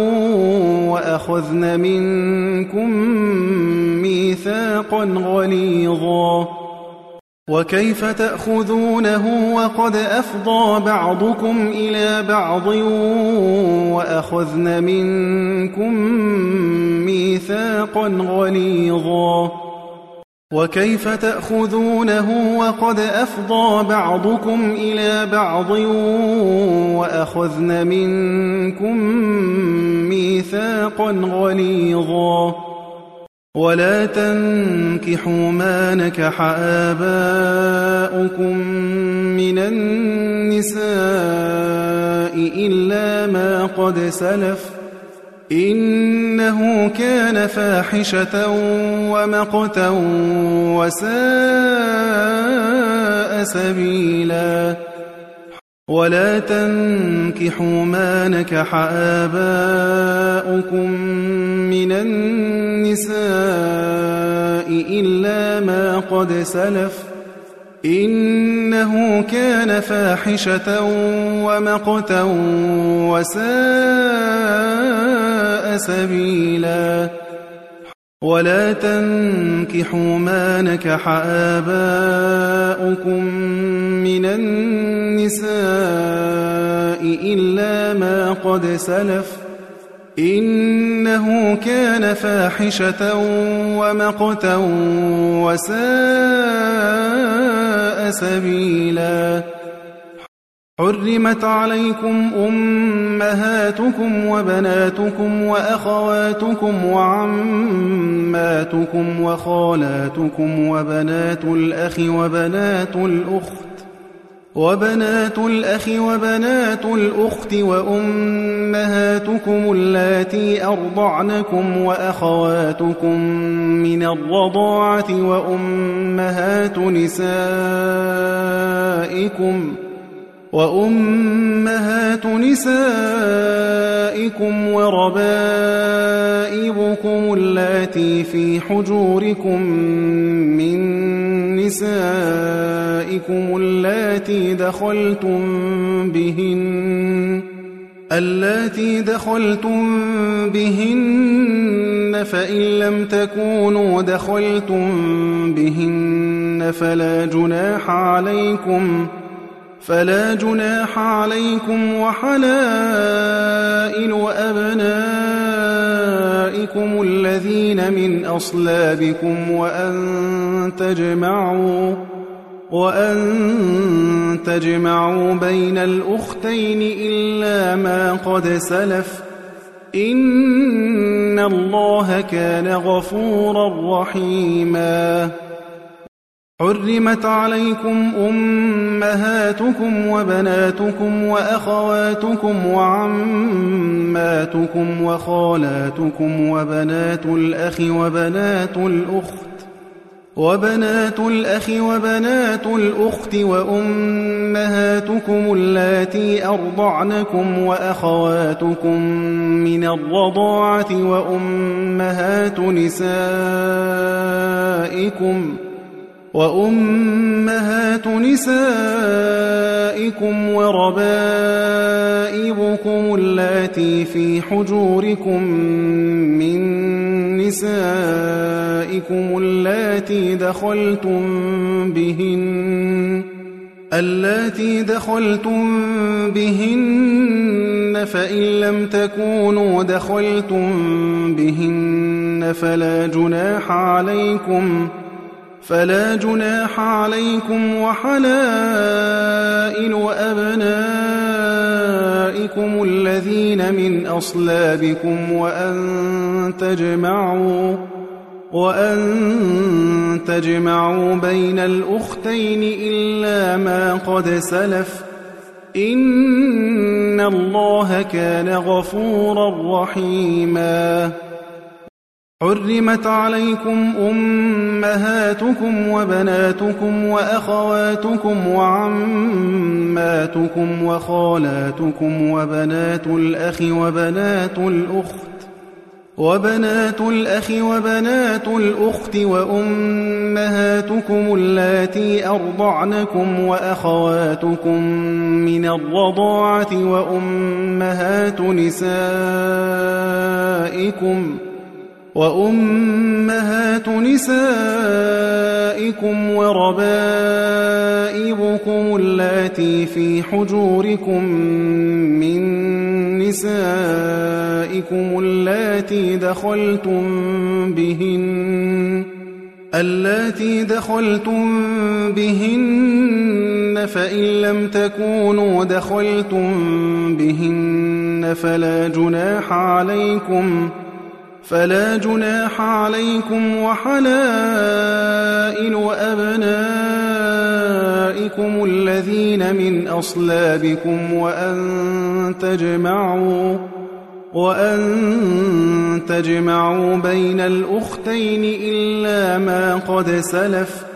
وأخذن منكم ميثاقا غليظا وكيف تأخذونه وقد أفضى بعضكم إلى بعض وأخذن منكم ميثاقا غليظا وكيف تأخذونه وقد أفضى بعضكم إلى بعض وأخذن منكم ميثاقا غليظا ولا تنكحوا ما نكح آباؤكم من النساء إلا ما قد سلف إنه كان فاحشة ومقتا وساء سبيلا ولا تنكحوا ما نكح آباؤكم من النساء إلا ما قد سلف إنه كان فاحشة ومقتا وساء سبيلا ولا تنكحوا ما نكح آباؤكم من النساء إلا ما قد سلف إنه كان فاحشة ومقتا وساء سبيلا حرمت عليكم أمهاتكم وبناتكم وأخواتكم وعماتكم وخالاتكم وبنات الأخ وبنات الأخت وأمهاتكم اللاتي أرضعنكم وأخواتكم من الرضاعة وأمهات نسائكم وربائبكم اللاتي في حجوركم من نسائكم اللاتي دخلتم بهن فإن لم تكونوا دخلتم بهن فلا جناح عليكم وحلائل أبنائكم الذين من أصلابكم وأن تجمعوا بين الأختين إلا ما قد سلف إن الله كان غفورا رحيما حرمت عليكم أمهاتكم وبناتكم وأخواتكم وعماتكم وخالاتكم وبنات الأخ وبنات الأخت وأمهاتكم اللاتي أرضعنكم وأخواتكم من الرضاعة وأمهات نسائكم وربائبكم اللاتي في حجوركم من نسائكم اللاتي دخلتم بهن فإن لم تكونوا دخلتم بهن فلا جناح عليكم وحلائل أبنائكم الذين من أصلابكم وأن تجمعوا بين الأختين إلا ما قد سلف إن الله كان غفورا رحيما حرمت عليكم أمهاتكم وبناتكم وأخواتكم وعماتكم وخالاتكم وبنات الأخ وبنات الأخ وبنات الأخت وأمهاتكم اللاتي أرضعنكم وأخواتكم من الرضاعة وأمهات نسائكم وربائبكم اللاتي في حجوركم من نسائكم اللاتي دخلتم بهن فإن لم تكونوا دخلتم بهن فلا جناح عليكم وحلائل أبنائكم الذين من أصلابكم وأن تجمعوا بين الأختين إلا ما قد سلف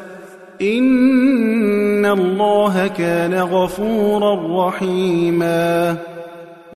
إن الله كان غفورا رحيما